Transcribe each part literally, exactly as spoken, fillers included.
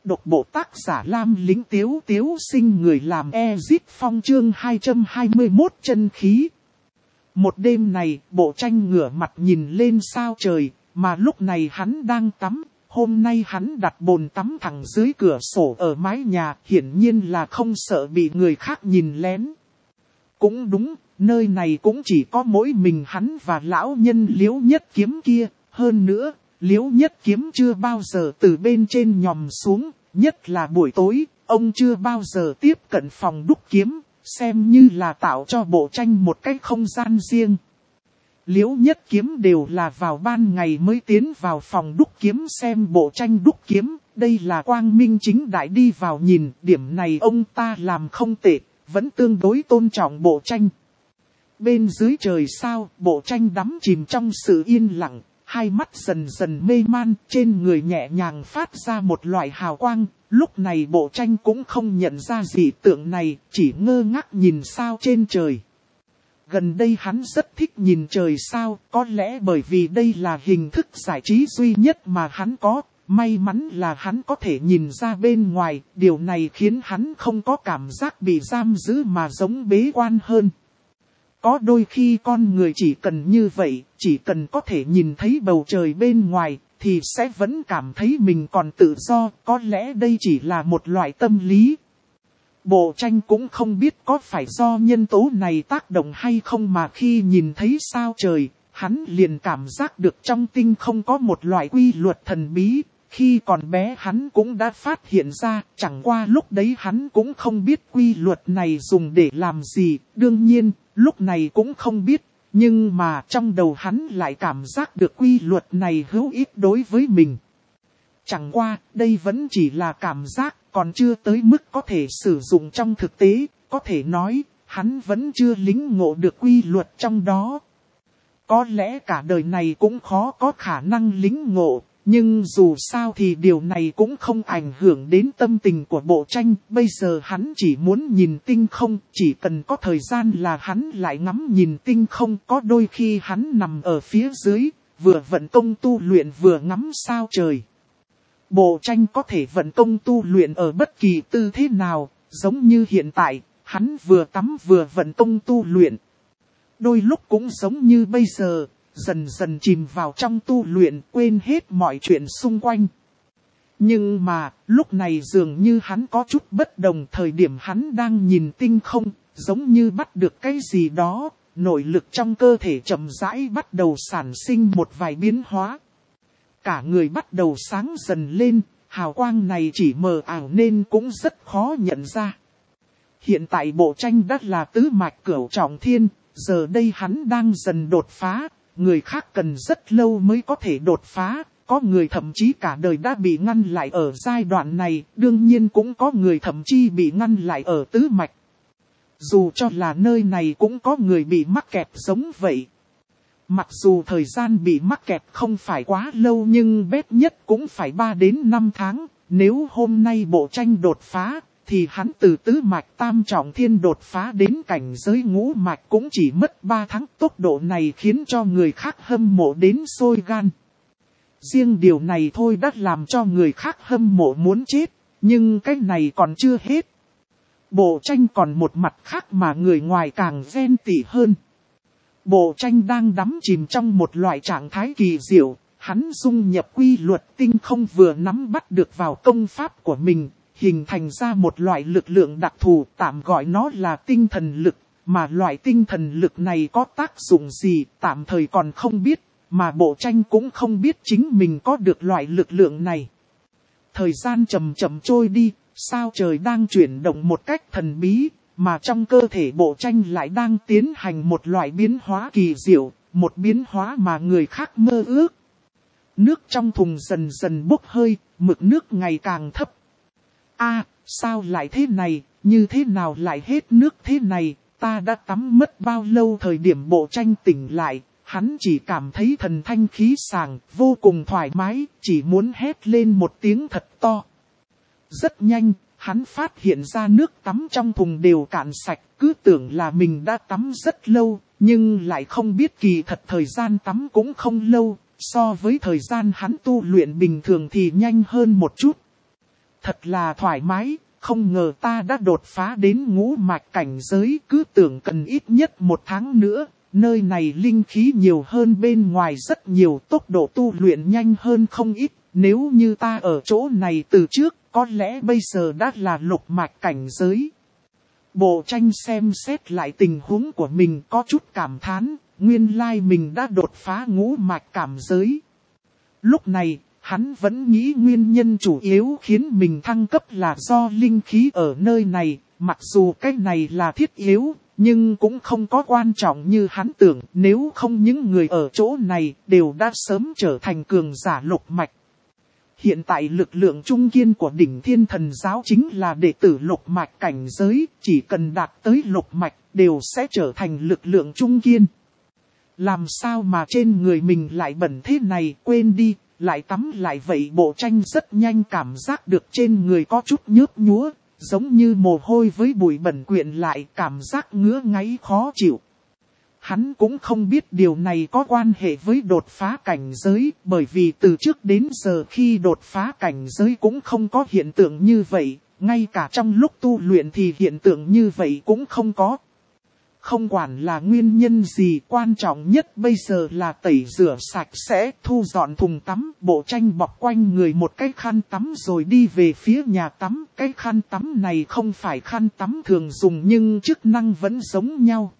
Độc bộ tác giả Lam Lĩnh Tiếu Tiếu sinh người làm Ezit Phong chương hai trăm hai mươi mốt chân khí. Một đêm này, Bộ Tranh ngửa mặt nhìn lên sao trời, mà lúc này hắn đang tắm. Hôm nay hắn đặt bồn tắm thẳng dưới cửa sổ ở mái nhà, hiển nhiên là không sợ bị người khác nhìn lén. Cũng đúng, nơi này cũng chỉ có mỗi mình hắn và lão nhân Liễu Nhất Kiếm kia, hơn nữa. Liễu Nhất Kiếm chưa bao giờ từ bên trên nhòm xuống, nhất là buổi tối, ông chưa bao giờ tiếp cận phòng đúc kiếm, xem như là tạo cho Bộ Tranh một cái không gian riêng. Liễu Nhất Kiếm đều là vào ban ngày mới tiến vào phòng đúc kiếm xem Bộ Tranh đúc kiếm, đây là quang minh chính đại đi vào nhìn, điểm này ông ta làm không tệ, vẫn tương đối tôn trọng Bộ Tranh. Bên dưới trời sao, Bộ Tranh đắm chìm trong sự yên lặng. Hai mắt dần dần mê man, trên người nhẹ nhàng phát ra một loại hào quang, lúc này Bộ Tranh cũng không nhận ra dị tượng này, chỉ ngơ ngác nhìn sao trên trời. Gần đây hắn rất thích nhìn trời sao, có lẽ bởi vì đây là hình thức giải trí duy nhất mà hắn có, may mắn là hắn có thể nhìn ra bên ngoài, điều này khiến hắn không có cảm giác bị giam giữ mà giống bế quan hơn. Có đôi khi con người chỉ cần như vậy, chỉ cần có thể nhìn thấy bầu trời bên ngoài, thì sẽ vẫn cảm thấy mình còn tự do, có lẽ đây chỉ là một loại tâm lý. Bộ Tranh cũng không biết có phải do nhân tố này tác động hay không mà khi nhìn thấy sao trời, hắn liền cảm giác được trong tinh không có một loại quy luật thần bí. Khi còn bé hắn cũng đã phát hiện ra, chẳng qua lúc đấy hắn cũng không biết quy luật này dùng để làm gì, đương nhiên, lúc này cũng không biết, nhưng mà trong đầu hắn lại cảm giác được quy luật này hữu ích đối với mình. Chẳng qua, đây vẫn chỉ là cảm giác, còn chưa tới mức có thể sử dụng trong thực tế, có thể nói, hắn vẫn chưa lĩnh ngộ được quy luật trong đó. Có lẽ cả đời này cũng khó có khả năng lĩnh ngộ. Nhưng dù sao thì điều này cũng không ảnh hưởng đến tâm tình của Bộ Tranh. Bây giờ hắn chỉ muốn nhìn tinh không, chỉ cần có thời gian là hắn lại ngắm nhìn tinh không. Có đôi khi hắn nằm ở phía dưới, vừa vận công tu luyện vừa ngắm sao trời. Bộ Tranh có thể vận công tu luyện ở bất kỳ tư thế nào, giống như hiện tại, hắn vừa tắm vừa vận công tu luyện. Đôi lúc cũng giống như bây giờ. Dần dần chìm vào trong tu luyện, quên hết mọi chuyện xung quanh. Nhưng mà, lúc này dường như hắn có chút bất đồng, thời điểm hắn đang nhìn tinh không, giống như bắt được cái gì đó, nội lực trong cơ thể chậm rãi bắt đầu sản sinh một vài biến hóa. Cả người bắt đầu sáng dần lên, hào quang này chỉ mờ ảo nên cũng rất khó nhận ra. Hiện tại Bộ Tranh đã là tứ mạch cửu trọng thiên, giờ đây hắn đang dần đột phá. Người khác cần rất lâu mới có thể đột phá, có người thậm chí cả đời đã bị ngăn lại ở giai đoạn này, đương nhiên cũng có người thậm chí bị ngăn lại ở tứ mạch. Dù cho là nơi này cũng có người bị mắc kẹt giống vậy. Mặc dù thời gian bị mắc kẹt không phải quá lâu nhưng bét nhất cũng phải ba đến năm tháng, nếu hôm nay Bộ Tranh đột phá. Thì hắn từ tứ mạch tam trọng thiên đột phá đến cảnh giới ngũ mạch cũng chỉ mất ba tháng, tốc độ này khiến cho người khác hâm mộ đến sôi gan. Riêng điều này thôi đã làm cho người khác hâm mộ muốn chết, nhưng cái này còn chưa hết. Bộ Tranh còn một mặt khác mà người ngoài càng ghen tị hơn. Bộ Tranh đang đắm chìm trong một loại trạng thái kỳ diệu, hắn dung nhập quy luật tinh không vừa nắm bắt được vào công pháp của mình. Hình thành ra một loại lực lượng đặc thù, tạm gọi nó là tinh thần lực, mà loại tinh thần lực này có tác dụng gì tạm thời còn không biết, mà Bộ Tranh cũng không biết chính mình có được loại lực lượng này. Thời gian chậm chậm trôi đi, sao trời đang chuyển động một cách thần bí, mà trong cơ thể Bộ Tranh lại đang tiến hành một loại biến hóa kỳ diệu, một biến hóa mà người khác mơ ước. Nước trong thùng dần dần bốc hơi, mực nước ngày càng thấp. A, à, sao lại thế này, như thế nào lại hết nước thế này, ta đã tắm mất bao lâu. Thời điểm Bộ Tranh tỉnh lại, hắn chỉ cảm thấy thần thanh khí sảng, vô cùng thoải mái, chỉ muốn hét lên một tiếng thật to. Rất nhanh, hắn phát hiện ra nước tắm trong thùng đều cạn sạch, cứ tưởng là mình đã tắm rất lâu, nhưng lại không biết kỳ thật thời gian tắm cũng không lâu, so với thời gian hắn tu luyện bình thường thì nhanh hơn một chút. Thật là thoải mái, không ngờ ta đã đột phá đến ngũ mạch cảnh giới, cứ tưởng cần ít nhất một tháng nữa. Nơi này linh khí nhiều hơn bên ngoài rất nhiều, tốc độ tu luyện nhanh hơn không ít. Nếu như ta ở chỗ này từ trước, có lẽ bây giờ đã là lục mạch cảnh giới. Bộ tranh xem xét lại tình huống của mình có chút cảm thán, nguyên lai mình đã đột phá ngũ mạch cảm giới. Lúc này, hắn vẫn nghĩ nguyên nhân chủ yếu khiến mình thăng cấp là do linh khí ở nơi này, mặc dù cái này là thiết yếu, nhưng cũng không có quan trọng như hắn tưởng, nếu không những người ở chỗ này đều đã sớm trở thành cường giả lục mạch. Hiện tại lực lượng trung kiên của đỉnh Thiên Thần Giáo chính là đệ tử lục mạch cảnh giới, chỉ cần đạt tới lục mạch đều sẽ trở thành lực lượng trung kiên. Làm sao mà trên người mình lại bẩn thế này, quên đi, lại tắm lại vậy. Bộ tranh rất nhanh cảm giác được trên người có chút nhớp nhúa, giống như mồ hôi với bụi bẩn quyện lại, cảm giác ngứa ngáy khó chịu. Hắn cũng không biết điều này có quan hệ với đột phá cảnh giới, bởi vì từ trước đến giờ khi đột phá cảnh giới cũng không có hiện tượng như vậy, ngay cả trong lúc tu luyện thì hiện tượng như vậy cũng không có. Không quản là nguyên nhân gì, quan trọng nhất bây giờ là tẩy rửa sạch sẽ, thu dọn thùng tắm. Bộ tranh bọc quanh người một cái khăn tắm rồi đi về phía nhà tắm. Cái khăn tắm này không phải khăn tắm thường dùng nhưng chức năng vẫn giống nhau.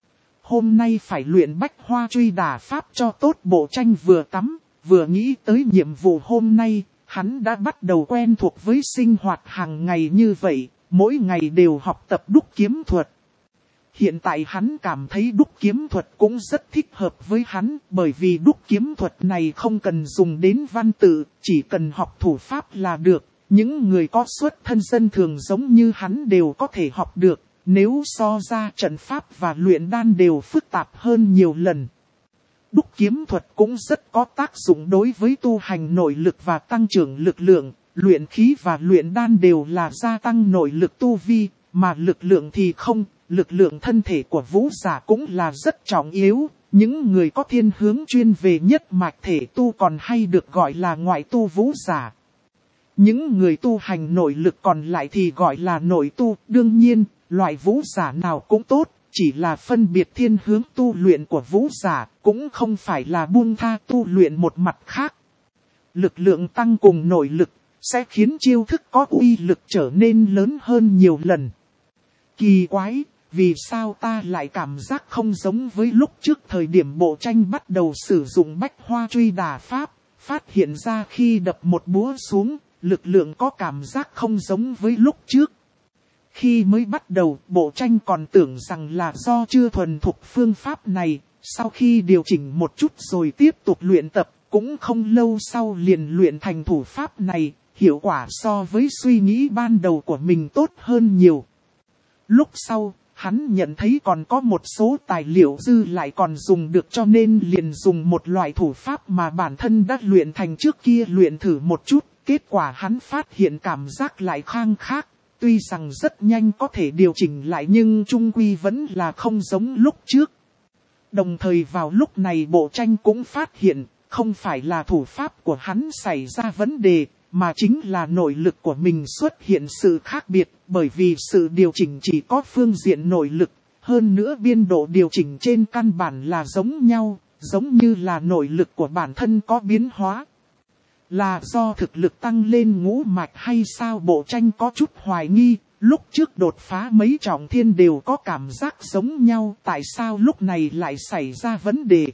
Hôm nay phải luyện bách hoa truy đả pháp cho tốt. Bộ tranh vừa tắm, vừa nghĩ tới nhiệm vụ hôm nay. Hắn đã bắt đầu quen thuộc với sinh hoạt hàng ngày như vậy, mỗi ngày đều học tập đúc kiếm thuật. Hiện tại hắn cảm thấy đúc kiếm thuật cũng rất thích hợp với hắn, bởi vì đúc kiếm thuật này không cần dùng đến văn tự, chỉ cần học thủ pháp là được. Những người có xuất thân dân thường giống như hắn đều có thể học được, nếu so ra trận pháp và luyện đan đều phức tạp hơn nhiều lần. Đúc kiếm thuật cũng rất có tác dụng đối với tu hành nội lực và tăng trưởng lực lượng, luyện khí và luyện đan đều là gia tăng nội lực tu vi, mà lực lượng thì không. Lực lượng thân thể của vũ giả cũng là rất trọng yếu, những người có thiên hướng chuyên về nhất mạch thể tu còn hay được gọi là ngoại tu vũ giả. Những người tu hành nội lực còn lại thì gọi là nội tu, đương nhiên, loại vũ giả nào cũng tốt, chỉ là phân biệt thiên hướng tu luyện của vũ giả, cũng không phải là buông tha tu luyện một mặt khác. Lực lượng tăng cùng nội lực, sẽ khiến chiêu thức có uy lực trở nên lớn hơn nhiều lần. Kỳ quái! Vì sao ta lại cảm giác không giống với lúc trước thời điểm bộ tranh bắt đầu sử dụng bách hoa truy đả pháp, phát hiện ra khi đập một búa xuống, lực lượng có cảm giác không giống với lúc trước. Khi mới bắt đầu, bộ tranh còn tưởng rằng là do chưa thuần thục phương pháp này, sau khi điều chỉnh một chút rồi tiếp tục luyện tập, cũng không lâu sau liền luyện thành thủ pháp này, hiệu quả so với suy nghĩ ban đầu của mình tốt hơn nhiều. Lúc sau, hắn nhận thấy còn có một số tài liệu dư lại còn dùng được cho nên liền dùng một loại thủ pháp mà bản thân đã luyện thành trước kia luyện thử một chút. Kết quả hắn phát hiện cảm giác lại khang khác. Tuy rằng rất nhanh có thể điều chỉnh lại nhưng chung quy vẫn là không giống lúc trước. Đồng thời vào lúc này bộ tranh cũng phát hiện không phải là thủ pháp của hắn xảy ra vấn đề, mà chính là nội lực của mình xuất hiện sự khác biệt, bởi vì sự điều chỉnh chỉ có phương diện nội lực, hơn nữa biên độ điều chỉnh trên căn bản là giống nhau, giống như là nội lực của bản thân có biến hóa. Là do thực lực tăng lên ngũ mạch hay sao? Bộ tranh có chút hoài nghi, lúc trước đột phá mấy trọng thiên đều có cảm giác giống nhau, tại sao lúc này lại xảy ra vấn đề?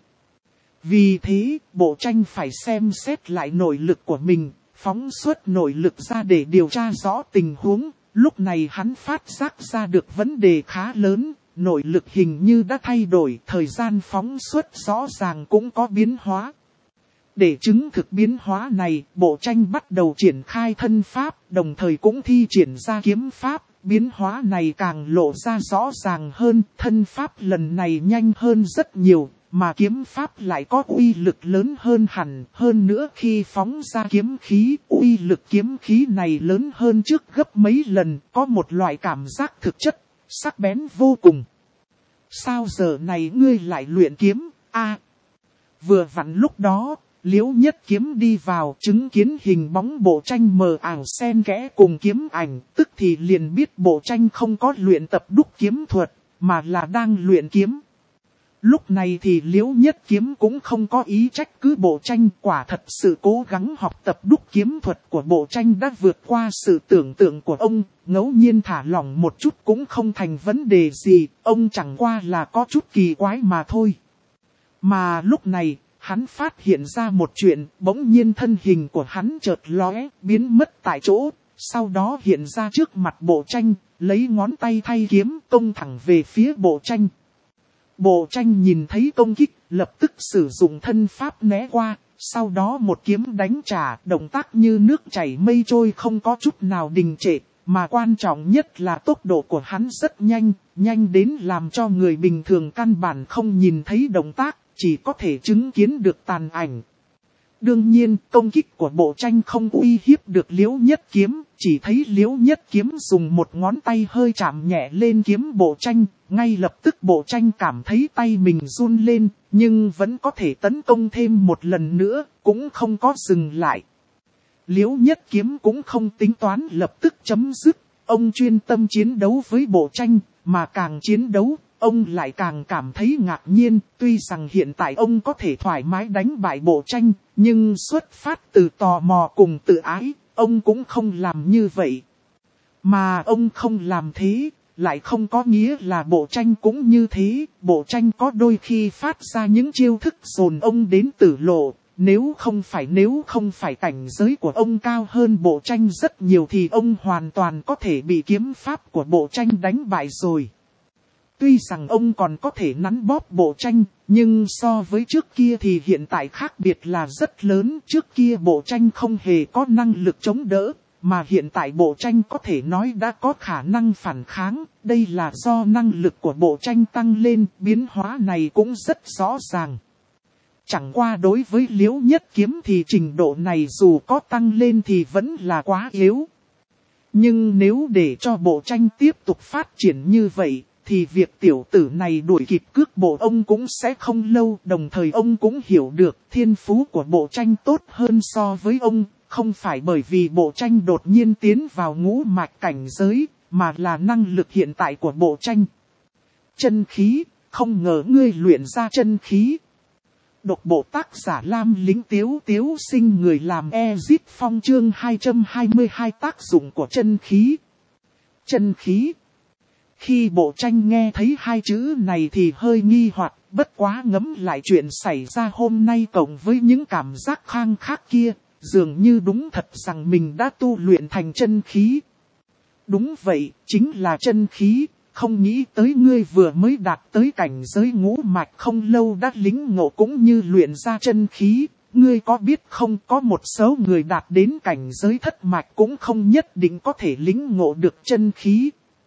Vì thế, bộ tranh phải xem xét lại nội lực của mình. Phóng xuất nội lực ra để điều tra rõ tình huống, lúc này hắn phát giác ra được vấn đề khá lớn, nội lực hình như đã thay đổi, thời gian phóng xuất rõ ràng cũng có biến hóa. Để chứng thực biến hóa này, bộ tranh bắt đầu triển khai thân pháp, đồng thời cũng thi triển ra kiếm pháp, biến hóa này càng lộ ra rõ ràng hơn, thân pháp lần này nhanh hơn rất nhiều. Mà kiếm pháp lại có uy lực lớn hơn hẳn, hơn nữa khi phóng ra kiếm khí, uy lực kiếm khí này lớn hơn trước gấp mấy lần, có một loại cảm giác thực chất, sắc bén vô cùng. Sao giờ này ngươi lại luyện kiếm, a? Vừa vặn lúc đó, Liễu Nhất Kiếm đi vào chứng kiến hình bóng bộ tranh mờ ảo xen kẽ cùng kiếm ảnh, tức thì liền biết bộ tranh không có luyện tập đúc kiếm thuật, mà là đang luyện kiếm. Lúc này thì Liễu Nhất Kiếm cũng không có ý trách cứ bộ tranh, quả thật sự cố gắng học tập đúc kiếm thuật của bộ tranh đã vượt qua sự tưởng tượng của ông, ngẫu nhiên thả lỏng một chút cũng không thành vấn đề gì, ông chẳng qua là có chút kỳ quái mà thôi. Mà lúc này, hắn phát hiện ra một chuyện, bỗng nhiên thân hình của hắn chợt lóe, biến mất tại chỗ, sau đó hiện ra trước mặt bộ tranh, lấy ngón tay thay kiếm công thẳng về phía bộ tranh. Bộ tranh nhìn thấy công kích, lập tức sử dụng thân pháp né qua, sau đó một kiếm đánh trả, động tác như nước chảy mây trôi không có chút nào đình trệ, mà quan trọng nhất là tốc độ của hắn rất nhanh, nhanh đến làm cho người bình thường căn bản không nhìn thấy động tác, chỉ có thể chứng kiến được tàn ảnh. Đương nhiên, công kích của bộ tranh không uy hiếp được Liễu Nhất Kiếm, chỉ thấy Liễu Nhất Kiếm dùng một ngón tay hơi chạm nhẹ lên kiếm bộ tranh, ngay lập tức bộ tranh cảm thấy tay mình run lên, nhưng vẫn có thể tấn công thêm một lần nữa, cũng không có dừng lại. Liễu Nhất Kiếm cũng không tính toán lập tức chấm dứt, ông chuyên tâm chiến đấu với bộ tranh, mà càng chiến đấu, ông lại càng cảm thấy ngạc nhiên, tuy rằng hiện tại ông có thể thoải mái đánh bại bộ tranh, nhưng xuất phát từ tò mò cùng tự ái, ông cũng không làm như vậy. Mà ông không làm thế, lại không có nghĩa là bộ tranh cũng như thế, bộ tranh có đôi khi phát ra những chiêu thức dồn ông đến tử lộ, nếu không phải nếu không phải cảnh giới của ông cao hơn bộ tranh rất nhiều thì ông hoàn toàn có thể bị kiếm pháp của bộ tranh đánh bại rồi. Tuy rằng ông còn có thể nắn bóp bộ tranh, nhưng so với trước kia thì hiện tại khác biệt là rất lớn. Trước kia bộ tranh không hề có năng lực chống đỡ, mà hiện tại bộ tranh có thể nói đã có khả năng phản kháng. Đây là do năng lực của bộ tranh tăng lên, biến hóa này cũng rất rõ ràng. Chẳng qua đối với Liễu Nhất Kiếm thì trình độ này dù có tăng lên thì vẫn là quá yếu. Nhưng nếu để cho bộ tranh tiếp tục phát triển như vậy, thì việc tiểu tử này đuổi kịp cước bộ ông cũng sẽ không lâu. Đồng thời ông cũng hiểu được thiên phú của bộ tranh tốt hơn so với ông, không phải bởi vì bộ tranh đột nhiên tiến vào ngũ mạch cảnh giới, mà là năng lực hiện tại của bộ tranh. Chân khí, không ngờ ngươi luyện ra chân khí. Độc bộ tác giả Lam Lính Tiếu Tiếu sinh người làm Ezit Phong chương hai trăm hai mươi hai tác dụng của chân khí. Chân khí. Khi bộ tranh nghe thấy hai chữ này thì hơi nghi hoặc, bất quá ngẫm lại chuyện xảy ra hôm nay cộng với những cảm giác khang khác kia, dường như đúng thật rằng mình đã tu luyện thành chân khí. Đúng vậy, chính là chân khí, không nghĩ tới ngươi vừa mới đạt tới cảnh giới ngũ mạch không lâu đã lính ngộ cũng như luyện ra chân khí. Ngươi có biết không, có một số người đạt đến cảnh giới thất mạch cũng không nhất định có thể lính ngộ được chân khí.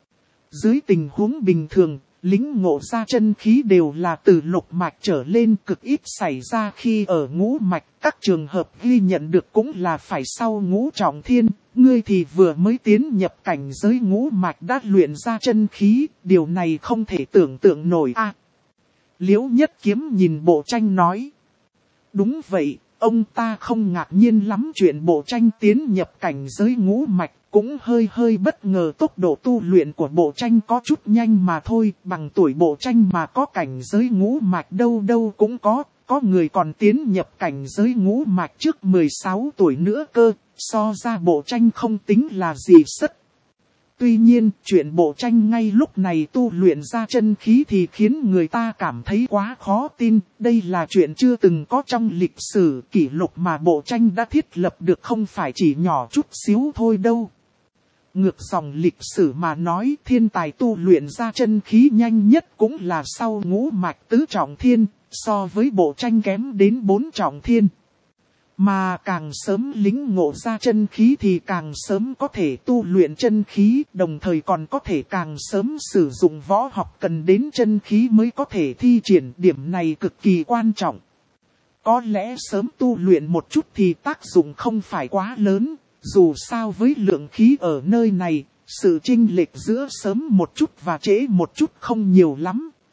Dưới tình huống bình thường, lính ngộ ra chân khí đều là từ lục mạch trở lên, cực ít xảy ra khi ở ngũ mạch. Các trường hợp ghi nhận được cũng là phải sau ngũ trọng thiên. Ngươi thì vừa mới tiến nhập cảnh giới ngũ mạch đã luyện ra chân khí, điều này không thể tưởng tượng nổi a. À, Liễu Nhất Kiếm nhìn bộ tranh nói. Đúng vậy, ông ta không ngạc nhiên lắm chuyện bộ tranh tiến nhập cảnh giới ngũ mạch. Cũng hơi hơi bất ngờ tốc độ tu luyện của bộ tranh có chút nhanh mà thôi, bằng tuổi bộ tranh mà có cảnh giới ngũ mạch đâu đâu cũng có, có người còn tiến nhập cảnh giới ngũ mạch trước mười sáu tuổi nữa cơ, so ra bộ tranh không tính là gì sất. Tuy nhiên, chuyện bộ tranh ngay lúc này tu luyện ra chân khí thì khiến người ta cảm thấy quá khó tin, đây là chuyện chưa từng có trong lịch sử, kỷ lục mà bộ tranh đã thiết lập được không phải chỉ nhỏ chút xíu thôi đâu. Ngược dòng lịch sử mà nói, thiên tài tu luyện ra chân khí nhanh nhất cũng là sau ngũ mạch tứ trọng thiên, so với bộ tranh kém đến bốn trọng thiên. Mà càng sớm lính ngộ ra chân khí thì càng sớm có thể tu luyện chân khí, đồng thời còn có thể càng sớm sử dụng võ học cần đến chân khí mới có thể thi triển, điểm này cực kỳ quan trọng. Có lẽ sớm tu luyện một chút thì tác dụng không phải quá lớn. Dù sao với lượng khí ở nơi này, sự chênh lệch giữa sớm một chút và trễ một chút không nhiều lắm,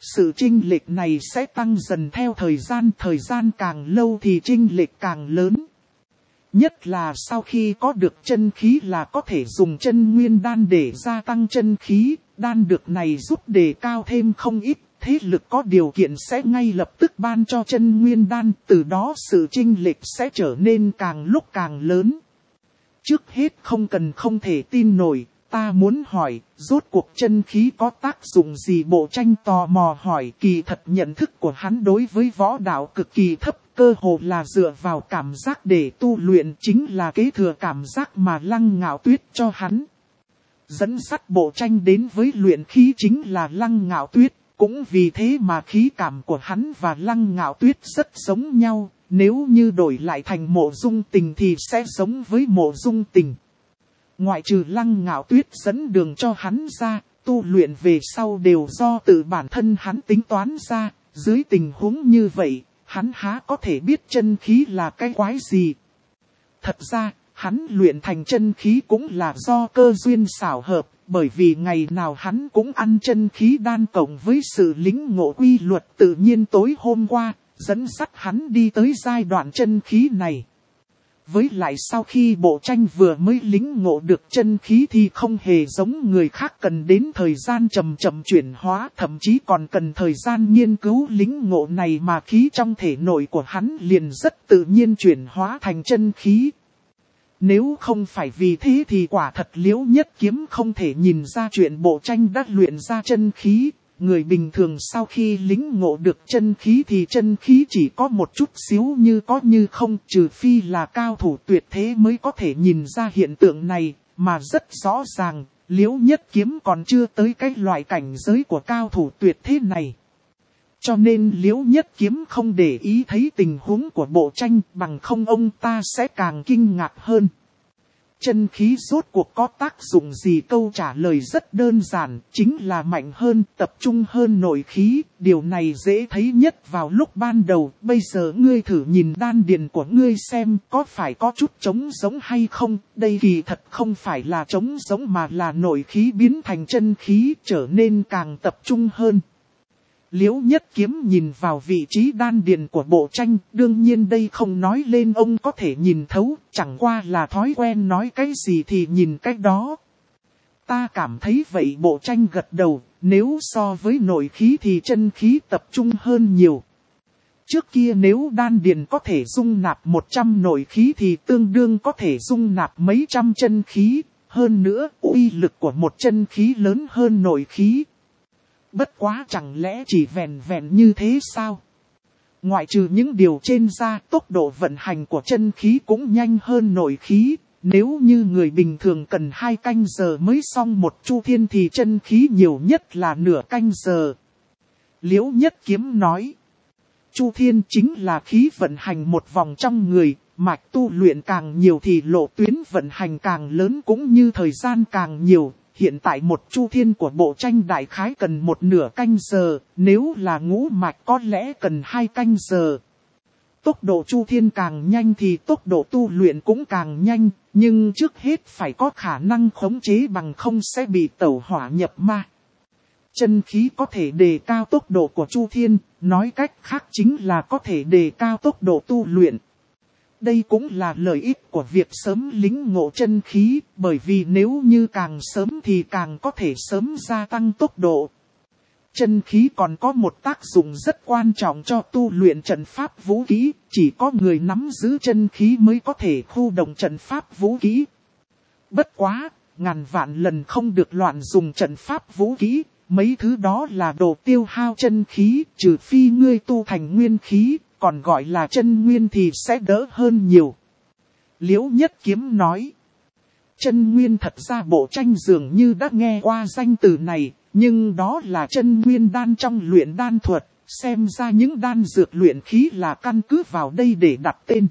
Sự chênh lệch này sẽ tăng dần theo thời gian, thời gian càng lâu thì chênh lệch càng lớn. Nhất là sau khi có được chân khí là có thể dùng chân nguyên đan để gia tăng chân khí, đan dược này giúp đề cao thêm không ít, thế lực có điều kiện sẽ ngay lập tức ban cho chân nguyên đan, từ đó sự chênh lệch sẽ trở nên càng lúc càng lớn. Trước hết không cần không thể tin nổi, ta muốn hỏi, rốt cuộc chân khí có tác dụng gì? Bộ tranh tò mò hỏi. Kỳ thật nhận thức của hắn đối với võ đạo cực kỳ thấp, cơ hồ là dựa vào cảm giác để tu luyện, chính là kế thừa cảm giác mà Lăng Ngạo Tuyết cho hắn. Dẫn dắt bộ tranh đến với luyện khí chính là Lăng Ngạo Tuyết, cũng vì thế mà khí cảm của hắn và Lăng Ngạo Tuyết rất giống nhau, nếu như đổi lại thành Mộ Dung Tình thì sẽ giống với Mộ Dung Tình. Ngoại trừ Lăng Ngạo Tuyết dẫn đường cho hắn ra, tu luyện về sau đều do tự bản thân hắn tính toán ra, dưới tình huống như vậy, hắn há có thể biết chân khí là cái quái gì. Thật ra, hắn luyện thành chân khí cũng là do cơ duyên xảo hợp, bởi vì ngày nào hắn cũng ăn chân khí đan cộng với sự lĩnh ngộ quy luật tự nhiên tối hôm qua, dẫn dắt hắn đi tới giai đoạn chân khí này. Với lại sau khi bộ tranh vừa mới lĩnh ngộ được chân khí thì không hề giống người khác cần đến thời gian chậm chậm chuyển hóa, thậm chí còn cần thời gian nghiên cứu lĩnh ngộ này mà khí trong thể nội của hắn liền rất tự nhiên chuyển hóa thành chân khí. Nếu không phải vì thế thì quả thật Liễu Nhất Kiếm không thể nhìn ra chuyện bộ tranh đã luyện ra chân khí. Người bình thường sau khi lĩnh ngộ được chân khí thì chân khí chỉ có một chút xíu như có như không, trừ phi là cao thủ tuyệt thế mới có thể nhìn ra hiện tượng này, mà rất rõ ràng, Liễu Nhất Kiếm còn chưa tới cái loại cảnh giới của cao thủ tuyệt thế này. Cho nên Liễu Nhất Kiếm không để ý thấy tình huống của bộ tranh, bằng không ông ta sẽ càng kinh ngạc hơn. Chân khí rốt cuộc có tác dụng gì? Câu trả lời rất đơn giản, chính là mạnh hơn, tập trung hơn nội khí, điều này dễ thấy nhất vào lúc ban đầu. Bây giờ ngươi thử nhìn đan điền của ngươi xem có phải có chút trống giống hay không, đây kỳ thật không phải là trống giống mà là nội khí biến thành chân khí trở nên càng tập trung hơn. Liễu Nhất Kiếm nhìn vào vị trí đan điền của bộ tranh, đương nhiên đây không nói lên ông có thể nhìn thấu, chẳng qua là thói quen nói cái gì thì nhìn cái đó. Ta cảm thấy vậy. Bộ tranh gật đầu, nếu so với nội khí thì chân khí tập trung hơn nhiều. Trước kia nếu đan điền có thể dung nạp một trăm nội khí thì tương đương có thể dung nạp mấy trăm chân khí, hơn nữa uy lực của một chân khí lớn hơn nội khí. Bất quá chẳng lẽ chỉ vẹn vẹn như thế sao? Ngoại trừ những điều trên ra, tốc độ vận hành của chân khí cũng nhanh hơn nội khí. Nếu như người bình thường cần hai canh giờ mới xong một chu thiên thì chân khí nhiều nhất là nửa canh giờ. Liễu Nhất Kiếm nói. Chu thiên chính là khí vận hành một vòng trong người, mạch tu luyện càng nhiều thì lộ tuyến vận hành càng lớn cũng như thời gian càng nhiều. Hiện tại một chu thiên của bộ tranh đại khái cần một nửa canh giờ, nếu là ngũ mạch có lẽ cần hai canh giờ. Tốc độ chu thiên càng nhanh thì tốc độ tu luyện cũng càng nhanh, nhưng trước hết phải có khả năng khống chế bằng không sẽ bị tẩu hỏa nhập ma. Chân khí có thể đề cao tốc độ của chu thiên, nói cách khác chính là có thể đề cao tốc độ tu luyện. Đây cũng là lợi ích của việc sớm lĩnh ngộ chân khí, bởi vì nếu như càng sớm thì càng có thể sớm gia tăng tốc độ. Chân khí còn có một tác dụng rất quan trọng cho tu luyện trận pháp vũ kỹ, chỉ có người nắm giữ chân khí mới có thể khu động trận pháp vũ kỹ. Bất quá, ngàn vạn lần không được loạn dùng trận pháp vũ kỹ, mấy thứ đó là đồ tiêu hao chân khí, trừ phi ngươi tu thành nguyên khí. Còn gọi là chân nguyên thì sẽ đỡ hơn nhiều. Liễu Nhất Kiếm nói. Chân nguyên thật ra bộ tranh dường như đã nghe qua danh từ này, nhưng đó là chân nguyên đan trong luyện đan thuật, xem ra những đan dược luyện khí là căn cứ vào đây để đặt tên.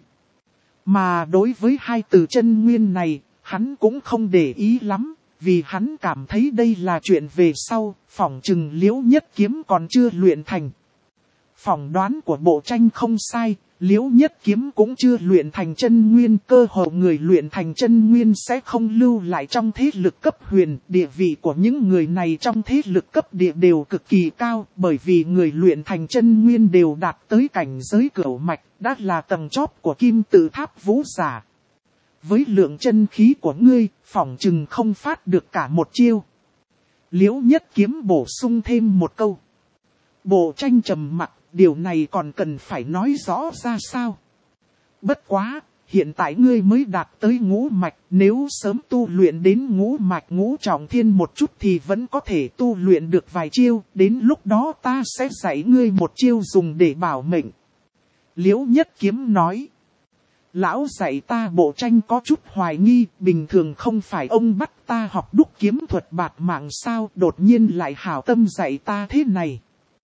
Mà đối với hai từ chân nguyên này, hắn cũng không để ý lắm, vì hắn cảm thấy đây là chuyện về sau, phỏng chừng Liễu Nhất Kiếm còn chưa luyện thành. Phỏng đoán của bộ tranh không sai, Liễu Nhất Kiếm cũng chưa luyện thành chân nguyên, cơ hồ người luyện thành chân nguyên sẽ không lưu lại trong thế lực cấp huyền. Địa vị của những người này trong thế lực cấp địa đều cực kỳ cao, bởi vì người luyện thành chân nguyên đều đạt tới cảnh giới cửu mạch, đã là tầng chóp của kim tự tháp vũ giả. Với lượng chân khí của ngươi, phỏng chừng không phát được cả một chiêu. Liễu Nhất Kiếm bổ sung thêm một câu. Bộ Tranh trầm mặc, điều này còn cần phải nói rõ ra sao? Bất quá, hiện tại ngươi mới đạt tới ngũ mạch, nếu sớm tu luyện đến ngũ mạch ngũ trọng thiên một chút thì vẫn có thể tu luyện được vài chiêu, đến lúc đó ta sẽ dạy ngươi một chiêu dùng để bảo mệnh. Liễu Nhất Kiếm nói. Lão dạy ta Bộ Tranh có chút hoài nghi, bình thường không phải ông bắt ta học đúc kiếm thuật bạt mạng sao, đột nhiên lại hảo tâm dạy ta thế này.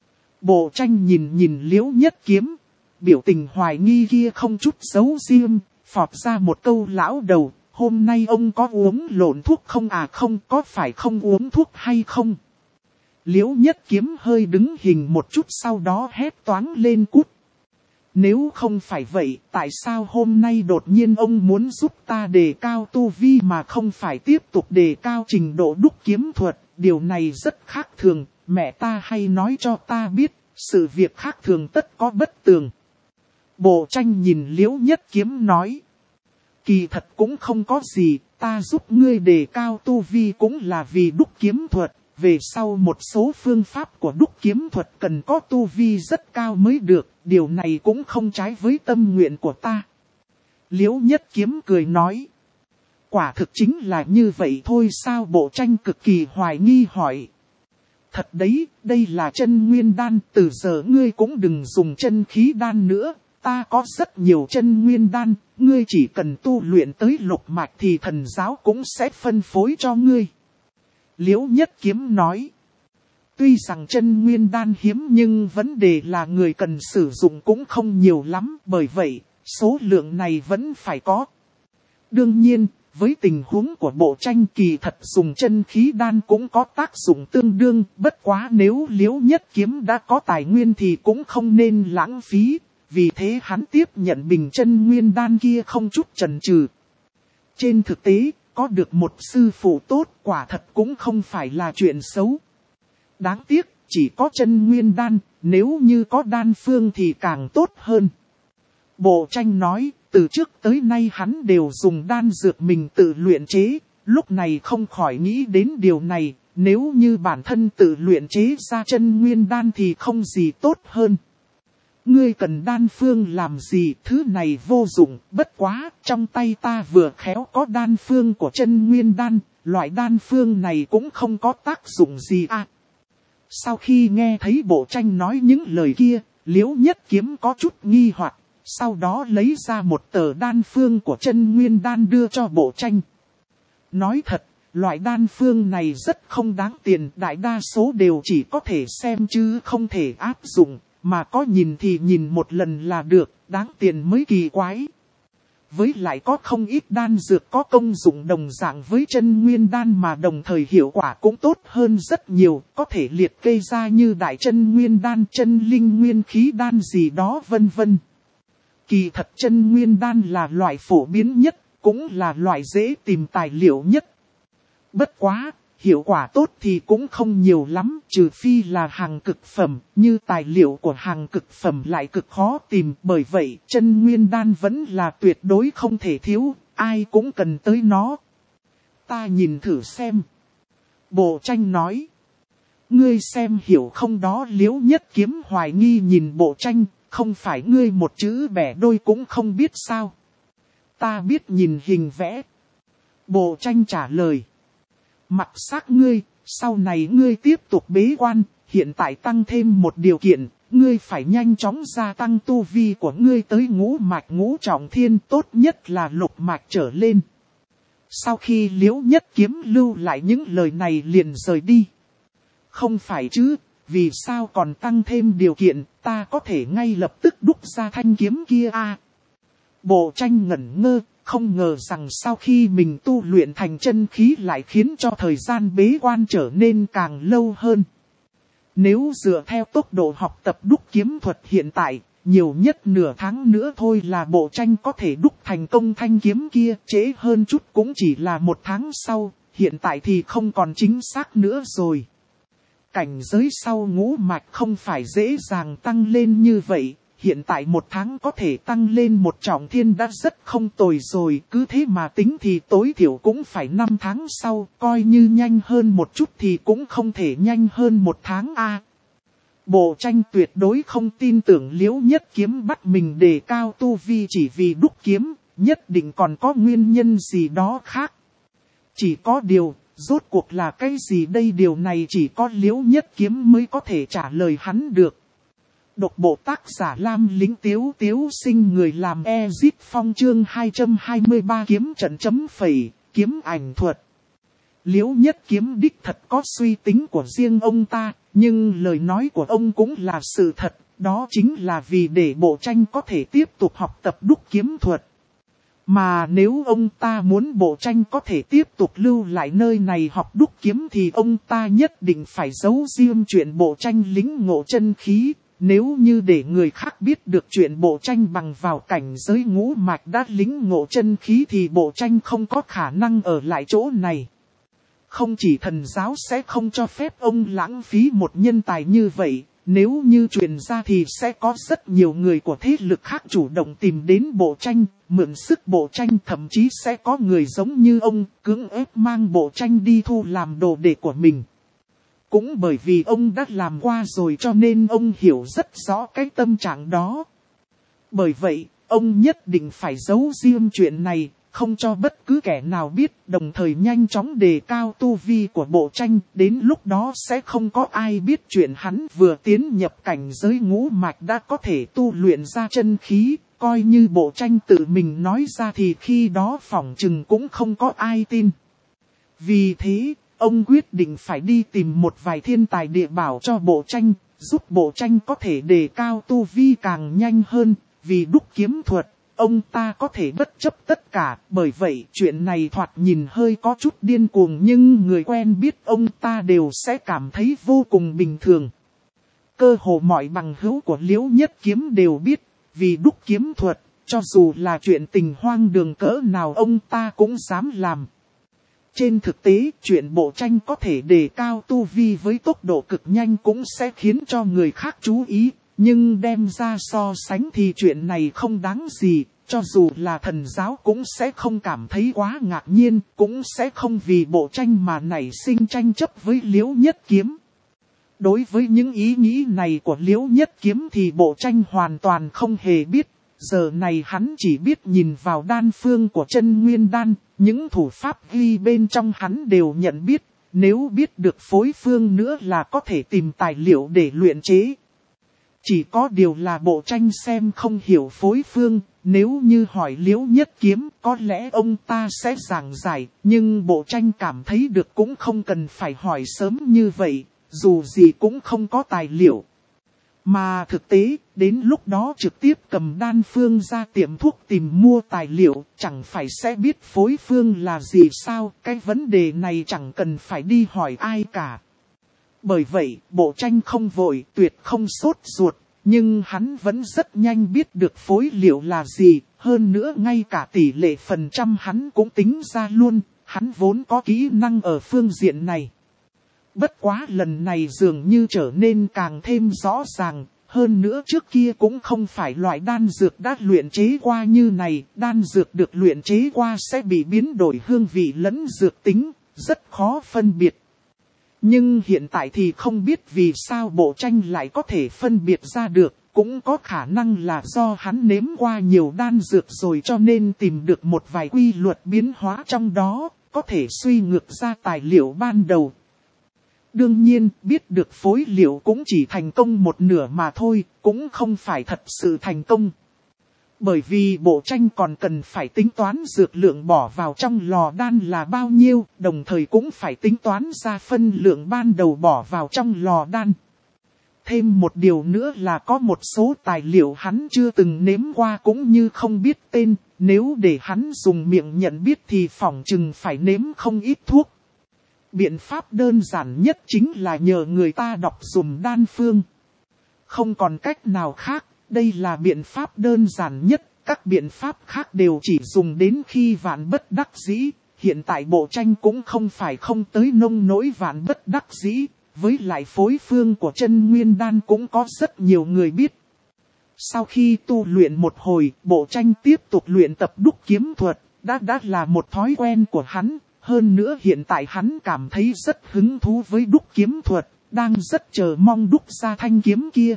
Bộ Tranh nhìn nhìn Liễu Nhất Kiếm, biểu tình hoài nghi kia không chút giấu riêng, phọt ra một câu lão đầu, hôm nay ông có uống lộn thuốc không à, không, có phải không uống thuốc hay không? Liễu Nhất Kiếm hơi đứng hình một chút sau đó hét toáng lên cút. Nếu không phải vậy, tại sao hôm nay đột nhiên ông muốn giúp ta đề cao tu vi mà không phải tiếp tục đề cao trình độ đúc kiếm thuật, điều này rất khác thường, mẹ ta hay nói cho ta biết, sự việc khác thường tất có bất tường. Bộ Tranh nhìn Liễu Nhất Kiếm nói, kỳ thật cũng không có gì, ta giúp ngươi đề cao tu vi cũng là vì đúc kiếm thuật, về sau một số phương pháp của đúc kiếm thuật cần có tu vi rất cao mới được, điều này cũng không trái với tâm nguyện của ta. Liễu Nhất Kiếm cười nói, quả thực chính là như vậy thôi sao? Bộ Tranh cực kỳ hoài nghi hỏi. Thật đấy, đây là chân nguyên đan, từ giờ ngươi cũng đừng dùng chân khí đan nữa, ta có rất nhiều chân nguyên đan, ngươi chỉ cần tu luyện tới lục mạch thì thần giáo cũng sẽ phân phối cho ngươi. Liễu Nhất Kiếm nói, tuy rằng chân nguyên đan hiếm nhưng vấn đề là người cần sử dụng cũng không nhiều lắm, bởi vậy, số lượng này vẫn phải có. Đương nhiên, với tình huống của Bộ Tranh kỳ thật dùng chân khí đan cũng có tác dụng tương đương, bất quá nếu Liễu Nhất Kiếm đã có tài nguyên thì cũng không nên lãng phí, vì thế hắn tiếp nhận bình chân nguyên đan kia không chút chần chừ. Trên thực tế, có được một sư phụ tốt quả thật cũng không phải là chuyện xấu. Đáng tiếc, chỉ có chân nguyên đan, nếu như có đan phương thì càng tốt hơn. Bộ Tranh nói, từ trước tới nay hắn đều dùng đan dược mình tự luyện chế, lúc này không khỏi nghĩ đến điều này, nếu như bản thân tự luyện chế ra chân nguyên đan thì không gì tốt hơn. Ngươi cần đan phương làm gì, thứ này vô dụng, bất quá, trong tay ta vừa khéo có đan phương của chân nguyên đan, loại đan phương này cũng không có tác dụng gì à. Sau khi nghe thấy Bộ Tranh nói những lời kia, Liễu Nhất Kiếm có chút nghi hoặc, sau đó lấy ra một tờ đan phương của chân nguyên đan đưa cho Bộ Tranh. Nói thật, loại đan phương này rất không đáng tiền, đại đa số đều chỉ có thể xem chứ không thể áp dụng, mà có nhìn thì nhìn một lần là được, đáng tiền mới kỳ quái. Với lại có không ít đan dược có công dụng đồng dạng với chân nguyên đan mà đồng thời hiệu quả cũng tốt hơn rất nhiều, có thể liệt kê ra như đại chân nguyên đan, chân linh nguyên khí đan gì đó vân vân. Kỳ thật chân nguyên đan là loại phổ biến nhất, cũng là loại dễ tìm tài liệu nhất. Bất quá, hiệu quả tốt thì cũng không nhiều lắm, trừ phi là hàng cực phẩm, như tài liệu của hàng cực phẩm lại cực khó tìm, bởi vậy chân nguyên đan vẫn là tuyệt đối không thể thiếu, ai cũng cần tới nó. Ta nhìn thử xem. Bộ Tranh nói. Ngươi xem hiểu không đó? Liễu Nhất Kiếm hoài nghi nhìn Bộ Tranh, không phải ngươi một chữ bẻ đôi cũng không biết sao? Ta biết nhìn hình vẽ. Bộ Tranh trả lời. Mặc xác ngươi, sau này ngươi tiếp tục bế quan, hiện tại tăng thêm một điều kiện, ngươi phải nhanh chóng gia tăng tu vi của ngươi tới ngũ mạch ngũ trọng thiên, tốt nhất là lục mạch trở lên. Sau khi Liễu Nhất Kiếm lưu lại những lời này liền rời đi. Không phải chứ, vì sao còn tăng thêm điều kiện, ta có thể ngay lập tức đúc ra thanh kiếm kia à? Bộ Tranh ngẩn ngơ. Không ngờ rằng sau khi mình tu luyện thành chân khí lại khiến cho thời gian bế quan trở nên càng lâu hơn. Nếu dựa theo tốc độ học tập đúc kiếm thuật hiện tại, nhiều nhất nửa tháng nữa thôi là bộ tranh có thể đúc thành công thanh kiếm kia, trễ hơn chút cũng chỉ là một tháng sau, hiện tại thì không còn chính xác nữa rồi. Cảnh giới sau ngũ mạch không phải dễ dàng tăng lên như vậy, hiện tại một tháng có thể tăng lên một trọng thiên đã rất không tồi rồi, cứ thế mà tính thì tối thiểu cũng phải năm tháng sau, coi như nhanh hơn một chút thì cũng không thể nhanh hơn một tháng a. Bộ tranh tuyệt đối không tin tưởng Liễu Nhất Kiếm bắt mình đề cao tu vi chỉ vì đúc kiếm, nhất định còn có nguyên nhân gì đó khác. Chỉ có điều, rốt cuộc là cái gì đây, điều này chỉ có Liễu Nhất Kiếm mới có thể trả lời hắn được. Độc bộ tác giả Lam Lĩnh Tiếu Tiếu Sinh, người làm Ezit Phong, chương hai trăm hai mươi ba kiếm trận chấm phẩy, kiếm ảnh thuật. Liễu Nhất Kiếm đích thật có suy tính của riêng ông ta, nhưng lời nói của ông cũng là sự thật, đó chính là vì để bộ tranh có thể tiếp tục học tập đúc kiếm thuật. Mà nếu ông ta muốn bộ tranh có thể tiếp tục lưu lại nơi này học đúc kiếm thì ông ta nhất định phải giấu riêng chuyện bộ tranh lĩnh ngộ chân khí. Nếu như để người khác biết được chuyện bộ tranh bằng vào cảnh giới ngũ mạch đã lĩnh ngộ chân khí thì bộ tranh không có khả năng ở lại chỗ này. Không chỉ thần giáo sẽ không cho phép ông lãng phí một nhân tài như vậy, nếu như truyền ra thì sẽ có rất nhiều người của thế lực khác chủ động tìm đến bộ tranh, mượn sức bộ tranh, thậm chí sẽ có người giống như ông cưỡng ép mang bộ tranh đi thu làm đồ đệ của mình. Cũng bởi vì ông đã làm qua rồi cho nên ông hiểu rất rõ cái tâm trạng đó. Bởi vậy, ông nhất định phải giấu riêng chuyện này, không cho bất cứ kẻ nào biết, đồng thời nhanh chóng đề cao tu vi của bộ tranh, đến lúc đó sẽ không có ai biết chuyện hắn vừa tiến nhập cảnh giới ngũ mạch đã có thể tu luyện ra chân khí, coi như bộ tranh tự mình nói ra thì khi đó phỏng chừng cũng không có ai tin. Vì thế, ông quyết định phải đi tìm một vài thiên tài địa bảo cho bộ tranh, giúp bộ tranh có thể đề cao tu vi càng nhanh hơn, vì đúc kiếm thuật. Ông ta có thể bất chấp tất cả, bởi vậy chuyện này thoạt nhìn hơi có chút điên cuồng nhưng người quen biết ông ta đều sẽ cảm thấy vô cùng bình thường. Cơ hồ mọi bằng hữu của Liễu Nhất Kiếm đều biết, vì đúc kiếm thuật, cho dù là chuyện tình hoang đường cỡ nào ông ta cũng dám làm. Trên thực tế, chuyện bộ tranh có thể đề cao tu vi với tốc độ cực nhanh cũng sẽ khiến cho người khác chú ý. Nhưng đem ra so sánh thì chuyện này không đáng gì, cho dù là thần giáo cũng sẽ không cảm thấy quá ngạc nhiên, cũng sẽ không vì bộ tranh mà nảy sinh tranh chấp với Liễu Nhất Kiếm. Đối với những ý nghĩ này của Liễu Nhất Kiếm thì bộ tranh hoàn toàn không hề biết, giờ này hắn chỉ biết nhìn vào đan phương của chân nguyên đan, những thủ pháp ghi bên trong hắn đều nhận biết, nếu biết được phối phương nữa là có thể tìm tài liệu để luyện chế. Chỉ có điều là bộ tranh xem không hiểu phối phương, nếu như hỏi Liễu Nhất Kiếm có lẽ ông ta sẽ giảng giải, nhưng bộ tranh cảm thấy được cũng không cần phải hỏi sớm như vậy, dù gì cũng không có tài liệu. Mà thực tế, đến lúc đó trực tiếp cầm đan phương ra tiệm thuốc tìm mua tài liệu, chẳng phải sẽ biết phối phương là gì sao, cái vấn đề này chẳng cần phải đi hỏi ai cả. Bởi vậy, bộ tranh không vội, tuyệt không sốt ruột, nhưng hắn vẫn rất nhanh biết được phối liệu là gì, hơn nữa ngay cả tỷ lệ phần trăm hắn cũng tính ra luôn, hắn vốn có kỹ năng ở phương diện này. Bất quá lần này dường như trở nên càng thêm rõ ràng, hơn nữa trước kia cũng không phải loại đan dược đã luyện chế qua như này, đan dược được luyện chế qua sẽ bị biến đổi hương vị lẫn dược tính, rất khó phân biệt. Nhưng hiện tại thì không biết vì sao bộ tranh lại có thể phân biệt ra được, cũng có khả năng là do hắn nếm qua nhiều đan dược rồi cho nên tìm được một vài quy luật biến hóa trong đó, có thể suy ngược ra tài liệu ban đầu. Đương nhiên, biết được phối liệu cũng chỉ thành công một nửa mà thôi, cũng không phải thật sự thành công. Bởi vì bộ tranh còn cần phải tính toán dược lượng bỏ vào trong lò đan là bao nhiêu, đồng thời cũng phải tính toán ra phân lượng ban đầu bỏ vào trong lò đan. Thêm một điều nữa là có một số tài liệu hắn chưa từng nếm qua cũng như không biết tên, nếu để hắn dùng miệng nhận biết thì phỏng chừng phải nếm không ít thuốc. Biện pháp đơn giản nhất chính là nhờ người ta đọc dùm đan phương. Không còn cách nào khác. Đây là biện pháp đơn giản nhất, các biện pháp khác đều chỉ dùng đến khi vạn bất đắc dĩ. Hiện tại bộ tranh cũng không phải không tới nông nỗi vạn bất đắc dĩ, với lại phối phương của chân nguyên đan cũng có rất nhiều người biết. Sau khi tu luyện một hồi, bộ tranh tiếp tục luyện tập đúc kiếm thuật, đã đã là một thói quen của hắn. Hơn nữa hiện tại hắn cảm thấy rất hứng thú với đúc kiếm thuật, đang rất chờ mong đúc ra thanh kiếm kia.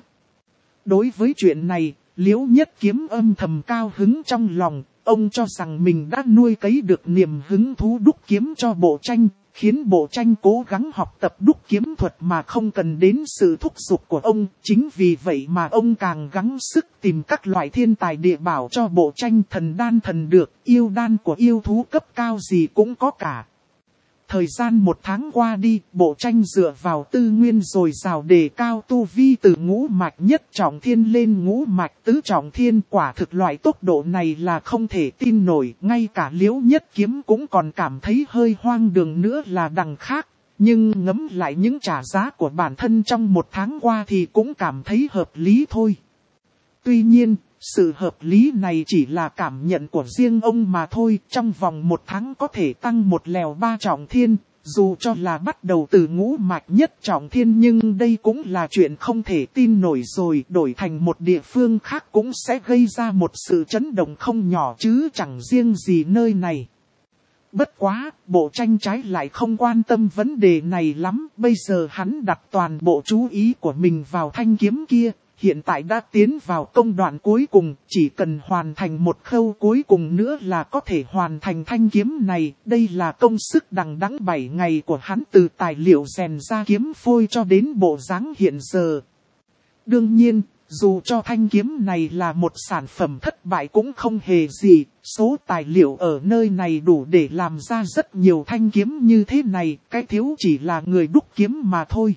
Đối với chuyện này, Liễu Nhất Kiếm âm thầm cao hứng trong lòng, ông cho rằng mình đã nuôi cấy được niềm hứng thú đúc kiếm cho bộ tranh, khiến bộ tranh cố gắng học tập đúc kiếm thuật mà không cần đến sự thúc giục của ông. Chính vì vậy mà ông càng gắng sức tìm các loại thiên tài địa bảo cho bộ tranh, thần đan thần được, yêu đan của yêu thú cấp cao gì cũng có cả. Thời gian một tháng qua đi, bộ tranh dựa vào tư nguyên dồi dào đề cao tu vi từ ngũ mạch nhất trọng thiên lên ngũ mạch tứ trọng thiên. Quả thực loại tốc độ này là không thể tin nổi, ngay cả Liễu Nhất Kiếm cũng còn cảm thấy hơi hoang đường nữa là đằng khác. Nhưng ngẫm lại những trả giá của bản thân trong một tháng qua thì cũng cảm thấy hợp lý thôi. Tuy nhiên, sự hợp lý này chỉ là cảm nhận của riêng ông mà thôi. Trong vòng một tháng có thể tăng một lèo ba trọng thiên, dù cho là bắt đầu từ ngũ mạch nhất trọng thiên, nhưng đây cũng là chuyện không thể tin nổi rồi. Đổi thành một địa phương khác cũng sẽ gây ra một sự chấn động không nhỏ chứ chẳng riêng gì nơi này. Bất quá, bộ tranh trái lại không quan tâm vấn đề này lắm. Bây giờ hắn đặt toàn bộ chú ý của mình vào thanh kiếm kia. Hiện tại đã tiến vào công đoạn cuối cùng, chỉ cần hoàn thành một khâu cuối cùng nữa là có thể hoàn thành thanh kiếm này. Đây là công sức đằng đẵng bảy ngày của hắn, từ tài liệu rèn ra kiếm phôi cho đến bộ dáng hiện giờ. Đương nhiên, dù cho thanh kiếm này là một sản phẩm thất bại cũng không hề gì, số tài liệu ở nơi này đủ để làm ra rất nhiều thanh kiếm như thế này, cái thiếu chỉ là người đúc kiếm mà thôi.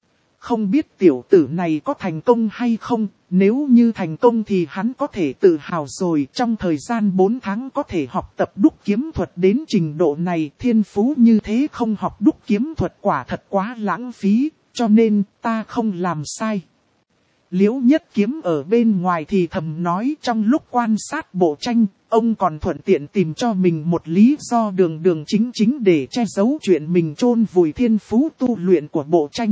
Không biết tiểu tử này có thành công hay không, nếu như thành công thì hắn có thể tự hào rồi. Trong thời gian bốn tháng có thể học tập đúc kiếm thuật đến trình độ này, thiên phú như thế không học đúc kiếm thuật quả thật quá lãng phí, cho nên ta không làm sai. Liễu Nhất Kiếm ở bên ngoài thì thầm nói, trong lúc quan sát bộ tranh, ông còn thuận tiện tìm cho mình một lý do đường đường chính chính để che giấu chuyện mình chôn vùi thiên phú tu luyện của bộ tranh.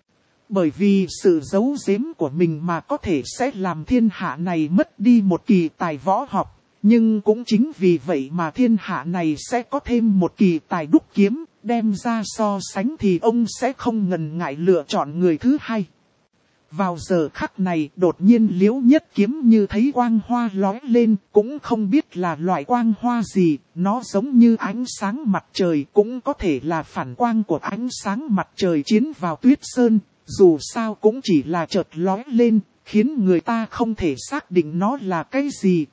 Bởi vì sự giấu giếm của mình mà có thể sẽ làm thiên hạ này mất đi một kỳ tài võ học. Nhưng cũng chính vì vậy mà thiên hạ này sẽ có thêm một kỳ tài đúc kiếm, đem ra so sánh thì ông sẽ không ngần ngại lựa chọn người thứ hai. Vào giờ khắc này đột nhiên Liễu Nhất Kiếm như thấy quang hoa lóe lên, cũng không biết là loại quang hoa gì, nó giống như ánh sáng mặt trời, cũng có thể là phản quang của ánh sáng mặt trời chiến vào tuyết sơn. Dù sao cũng chỉ là chợt lóe lên, khiến người ta không thể xác định nó là cái gì.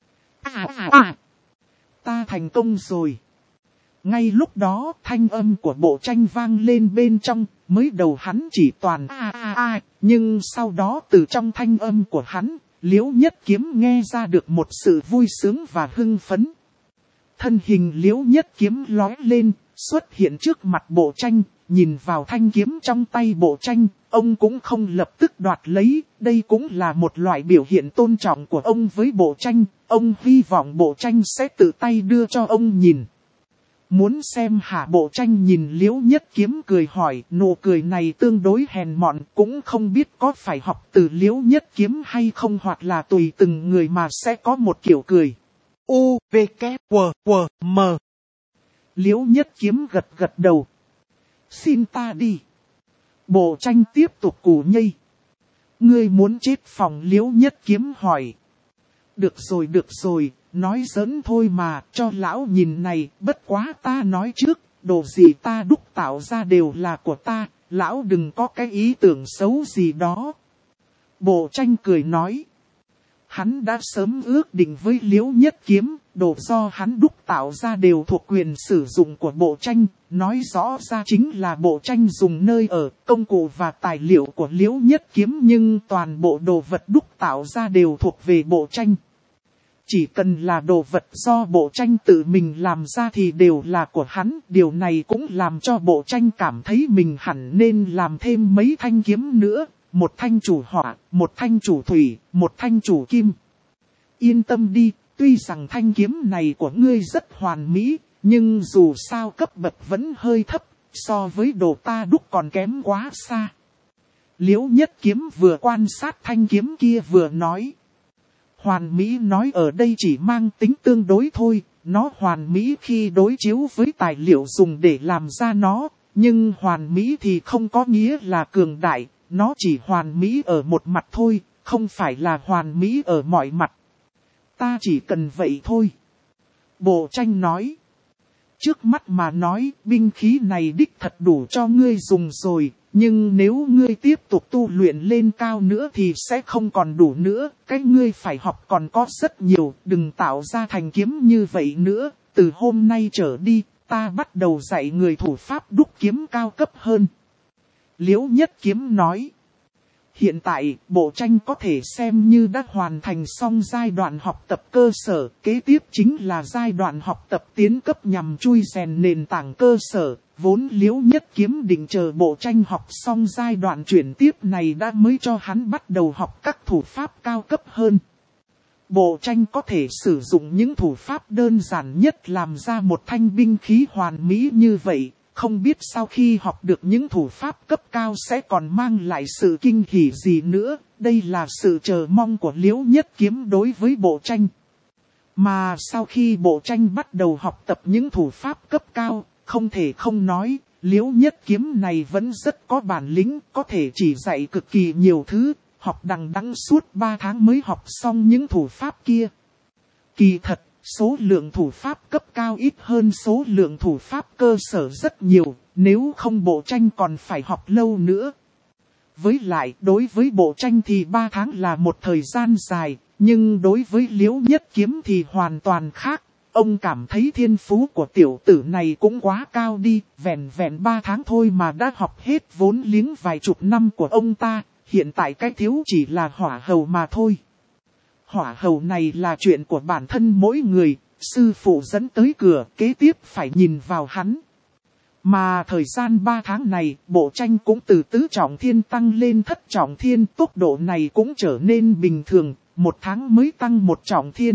À à à! Ta thành công rồi! Ngay lúc đó thanh âm của bộ tranh vang lên bên trong, mới đầu hắn chỉ toàn a a a, nhưng sau đó từ trong thanh âm của hắn, Liễu Nhất Kiếm nghe ra được một sự vui sướng và hưng phấn. Thân hình Liễu Nhất Kiếm lóe lên, xuất hiện trước mặt bộ tranh. Nhìn vào thanh kiếm trong tay bộ tranh, ông cũng không lập tức đoạt lấy, đây cũng là một loại biểu hiện tôn trọng của ông với bộ tranh, ông hy vọng bộ tranh sẽ tự tay đưa cho ông nhìn. Muốn xem hả? Bộ tranh nhìn Liễu Nhất Kiếm cười hỏi, nụ cười này tương đối hèn mọn, cũng không biết có phải học từ Liễu Nhất Kiếm hay không, hoặc là tùy từng người mà sẽ có một kiểu cười. U, V, K, W, W, M. Liễu Nhất Kiếm gật gật đầu. Xin ta đi. Bộ tranh tiếp tục củ nhây. Ngươi muốn chết phòng? Liễu Nhất Kiếm hỏi. Được rồi được rồi, nói giỡn thôi mà, cho lão nhìn này, bất quá ta nói trước, đồ gì ta đúc tạo ra đều là của ta, lão đừng có cái ý tưởng xấu gì đó. Bộ tranh cười nói. Hắn đã sớm ước định với Liễu Nhất Kiếm, đồ do hắn đúc tạo ra đều thuộc quyền sử dụng của bộ tranh, nói rõ ra chính là bộ tranh dùng nơi ở, công cụ và tài liệu của Liễu Nhất Kiếm, nhưng toàn bộ đồ vật đúc tạo ra đều thuộc về bộ tranh. Chỉ cần là đồ vật do bộ tranh tự mình làm ra thì đều là của hắn, điều này cũng làm cho bộ tranh cảm thấy mình hẳn nên làm thêm mấy thanh kiếm nữa. một thanh chủ hỏa, một thanh chủ thủy, một thanh chủ kim. Yên tâm đi, tuy rằng thanh kiếm này của ngươi rất hoàn mỹ, nhưng dù sao cấp bậc vẫn hơi thấp, so với đồ ta đúc còn kém quá xa. Liễu Nhất Kiếm vừa quan sát thanh kiếm kia vừa nói. Hoàn mỹ nói ở đây chỉ mang tính tương đối thôi, nó hoàn mỹ khi đối chiếu với tài liệu dùng để làm ra nó, nhưng hoàn mỹ thì không có nghĩa là cường đại, nó chỉ hoàn mỹ ở một mặt thôi, không phải là hoàn mỹ ở mọi mặt. Ta chỉ cần vậy thôi. Bộ Tranh nói. Trước mắt mà nói, binh khí này đích thật đủ cho ngươi dùng rồi, nhưng nếu ngươi tiếp tục tu luyện lên cao nữa thì sẽ không còn đủ nữa. Cái ngươi phải học còn có rất nhiều, đừng tạo ra thành kiếm như vậy nữa. Từ hôm nay trở đi, ta bắt đầu dạy người thủ pháp đúc kiếm cao cấp hơn. Liễu Nhất Kiếm nói. Hiện tại, Bộ Tranh có thể xem như đã hoàn thành xong giai đoạn học tập cơ sở, kế tiếp chính là giai đoạn học tập tiến cấp nhằm chui rèn nền tảng cơ sở, vốn Liễu Nhất Kiếm định chờ Bộ Tranh học xong giai đoạn chuyển tiếp này đã mới cho hắn bắt đầu học các thủ pháp cao cấp hơn. Bộ Tranh có thể sử dụng những thủ pháp đơn giản nhất làm ra một thanh binh khí hoàn mỹ như vậy. Không biết sau khi học được những thủ pháp cấp cao sẽ còn mang lại sự kinh hỉ gì nữa, đây là sự chờ mong của Liễu Nhất Kiếm đối với Bộ Tranh. Mà sau khi Bộ Tranh bắt đầu học tập những thủ pháp cấp cao, không thể không nói, Liễu Nhất Kiếm này vẫn rất có bản lĩnh, có thể chỉ dạy cực kỳ nhiều thứ, học đằng đẵng suốt ba tháng mới học xong những thủ pháp kia. Kỳ thật. Số lượng thủ pháp cấp cao ít hơn số lượng thủ pháp cơ sở rất nhiều, nếu không Bộ Tranh còn phải học lâu nữa. Với lại, đối với Bộ Tranh thì ba tháng là một thời gian dài, nhưng đối với Liễu Nhất Kiếm thì hoàn toàn khác. Ông cảm thấy thiên phú của tiểu tử này cũng quá cao đi, vẹn vẹn ba tháng thôi mà đã học hết vốn liếng vài chục năm của ông ta, hiện tại cái thiếu chỉ là hỏa hầu mà thôi. Hỏa hầu này là chuyện của bản thân mỗi người, sư phụ dẫn tới cửa, kế tiếp phải nhìn vào hắn. Mà thời gian ba tháng này, Bộ Tranh cũng từ tứ trọng thiên tăng lên thất trọng thiên, tốc độ này cũng trở nên bình thường, một tháng mới tăng một trọng thiên.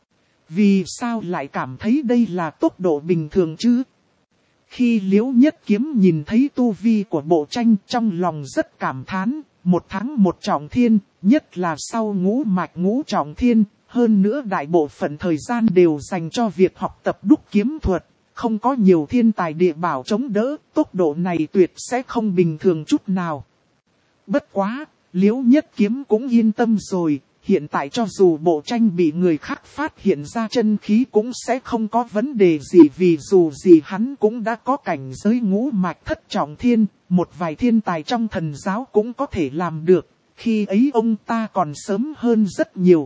Vì sao lại cảm thấy đây là tốc độ bình thường chứ? Khi Liễu Nhất Kiếm nhìn thấy tu vi của Bộ Tranh trong lòng rất cảm thán. Một tháng một trọng thiên, nhất là sau ngũ mạch ngũ trọng thiên, hơn nữa đại bộ phận thời gian đều dành cho việc học tập đúc kiếm thuật, không có nhiều thiên tài địa bảo chống đỡ, tốc độ này tuyệt sẽ không bình thường chút nào. Bất quá, Liễu Nhất Kiếm cũng yên tâm rồi, hiện tại cho dù Bộ Tranh bị người khác phát hiện ra chân khí cũng sẽ không có vấn đề gì vì dù gì hắn cũng đã có cảnh giới ngũ mạch thất trọng thiên, một vài thiên tài trong thần giáo cũng có thể làm được, khi ấy ông ta còn sớm hơn rất nhiều.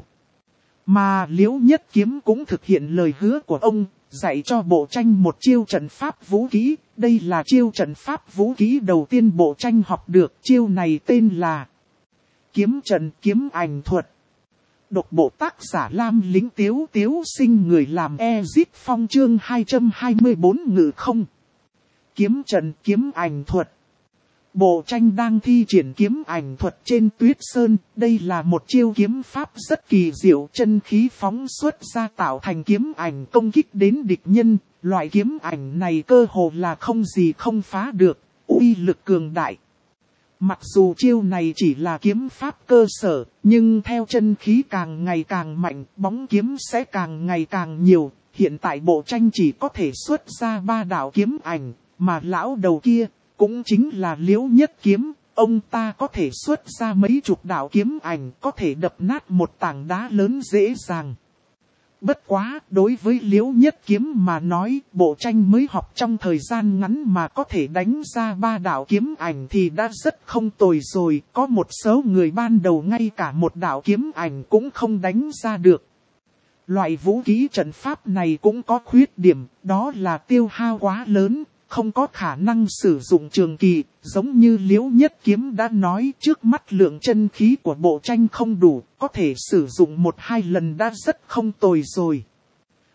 Mà Liễu Nhất Kiếm cũng thực hiện lời hứa của ông, dạy cho Bộ Tranh một chiêu trận pháp vũ kỹ, đây là chiêu trận pháp vũ kỹ đầu tiên Bộ Tranh học được, chiêu này tên là Kiếm trận kiếm ảnh thuật. Độc bộ tác giả Lam Lĩnh Tiếu Tiếu Sinh, người làm Ezit Phong chương hai trăm hai mươi bốn ngự không. Kiếm trận kiếm ảnh thuật. Bộ Tranh đang thi triển kiếm ảnh thuật trên tuyết sơn, đây là một chiêu kiếm pháp rất kỳ diệu, chân khí phóng xuất ra tạo thành kiếm ảnh công kích đến địch nhân, loại kiếm ảnh này cơ hồ là không gì không phá được, uy lực cường đại. Mặc dù chiêu này chỉ là kiếm pháp cơ sở, nhưng theo chân khí càng ngày càng mạnh, bóng kiếm sẽ càng ngày càng nhiều. Hiện tại Bộ Tranh chỉ có thể xuất ra ba đạo kiếm ảnh, mà lão đầu kia, cũng chính là Liễu Nhất Kiếm, ông ta có thể xuất ra mấy chục đạo kiếm ảnh, có thể đập nát một tảng đá lớn dễ dàng. Bất quá, đối với Liễu Nhất Kiếm mà nói, Bộ Tranh mới học trong thời gian ngắn mà có thể đánh ra ba đạo kiếm ảnh thì đã rất không tồi rồi. Có một số người ban đầu ngay cả một đạo kiếm ảnh cũng không đánh ra được. Loại vũ khí trận pháp này cũng có khuyết điểm, đó là tiêu hao quá lớn, không có khả năng sử dụng trường kỳ, giống như Liễu Nhất Kiếm đã nói, trước mắt lượng chân khí của Bộ Tranh không đủ, có thể sử dụng một hai lần đã rất không tồi rồi.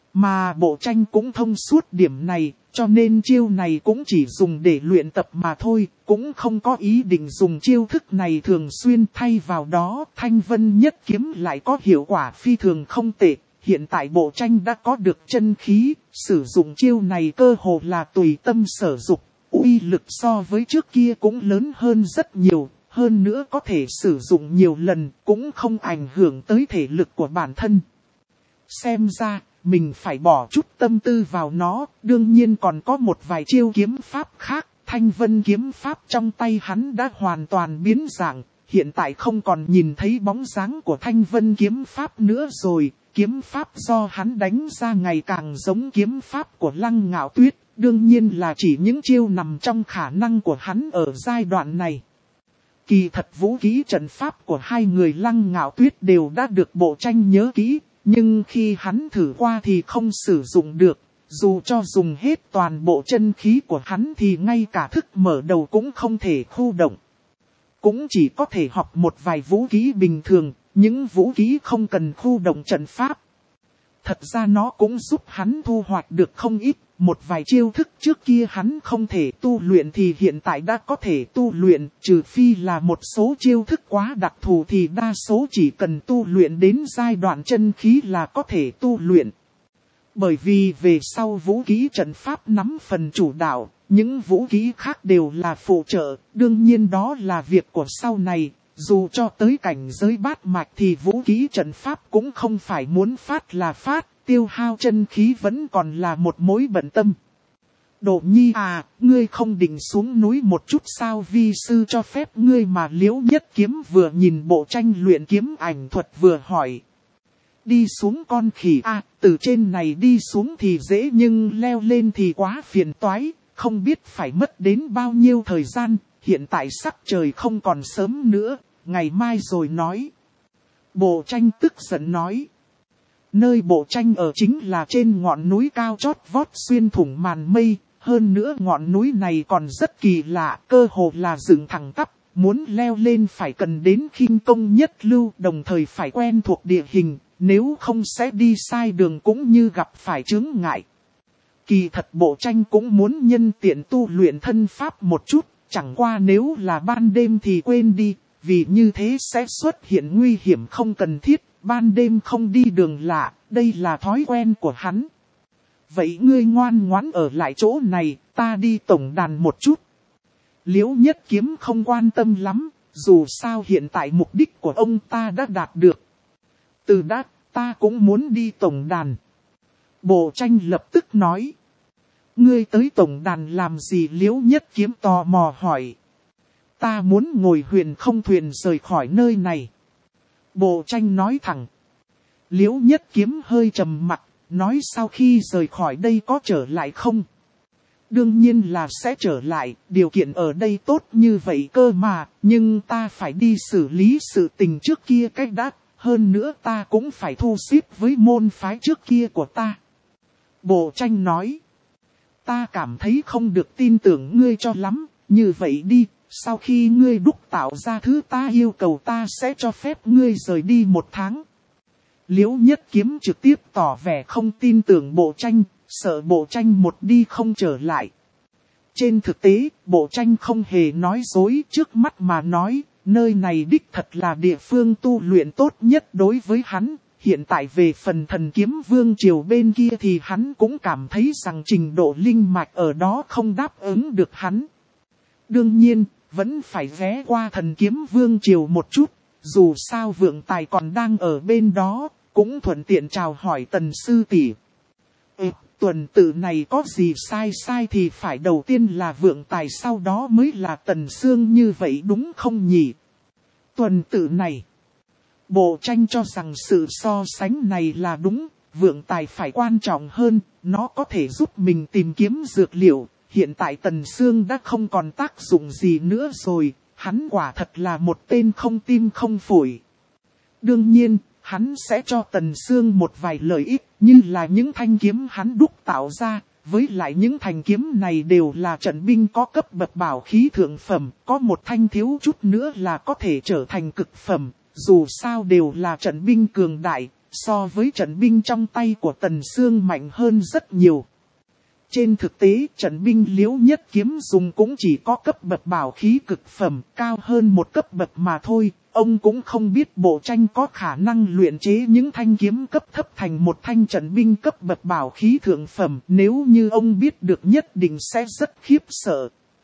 Mà bộ tranh cũng thông suốt điểm này, cho nên chiêu này cũng chỉ dùng để luyện tập mà thôi, cũng không có ý định dùng chiêu thức này thường xuyên. Thay vào đó, Thanh Vân Nhất Kiếm lại có hiệu quả phi thường không tệ. Hiện tại bộ tranh đã có được chân khí, sử dụng chiêu này cơ hồ là tùy tâm sở dục, uy lực so với trước kia cũng lớn hơn rất nhiều, hơn nữa có thể sử dụng nhiều lần, cũng không ảnh hưởng tới thể lực của bản thân. Xem ra, mình phải bỏ chút tâm tư vào nó, đương nhiên còn có một vài chiêu kiếm pháp khác. Thanh Vân kiếm pháp trong tay hắn đã hoàn toàn biến dạng, hiện tại không còn nhìn thấy bóng dáng của Thanh Vân kiếm pháp nữa rồi. Kiếm pháp do hắn đánh ra ngày càng giống kiếm pháp của Lăng Ngạo Tuyết, đương nhiên là chỉ những chiêu nằm trong khả năng của hắn ở giai đoạn này. Kỳ thật vũ khí trận pháp của hai người Lăng Ngạo Tuyết đều đã được bộ tranh nhớ kỹ, nhưng khi hắn thử qua thì không sử dụng được, dù cho dùng hết toàn bộ chân khí của hắn thì ngay cả thức mở đầu cũng không thể khu động. Cũng chỉ có thể học một vài vũ khí bình thường, những vũ khí không cần khu động trận pháp. Thật ra nó cũng giúp hắn thu hoạch được không ít, một vài chiêu thức trước kia hắn không thể tu luyện thì hiện tại đã có thể tu luyện, trừ phi là một số chiêu thức quá đặc thù thì đa số chỉ cần tu luyện đến giai đoạn chân khí là có thể tu luyện. Bởi vì về sau vũ khí trận pháp nắm phần chủ đạo, những vũ khí khác đều là phụ trợ, đương nhiên đó là việc của sau này. Dù cho tới cảnh giới bát mạch thì vũ khí trận pháp cũng không phải muốn phát là phát, tiêu hao chân khí vẫn còn là một mối bận tâm. Đỗ Nhi à, ngươi không định xuống núi một chút sao? Vi sư cho phép ngươi mà. Liễu Nhất Kiếm vừa nhìn bộ tranh luyện kiếm ảnh thuật vừa hỏi. Đi xuống con khỉ à, từ trên này đi xuống thì dễ nhưng leo lên thì quá phiền toái, không biết phải mất đến bao nhiêu thời gian, hiện tại sắc trời không còn sớm nữa. Ngày mai rồi nói. Bộ tranh tức giận nói. Nơi bộ tranh ở chính là trên ngọn núi cao chót vót xuyên thủng màn mây. Hơn nữa ngọn núi này còn rất kỳ lạ, cơ hồ là dựng thẳng tắp. Muốn leo lên phải cần đến khinh công nhất lưu, đồng thời phải quen thuộc địa hình. Nếu không sẽ đi sai đường cũng như gặp phải chướng ngại. Kỳ thật bộ tranh cũng muốn nhân tiện tu luyện thân pháp một chút. Chẳng qua nếu là ban đêm thì quên đi. Vì như thế sẽ xuất hiện nguy hiểm không cần thiết, ban đêm không đi đường lạ, đây là thói quen của hắn. Vậy ngươi ngoan ngoãn ở lại chỗ này, ta đi tổng đàn một chút. Liễu Nhất Kiếm không quan tâm lắm, dù sao hiện tại mục đích của ông ta đã đạt được. Từ đã, ta cũng muốn đi tổng đàn. Bộ tranh lập tức nói. Ngươi tới tổng đàn làm gì? Liễu Nhất Kiếm tò mò hỏi. Ta muốn ngồi huyền không thuyền rời khỏi nơi này. Bộ tranh nói thẳng. Liễu Nhất Kiếm hơi trầm mặt, nói sau khi rời khỏi đây có trở lại không? Đương nhiên là sẽ trở lại, điều kiện ở đây tốt như vậy cơ mà, nhưng ta phải đi xử lý sự tình trước kia cách đã, hơn nữa ta cũng phải thu xếp với môn phái trước kia của ta. Bộ tranh nói. Ta cảm thấy không được tin tưởng ngươi cho lắm, như vậy đi. Sau khi ngươi đúc tạo ra thứ ta yêu cầu ta sẽ cho phép ngươi rời đi một tháng. Liễu Nhất Kiếm trực tiếp tỏ vẻ không tin tưởng bộ tranh, sợ bộ tranh một đi không trở lại. Trên thực tế, bộ tranh không hề nói dối, trước mắt mà nói, nơi này đích thật là địa phương tu luyện tốt nhất đối với hắn. Hiện tại về phần Thần Kiếm Vương triều bên kia thì hắn cũng cảm thấy rằng trình độ linh mạch ở đó không đáp ứng được hắn. Đương nhiên, vẫn phải ghé qua Thần Kiếm Vương triều một chút, dù sao Vượng Tài còn đang ở bên đó, cũng thuận tiện chào hỏi Tần sư tỷ. Ê, tuần tự này có gì sai sai thì phải đầu tiên là Vượng Tài, sau đó mới là Tần Sương, như vậy đúng không nhỉ? Tuần tự này, bộ tranh cho rằng sự so sánh này là đúng, Vượng Tài phải quan trọng hơn, nó có thể giúp mình tìm kiếm dược liệu. Hiện tại Tần Sương đã không còn tác dụng gì nữa rồi, hắn quả thật là một tên không tim không phổi. Đương nhiên, hắn sẽ cho Tần Sương một vài lợi ích, như là những thanh kiếm hắn đúc tạo ra, với lại những thanh kiếm này đều là trận binh có cấp bậc bảo khí thượng phẩm, có một thanh thiếu chút nữa là có thể trở thành cực phẩm, dù sao đều là trận binh cường đại, so với trận binh trong tay của Tần Sương mạnh hơn rất nhiều. Trên thực tế, trận binh Liễu Nhất Kiếm dùng cũng chỉ có cấp bậc bảo khí cực phẩm, cao hơn một cấp bậc mà thôi. Ông cũng không biết bộ tranh có khả năng luyện chế những thanh kiếm cấp thấp thành một thanh trận binh cấp bậc bảo khí thượng phẩm. Nếu như ông biết được nhất định sẽ rất khiếp sợ.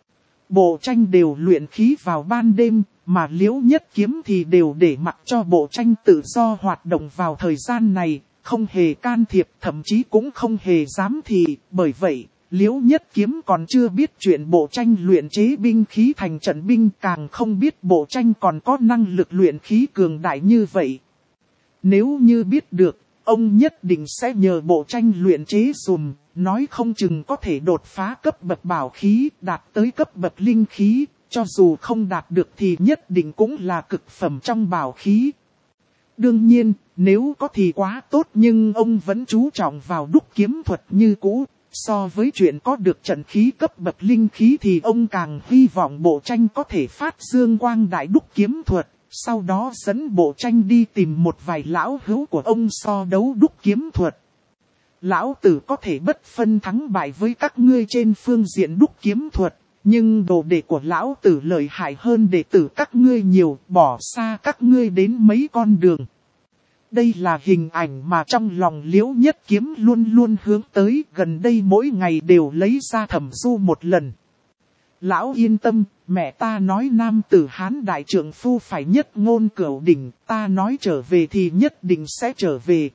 Bộ tranh đều luyện khí vào ban đêm, mà Liễu Nhất Kiếm thì đều để mặc cho bộ tranh tự do hoạt động vào thời gian này, không hề can thiệp, thậm chí cũng không hề giám thị. Bởi vậy, Liễu Nhất Kiếm còn chưa biết chuyện bộ tranh luyện chế binh khí thành trận binh, càng không biết bộ tranh còn có năng lực luyện khí cường đại như vậy. Nếu như biết được, ông nhất định sẽ nhờ bộ tranh luyện chế dùm, nói không chừng có thể đột phá cấp bậc bảo khí, đạt tới cấp bậc linh khí, cho dù không đạt được thì nhất định cũng là cực phẩm trong bảo khí. Đương nhiên, nếu có thì quá tốt, nhưng ông vẫn chú trọng vào đúc kiếm thuật như cũ. So với chuyện có được trận khí cấp bậc linh khí thì ông càng hy vọng bộ tranh có thể phát dương quang đại đúc kiếm thuật. Sau đó dẫn bộ tranh đi tìm một vài lão hữu của ông so đấu đúc kiếm thuật. Lão tử có thể bất phân thắng bại với các ngươi trên phương diện đúc kiếm thuật. Nhưng đồ đệ của lão tử lợi hại hơn đệ tử các ngươi nhiều, bỏ xa các ngươi đến mấy con đường. Đây là hình ảnh mà trong lòng Liễu Nhất Kiếm luôn luôn hướng tới, gần đây mỗi ngày đều lấy ra thẩm du một lần. Lão yên tâm, mẹ ta nói nam tử Hán đại trượng phu phải nhất ngôn cửu đỉnh, ta nói trở về thì nhất định sẽ trở về.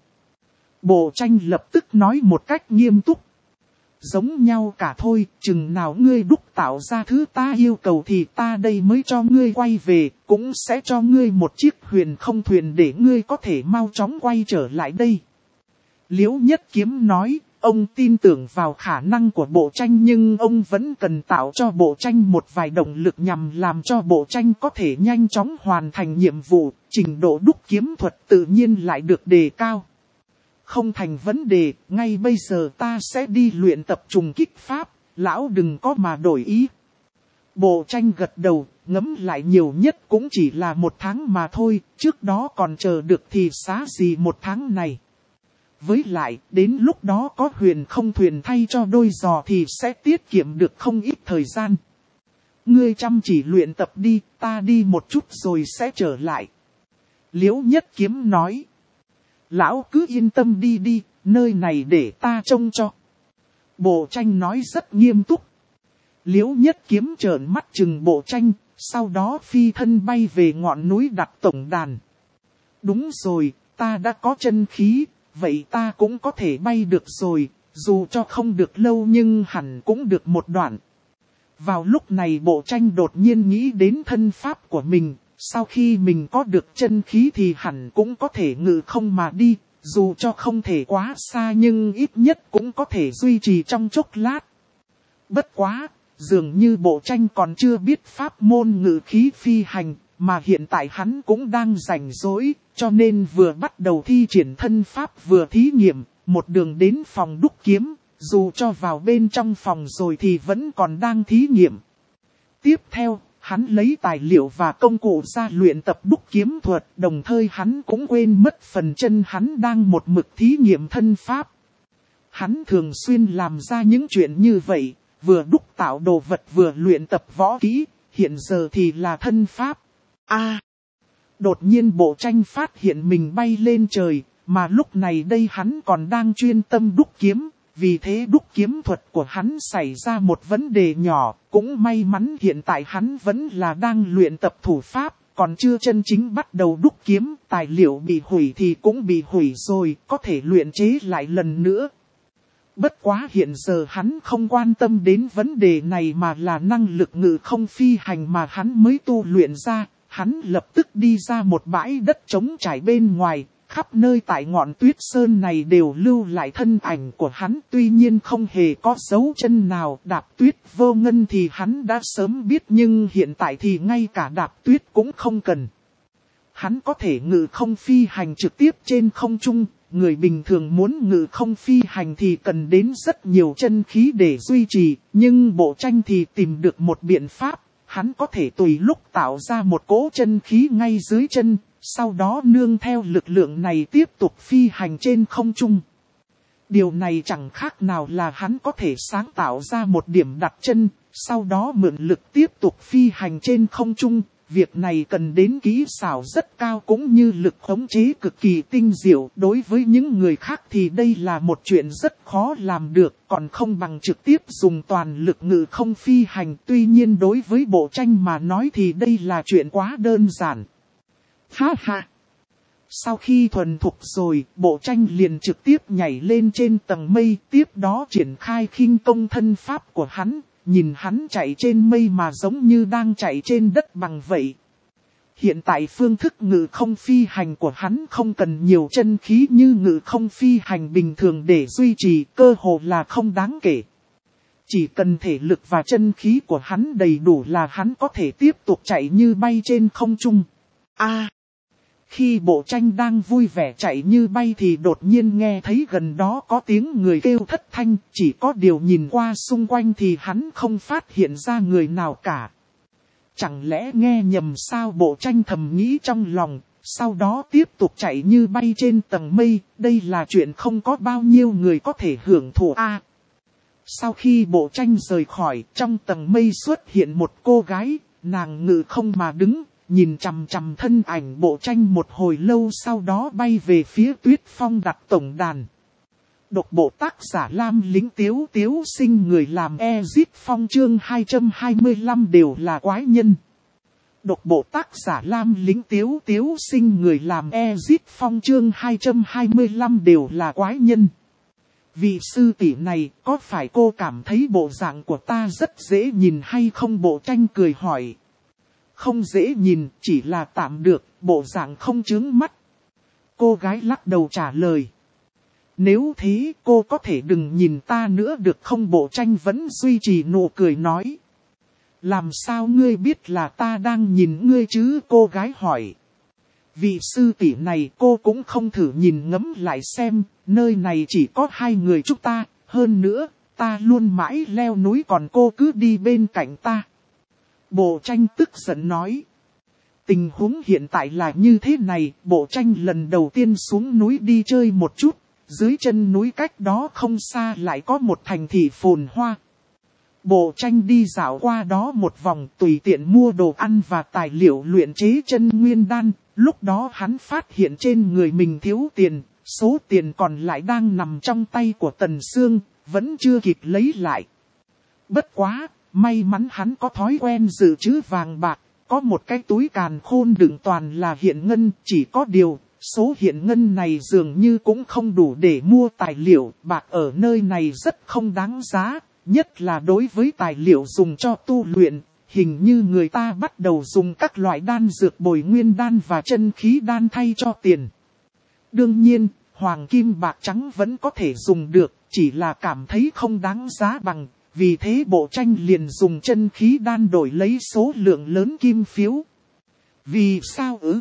Bộ tranh lập tức nói một cách nghiêm túc. Giống nhau cả thôi, chừng nào ngươi đúc tạo ra thứ ta yêu cầu thì ta đây mới cho ngươi quay về, cũng sẽ cho ngươi một chiếc huyền không thuyền để ngươi có thể mau chóng quay trở lại đây. Liễu Nhất Kiếm nói, ông tin tưởng vào khả năng của bộ tranh nhưng ông vẫn cần tạo cho bộ tranh một vài động lực nhằm làm cho bộ tranh có thể nhanh chóng hoàn thành nhiệm vụ, trình độ đúc kiếm thuật tự nhiên lại được đề cao. Không thành vấn đề, ngay bây giờ ta sẽ đi luyện tập trùng kích pháp, lão đừng có mà đổi ý. Bộ tranh gật đầu, ngẫm lại nhiều nhất cũng chỉ là một tháng mà thôi, trước đó còn chờ được thì xá gì một tháng này. Với lại, đến lúc đó có huyền không thuyền thay cho đôi giò thì sẽ tiết kiệm được không ít thời gian. Ngươi chăm chỉ luyện tập đi, ta đi một chút rồi sẽ trở lại. Liễu Nhất Kiếm nói. Lão cứ yên tâm đi đi, nơi này để ta trông cho. Bộ tranh nói rất nghiêm túc. Liễu Nhất Kiếm trợn mắt chừng bộ tranh, sau đó phi thân bay về ngọn núi đặt tổng đàn. Đúng rồi, ta đã có chân khí, vậy ta cũng có thể bay được rồi, dù cho không được lâu nhưng hẳn cũng được một đoạn. Vào lúc này bộ tranh đột nhiên nghĩ đến thân pháp của mình. Sau khi mình có được chân khí thì hẳn cũng có thể ngự không mà đi, dù cho không thể quá xa nhưng ít nhất cũng có thể duy trì trong chốc lát. Bất quá, dường như bộ tranh còn chưa biết pháp môn ngự khí phi hành, mà hiện tại hắn cũng đang rảnh rỗi, cho nên vừa bắt đầu thi triển thân pháp vừa thí nghiệm, một đường đến phòng đúc kiếm, dù cho vào bên trong phòng rồi thì vẫn còn đang thí nghiệm. Tiếp theo, hắn lấy tài liệu và công cụ ra luyện tập đúc kiếm thuật, đồng thời hắn cũng quên mất phần chân hắn đang một mực thí nghiệm thân pháp. Hắn thường xuyên làm ra những chuyện như vậy, vừa đúc tạo đồ vật vừa luyện tập võ kỹ, hiện giờ thì là thân pháp. A! À, đột nhiên bộ tranh phát hiện mình bay lên trời, mà lúc này đây hắn còn đang chuyên tâm đúc kiếm. Vì thế đúc kiếm thuật của hắn xảy ra một vấn đề nhỏ, cũng may mắn hiện tại hắn vẫn là đang luyện tập thủ pháp, còn chưa chân chính bắt đầu đúc kiếm, tài liệu bị hủy thì cũng bị hủy rồi, có thể luyện chế lại lần nữa. Bất quá hiện giờ hắn không quan tâm đến vấn đề này mà là năng lực ngự không phi hành mà hắn mới tu luyện ra, hắn lập tức đi ra một bãi đất trống trải bên ngoài. Khắp nơi tại ngọn tuyết sơn này đều lưu lại thân ảnh của hắn, tuy nhiên không hề có dấu chân nào. Đạp tuyết vô ngân thì hắn đã sớm biết nhưng hiện tại thì ngay cả đạp tuyết cũng không cần. Hắn có thể ngự không phi hành trực tiếp trên không trung, người bình thường muốn ngự không phi hành thì cần đến rất nhiều chân khí để duy trì, nhưng bộ tranh thì tìm được một biện pháp, hắn có thể tùy lúc tạo ra một cỗ chân khí ngay dưới chân. sau đó nương theo lực lượng này tiếp tục phi hành trên không trung. Điều này chẳng khác nào là hắn có thể sáng tạo ra một điểm đặt chân, sau đó mượn lực tiếp tục phi hành trên không trung. Việc này cần đến kỹ xảo rất cao cũng như lực khống chế cực kỳ tinh diệu. Đối với những người khác thì đây là một chuyện rất khó làm được, còn không bằng trực tiếp dùng toàn lực ngự không phi hành. Tuy nhiên đối với Bộ Tranh mà nói thì đây là chuyện quá đơn giản. Ha ha! Sau khi thuần thục rồi, Bộ Tranh liền trực tiếp nhảy lên trên tầng mây, tiếp đó triển khai khinh công thân pháp của hắn. Nhìn hắn chạy trên mây mà giống như đang chạy trên đất bằng vậy. Hiện tại phương thức ngự không phi hành của hắn không cần nhiều chân khí như ngự không phi hành bình thường để duy trì, cơ hồ là không đáng kể. Chỉ cần thể lực và chân khí của hắn đầy đủ là hắn có thể tiếp tục chạy như bay trên không trung. A! À, khi Bộ Tranh đang vui vẻ chạy như bay thì đột nhiên nghe thấy gần đó có tiếng người kêu thất thanh, chỉ có điều nhìn qua xung quanh thì hắn không phát hiện ra người nào cả. Chẳng lẽ nghe nhầm sao? Bộ Tranh thầm nghĩ trong lòng, sau đó tiếp tục chạy như bay trên tầng mây, đây là chuyện không có bao nhiêu người có thể hưởng thụ a. À, sau khi Bộ Tranh rời khỏi, trong tầng mây xuất hiện một cô gái, nàng ngự không mà đứng. Nhìn chằm chằm thân ảnh Bộ Tranh một hồi lâu, sau đó bay về phía Tuyết Phong đặt tổng đàn. Độc bộ tác giả Lam Lĩnh Tiếu Tiếu Sinh, người làm Ezit Phong chương hai trăm hai mươi lăm đều là quái nhân. Độc bộ tác giả Lam Lĩnh Tiếu Tiếu Sinh, người làm Ezit Phong chương hai trăm hai mươi lăm đều là quái nhân. Vị sư tỷ này, có phải cô cảm thấy bộ dạng của ta rất dễ nhìn hay không? Bộ Tranh cười hỏi. Không dễ nhìn, chỉ là tạm được, bộ dạng không chướng mắt. Cô gái lắc đầu trả lời. Nếu thế cô có thể đừng nhìn ta nữa được không? Bộ Tranh vẫn duy trì nụ cười nói. Làm sao ngươi biết là ta đang nhìn ngươi chứ? Cô gái hỏi. Vị sư tỷ này cô cũng không thử nhìn ngẫm lại xem, nơi này chỉ có hai người chúng ta, hơn nữa, ta luôn mãi leo núi còn cô cứ đi bên cạnh ta. Bộ Tranh tức giận nói. Tình huống hiện tại là như thế này, Bộ Tranh lần đầu tiên xuống núi đi chơi một chút, dưới chân núi cách đó không xa lại có một thành thị phồn hoa. Bộ Tranh đi dạo qua đó một vòng, tùy tiện mua đồ ăn và tài liệu luyện chế chân nguyên đan, lúc đó hắn phát hiện trên người mình thiếu tiền, số tiền còn lại đang nằm trong tay của Tần Sương, vẫn chưa kịp lấy lại. Bất quá! May mắn hắn có thói quen dự trữ vàng bạc, có một cái túi càn khôn đựng toàn là hiện ngân, chỉ có điều, số hiện ngân này dường như cũng không đủ để mua tài liệu, bạc ở nơi này rất không đáng giá, nhất là đối với tài liệu dùng cho tu luyện, hình như người ta bắt đầu dùng các loại đan dược bồi nguyên đan và chân khí đan thay cho tiền. Đương nhiên, hoàng kim bạc trắng vẫn có thể dùng được, chỉ là cảm thấy không đáng giá bằng. Vì thế Bộ Tranh liền dùng chân khí đan đổi lấy số lượng lớn kim phiếu. Vì sao ư?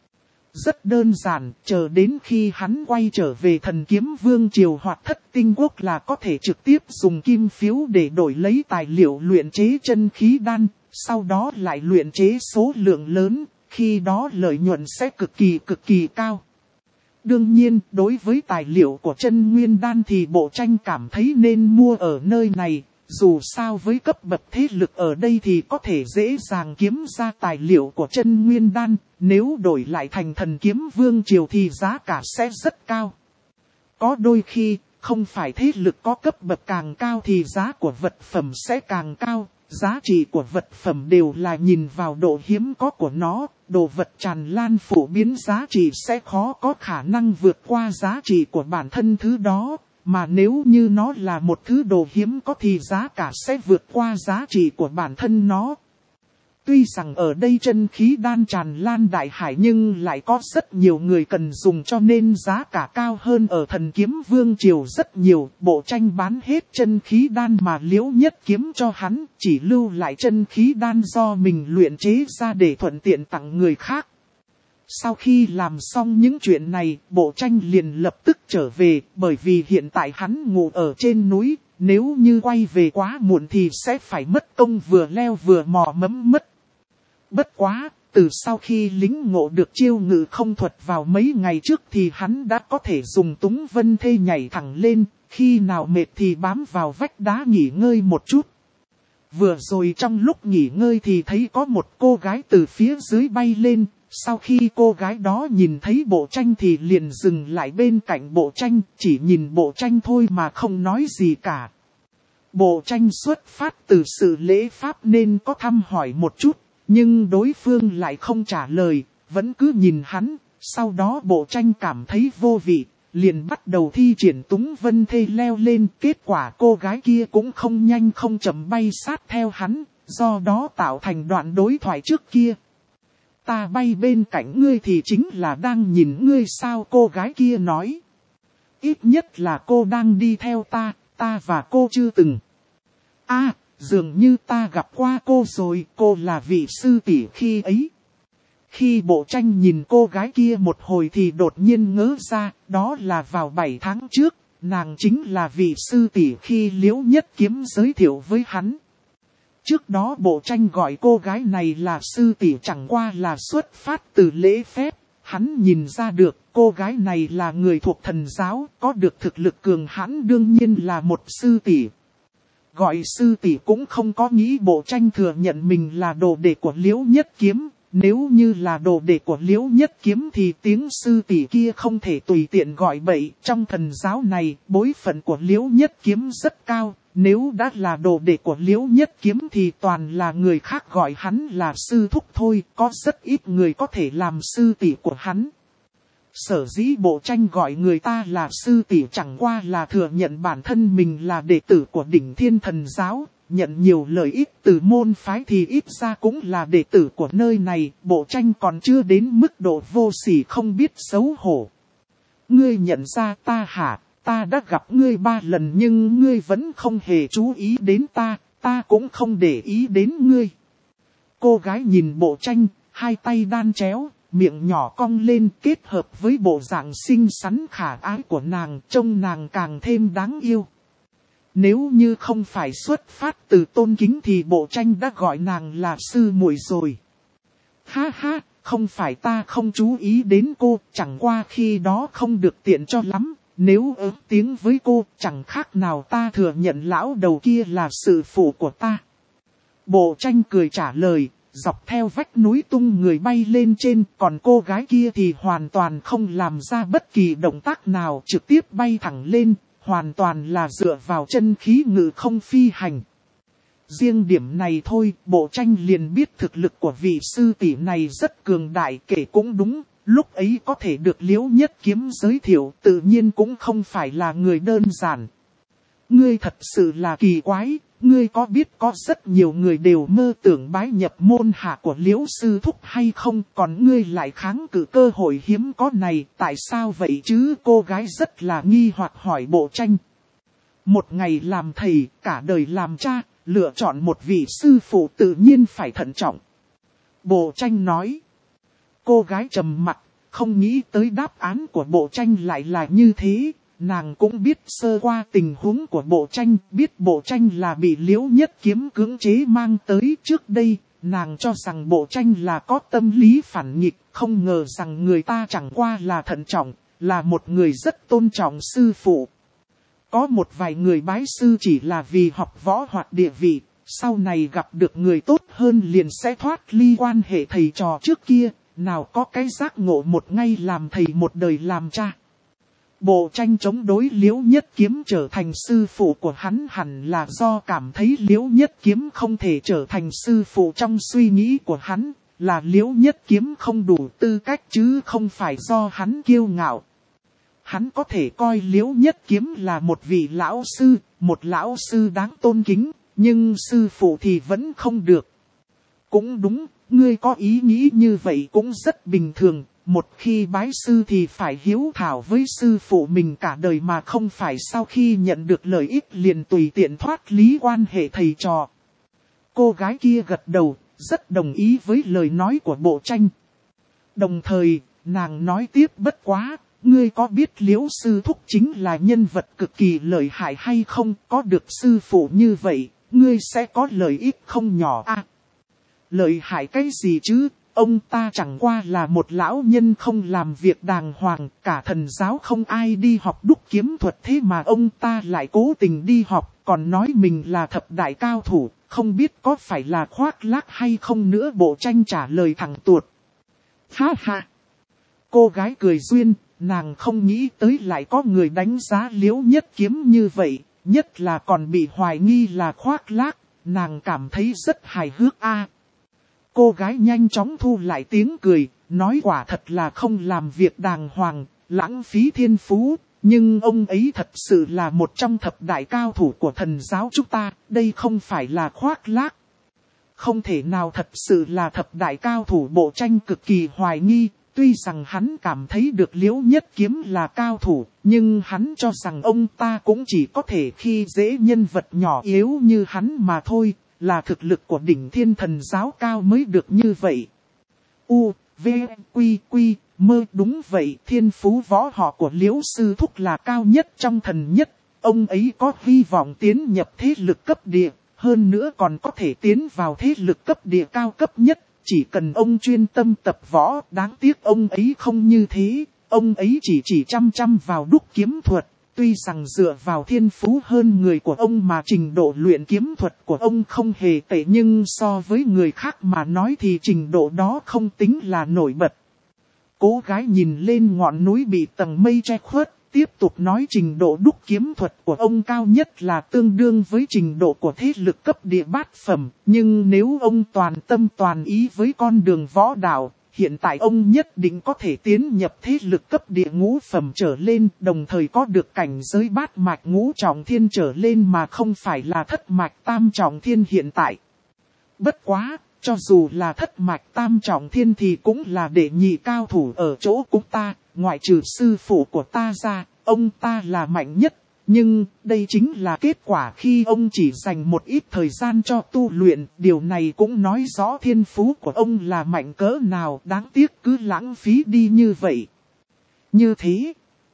Rất đơn giản, chờ đến khi hắn quay trở về Thần Kiếm Vương Triều hoặc Thất Tinh Quốc là có thể trực tiếp dùng kim phiếu để đổi lấy tài liệu luyện chế chân khí đan, sau đó lại luyện chế số lượng lớn, khi đó lợi nhuận sẽ cực kỳ cực kỳ cao. Đương nhiên, đối với tài liệu của chân nguyên đan thì Bộ Tranh cảm thấy nên mua ở nơi này. Dù sao với cấp bậc thế lực ở đây thì có thể dễ dàng kiếm ra tài liệu của chân nguyên đan, nếu đổi lại thành Thần Kiếm Vương Triều thì giá cả sẽ rất cao. Có đôi khi, không phải thế lực có cấp bậc càng cao thì giá của vật phẩm sẽ càng cao, giá trị của vật phẩm đều là nhìn vào độ hiếm có của nó, đồ vật tràn lan phổ biến giá trị sẽ khó có khả năng vượt qua giá trị của bản thân thứ đó. Mà nếu như nó là một thứ đồ hiếm có thì giá cả sẽ vượt qua giá trị của bản thân nó. Tuy rằng ở đây chân khí đan tràn lan đại hải nhưng lại có rất nhiều người cần dùng cho nên giá cả cao hơn ở Thần Kiếm Vương Triều rất nhiều. Bộ Tranh bán hết chân khí đan mà Liễu Nhất Kiếm cho hắn, chỉ lưu lại chân khí đan do mình luyện chế ra để thuận tiện tặng người khác. Sau khi làm xong những chuyện này, Bộ Tranh liền lập tức trở về, bởi vì hiện tại hắn ngủ ở trên núi, nếu như quay về quá muộn thì sẽ phải mất công vừa leo vừa mò mẫm mất. Bất quá, từ sau khi lính ngộ được chiêu ngự không thuật vào mấy ngày trước thì hắn đã có thể dùng túng vân thê nhảy thẳng lên, khi nào mệt thì bám vào vách đá nghỉ ngơi một chút. Vừa rồi trong lúc nghỉ ngơi thì thấy có một cô gái từ phía dưới bay lên, sau khi cô gái đó nhìn thấy bộ tranh thì liền dừng lại bên cạnh bộ tranh, chỉ nhìn bộ tranh thôi mà không nói gì cả. Bộ tranh xuất phát từ sự lễ pháp nên có thăm hỏi một chút, nhưng đối phương lại không trả lời, vẫn cứ nhìn hắn, sau đó bộ tranh cảm thấy vô vị, liền bắt đầu thi triển túng vân thê leo lên, kết quả cô gái kia cũng không nhanh không chậm bay sát theo hắn, do đó tạo thành đoạn đối thoại trước kia. Ta bay bên cạnh ngươi thì chính là đang nhìn ngươi sao, cô gái kia nói. Ít nhất là cô đang đi theo ta, ta và cô chưa từng. À, dường như ta gặp qua cô rồi, cô là vị sư tỷ khi ấy. Khi bộ tranh nhìn cô gái kia một hồi thì đột nhiên ngớ ra, đó là vào bảy tháng trước, nàng chính là vị sư tỷ khi Liễu Nhất Kiếm giới thiệu với hắn. Trước đó bộ tranh gọi cô gái này là sư tỷ chẳng qua là xuất phát từ lễ phép, hắn nhìn ra được cô gái này là người thuộc thần giáo, có được thực lực cường hãn đương nhiên là một sư tỷ. Gọi sư tỷ cũng không có nghĩ bộ tranh thừa nhận mình là đồ đệ của Liễu Nhất Kiếm. Nếu như là đồ đệ của Liễu Nhất Kiếm thì tiếng sư tỷ kia không thể tùy tiện gọi bậy. Trong thần giáo này, bối phận của Liễu Nhất Kiếm rất cao. Nếu đã là đồ đệ của Liễu Nhất Kiếm thì toàn là người khác gọi hắn là sư thúc thôi. Có rất ít người có thể làm sư tỷ của hắn. Sở dĩ bộ tranh gọi người ta là sư tỷ chẳng qua là thừa nhận bản thân mình là đệ tử của đỉnh thiên thần giáo. Nhận nhiều lợi ích từ môn phái thì ít ra cũng là đệ tử của nơi này, bộ tranh còn chưa đến mức độ vô sỉ không biết xấu hổ. Ngươi nhận ra ta hả, ta đã gặp ngươi ba lần nhưng ngươi vẫn không hề chú ý đến ta, ta cũng không để ý đến ngươi. Cô gái nhìn bộ tranh, hai tay đan chéo, miệng nhỏ cong lên kết hợp với bộ dạng xinh xắn khả ái của nàng, trông nàng càng thêm đáng yêu. Nếu như không phải xuất phát từ tôn kính thì bộ tranh đã gọi nàng là sư muội rồi. Ha ha, không phải ta không chú ý đến cô, chẳng qua khi đó không được tiện cho lắm. Nếu ớt tiếng với cô, chẳng khác nào ta thừa nhận lão đầu kia là sư phụ của ta. Bộ tranh cười trả lời, dọc theo vách núi tung người bay lên trên, còn cô gái kia thì hoàn toàn không làm ra bất kỳ động tác nào, trực tiếp bay thẳng lên. Hoàn toàn là dựa vào chân khí ngự không phi hành. Riêng điểm này thôi, bộ tranh liền biết thực lực của vị sư tỷ này rất cường đại, kể cũng đúng. Lúc ấy có thể được Liễu Nhất Kiếm giới thiệu tự nhiên cũng không phải là người đơn giản. Ngươi thật sự là kỳ quái, ngươi có biết có rất nhiều người đều mơ tưởng bái nhập môn hạ của Liễu sư thúc hay không, còn ngươi lại kháng cự cơ hội hiếm có này, tại sao vậy chứ? Cô gái rất là nghi hoặc hỏi bộ tranh. Một ngày làm thầy, cả đời làm cha, lựa chọn một vị sư phụ tự nhiên phải thận trọng. Bộ tranh nói. Cô gái trầm mặt, không nghĩ tới đáp án của bộ tranh lại là như thế. Nàng cũng biết sơ qua tình huống của bộ tranh, biết bộ tranh là bị Liễu Nhất Kiếm cưỡng chế mang tới trước đây. Nàng cho rằng bộ tranh là có tâm lý phản nghịch, không ngờ rằng người ta chẳng qua là thận trọng, là một người rất tôn trọng sư phụ. Có một vài người bái sư chỉ là vì học võ hoặc địa vị, sau này gặp được người tốt hơn liền sẽ thoát ly quan hệ thầy trò trước kia, nào có cái giác ngộ một ngày làm thầy một đời làm cha. Bộ tranh chống đối Liễu Nhất Kiếm trở thành sư phụ của hắn hẳn là do cảm thấy Liễu Nhất Kiếm không thể trở thành sư phụ trong suy nghĩ của hắn, là Liễu Nhất Kiếm không đủ tư cách chứ không phải do hắn kiêu ngạo. Hắn có thể coi Liễu Nhất Kiếm là một vị lão sư, một lão sư đáng tôn kính, nhưng sư phụ thì vẫn không được. Cũng đúng, ngươi có ý nghĩ như vậy cũng rất bình thường. Một khi bái sư thì phải hiếu thảo với sư phụ mình cả đời mà không phải sau khi nhận được lợi ích liền tùy tiện thoát lý quan hệ thầy trò. Cô gái kia gật đầu, rất đồng ý với lời nói của bộ tranh. Đồng thời, nàng nói tiếp bất quá, ngươi có biết Liễu sư thúc chính là nhân vật cực kỳ lợi hại hay không? Có được sư phụ như vậy, ngươi sẽ có lợi ích không nhỏ à? lợi hại cái gì chứ, ông ta chẳng qua là một lão nhân không làm việc đàng hoàng, cả thần giáo không ai đi học đúc kiếm thuật thế mà ông ta lại cố tình đi học, còn nói mình là thập đại cao thủ, không biết có phải là khoác lác hay không nữa. Bộ tranh trả lời thẳng tuột. Ha ha! Cô gái cười duyên, nàng không nghĩ tới lại có người đánh giá Liễu Nhất Kiếm như vậy, nhất là còn bị hoài nghi là khoác lác, nàng cảm thấy rất hài hước a. Cô gái nhanh chóng thu lại tiếng cười, nói quả thật là không làm việc đàng hoàng, lãng phí thiên phú, nhưng ông ấy thật sự là một trong thập đại cao thủ của thần giáo chúng ta, đây không phải là khoác lác. Không thể nào thật sự là thập đại cao thủ. Bộ tranh cực kỳ hoài nghi, tuy rằng hắn cảm thấy được Liễu Nhất Kiếm là cao thủ, nhưng hắn cho rằng ông ta cũng chỉ có thể khi dễ nhân vật nhỏ yếu như hắn mà thôi, là thực lực của đỉnh thiên thần giáo cao mới được như vậy. U, V, Quy, Quy, Mơ, đúng vậy, thiên phú võ họ của Liễu Sư Thúc là cao nhất trong thần nhất, ông ấy có hy vọng tiến nhập thế lực cấp địa, hơn nữa còn có thể tiến vào thế lực cấp địa cao cấp nhất, chỉ cần ông chuyên tâm tập võ. Đáng tiếc ông ấy không như thế, ông ấy chỉ chỉ chăm chăm vào đúc kiếm thuật. Tuy rằng dựa vào thiên phú hơn người của ông mà trình độ luyện kiếm thuật của ông không hề tệ, nhưng so với người khác mà nói thì trình độ đó không tính là nổi bật. Cô gái nhìn lên ngọn núi bị tầng mây che khuất, tiếp tục nói trình độ đúc kiếm thuật của ông cao nhất là tương đương với trình độ của thế lực cấp địa bát phẩm, nhưng nếu ông toàn tâm toàn ý với con đường võ đạo, hiện tại ông nhất định có thể tiến nhập thế lực cấp địa ngũ phẩm trở lên, đồng thời có được cảnh giới bát mạch ngũ trọng thiên trở lên mà không phải là thất mạch tam trọng thiên hiện tại. Bất quá, cho dù là thất mạch tam trọng thiên thì cũng là đệ nhị cao thủ ở chỗ chúng ta, ngoại trừ sư phụ của ta ra, ông ta là mạnh nhất. Nhưng, đây chính là kết quả khi ông chỉ dành một ít thời gian cho tu luyện, điều này cũng nói rõ thiên phú của ông là mạnh cỡ nào, đáng tiếc cứ lãng phí đi như vậy. Như thế,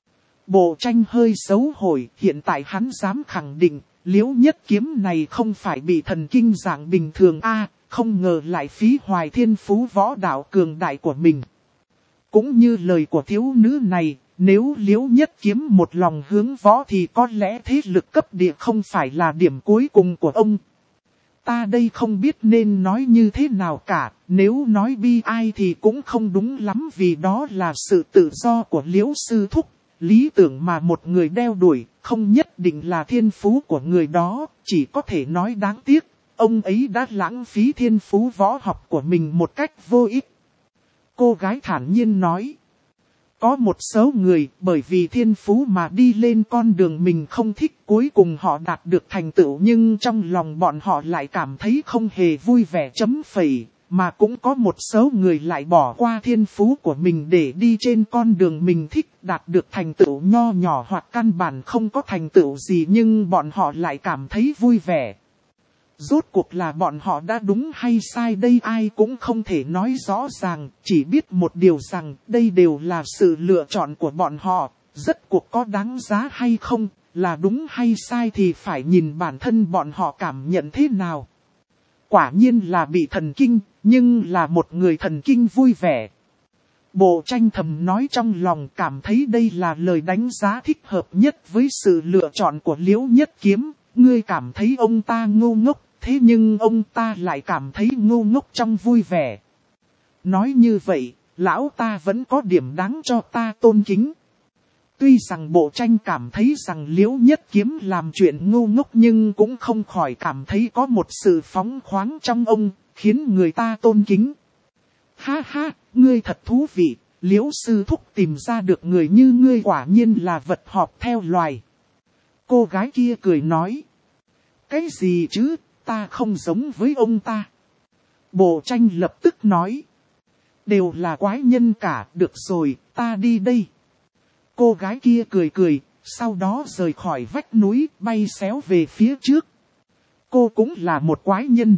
bộ tranh hơi xấu hổ, hiện tại hắn dám khẳng định, Liễu Nhất Kiếm này không phải bị thần kinh dạng bình thường a, không ngờ lại phí hoài thiên phú võ đạo cường đại của mình. Cũng như lời của thiếu nữ này, nếu Liễu Nhất Kiếm một lòng hướng võ thì có lẽ thế lực cấp địa không phải là điểm cuối cùng của ông. Ta đây không biết nên nói như thế nào cả, nếu nói bi ai thì cũng không đúng lắm vì đó là sự tự do của Liễu Sư Thúc. Lý tưởng mà một người đeo đuổi, không nhất định là thiên phú của người đó, chỉ có thể nói đáng tiếc, ông ấy đã lãng phí thiên phú võ học của mình một cách vô ích. Cô gái thản nhiên nói. Có một số người bởi vì thiên phú mà đi lên con đường mình không thích, cuối cùng họ đạt được thành tựu nhưng trong lòng bọn họ lại cảm thấy không hề vui vẻ chấm phẩy. Mà cũng có một số người lại bỏ qua thiên phú của mình để đi trên con đường mình thích, đạt được thành tựu nho nhỏ hoặc căn bản không có thành tựu gì nhưng bọn họ lại cảm thấy vui vẻ. Rốt cuộc là bọn họ đã đúng hay sai đây ai cũng không thể nói rõ ràng, chỉ biết một điều rằng đây đều là sự lựa chọn của bọn họ, rốt cuộc có đáng giá hay không, là đúng hay sai thì phải nhìn bản thân bọn họ cảm nhận thế nào. Quả nhiên là bị thần kinh, nhưng là một người thần kinh vui vẻ. Bộ tranh thầm nói trong lòng, cảm thấy đây là lời đánh giá thích hợp nhất với sự lựa chọn của Liễu Nhất Kiếm. Ngươi cảm thấy ông ta ngu ngốc, thế nhưng ông ta lại cảm thấy ngu ngốc trong vui vẻ. Nói như vậy, lão ta vẫn có điểm đáng cho ta tôn kính. Tuy rằng bộ tranh cảm thấy rằng Liễu Nhất Kiếm làm chuyện ngu ngốc nhưng cũng không khỏi cảm thấy có một sự phóng khoáng trong ông, khiến người ta tôn kính. Ha ha, ngươi thật thú vị, Liễu Sư Thúc tìm ra được người như ngươi quả nhiên là vật họp theo loài. Cô gái kia cười nói. Cái gì chứ, ta không giống với ông ta. Bộ tranh lập tức nói. Đều là quái nhân cả, được rồi, ta đi đây. Cô gái kia cười cười, sau đó rời khỏi vách núi, bay xéo về phía trước. Cô cũng là một quái nhân.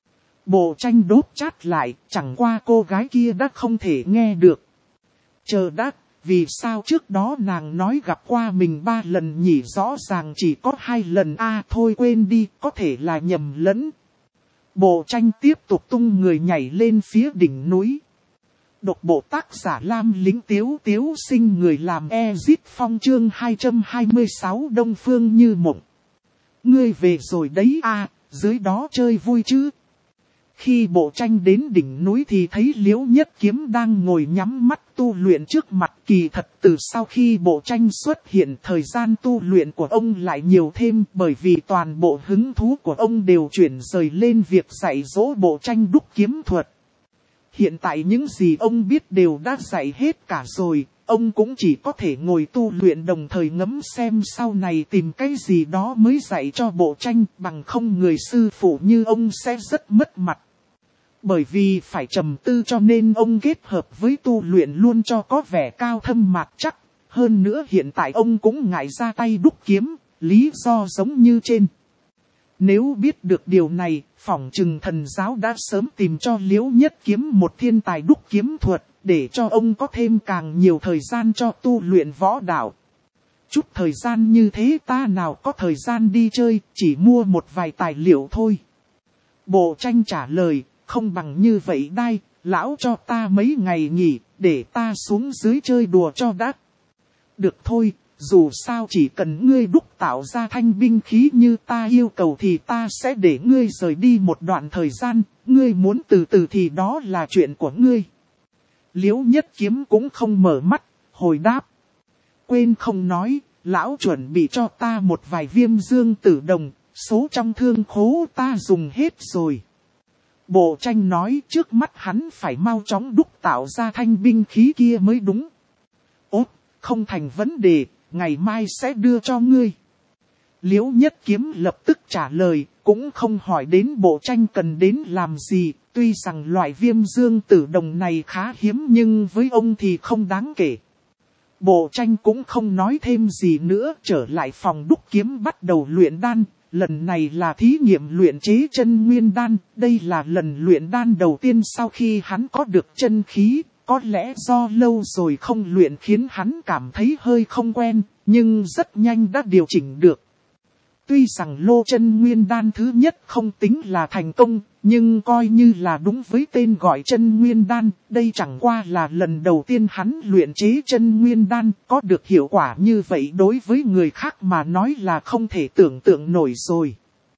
Bộ tranh đốt chát lại, chẳng qua cô gái kia đã không thể nghe được. Chờ đã, vì sao trước đó nàng nói gặp qua mình ba lần nhỉ, rõ ràng chỉ có hai lần a à, thôi quên đi, có thể là nhầm lẫn. Bộ tranh tiếp tục tung người nhảy lên phía đỉnh núi. Độc bộ tác giả Lam Lĩnh Tiếu Tiếu sinh người làm Ezit Phong chương hai trăm hai mươi sáu Đông Phương Như Mộng. Ngươi về rồi đấy à, dưới đó chơi vui chứ. Khi bộ tranh đến đỉnh núi thì thấy Liễu Nhất Kiếm đang ngồi nhắm mắt tu luyện trước mặt. Kỳ thật từ sau khi bộ tranh xuất hiện, thời gian tu luyện của ông lại nhiều thêm, bởi vì toàn bộ hứng thú của ông đều chuyển rời lên việc dạy dỗ bộ tranh đúc kiếm thuật. Hiện tại những gì ông biết đều đã dạy hết cả rồi, ông cũng chỉ có thể ngồi tu luyện đồng thời ngẫm xem sau này tìm cái gì đó mới dạy cho bộ tranh, bằng không người sư phụ như ông sẽ rất mất mặt. Bởi vì phải trầm tư cho nên ông kết hợp với tu luyện luôn cho có vẻ cao thâm mạc chắc. Hơn nữa hiện tại ông cũng ngại ra tay đúc kiếm, lý do giống như trên. Nếu biết được điều này, phỏng chừng thần giáo đã sớm tìm cho Liễu Nhất Kiếm một thiên tài đúc kiếm thuật, để cho ông có thêm càng nhiều thời gian cho tu luyện võ đạo. Chút thời gian như thế ta nào có thời gian đi chơi, chỉ mua một vài tài liệu thôi. Bộ tranh trả lời, không bằng như vậy đai, lão cho ta mấy ngày nghỉ, để ta xuống dưới chơi đùa cho đã. Được thôi, dù sao chỉ cần ngươi đúc tạo ra thanh binh khí như ta yêu cầu thì ta sẽ để ngươi rời đi một đoạn thời gian, ngươi muốn từ từ thì đó là chuyện của ngươi. Liễu Nhất Kiếm cũng không mở mắt, hồi đáp. Quên không nói, lão chuẩn bị cho ta một vài viêm dương tử đồng, số trong thương khố ta dùng hết rồi. Bộ tranh nói trước mắt hắn phải mau chóng đúc tạo ra thanh binh khí kia mới đúng. Ốt, không thành vấn đề, ngày mai sẽ đưa cho ngươi. Liễu Nhất Kiếm lập tức trả lời, cũng không hỏi đến bộ tranh cần đến làm gì, tuy rằng loại viêm dương tử đồng này khá hiếm nhưng với ông thì không đáng kể. Bộ tranh cũng không nói thêm gì nữa, trở lại phòng đúc kiếm bắt đầu luyện đan. Lần này là thí nghiệm luyện chế chân nguyên đan, đây là lần luyện đan đầu tiên sau khi hắn có được chân khí, có lẽ do lâu rồi không luyện khiến hắn cảm thấy hơi không quen, nhưng rất nhanh đã điều chỉnh được. Tuy rằng lô chân nguyên đan thứ nhất không tính là thành công, nhưng coi như là đúng với tên gọi chân nguyên đan, đây chẳng qua là lần đầu tiên hắn luyện chế chân nguyên đan, có được hiệu quả như vậy đối với người khác mà nói là không thể tưởng tượng nổi rồi.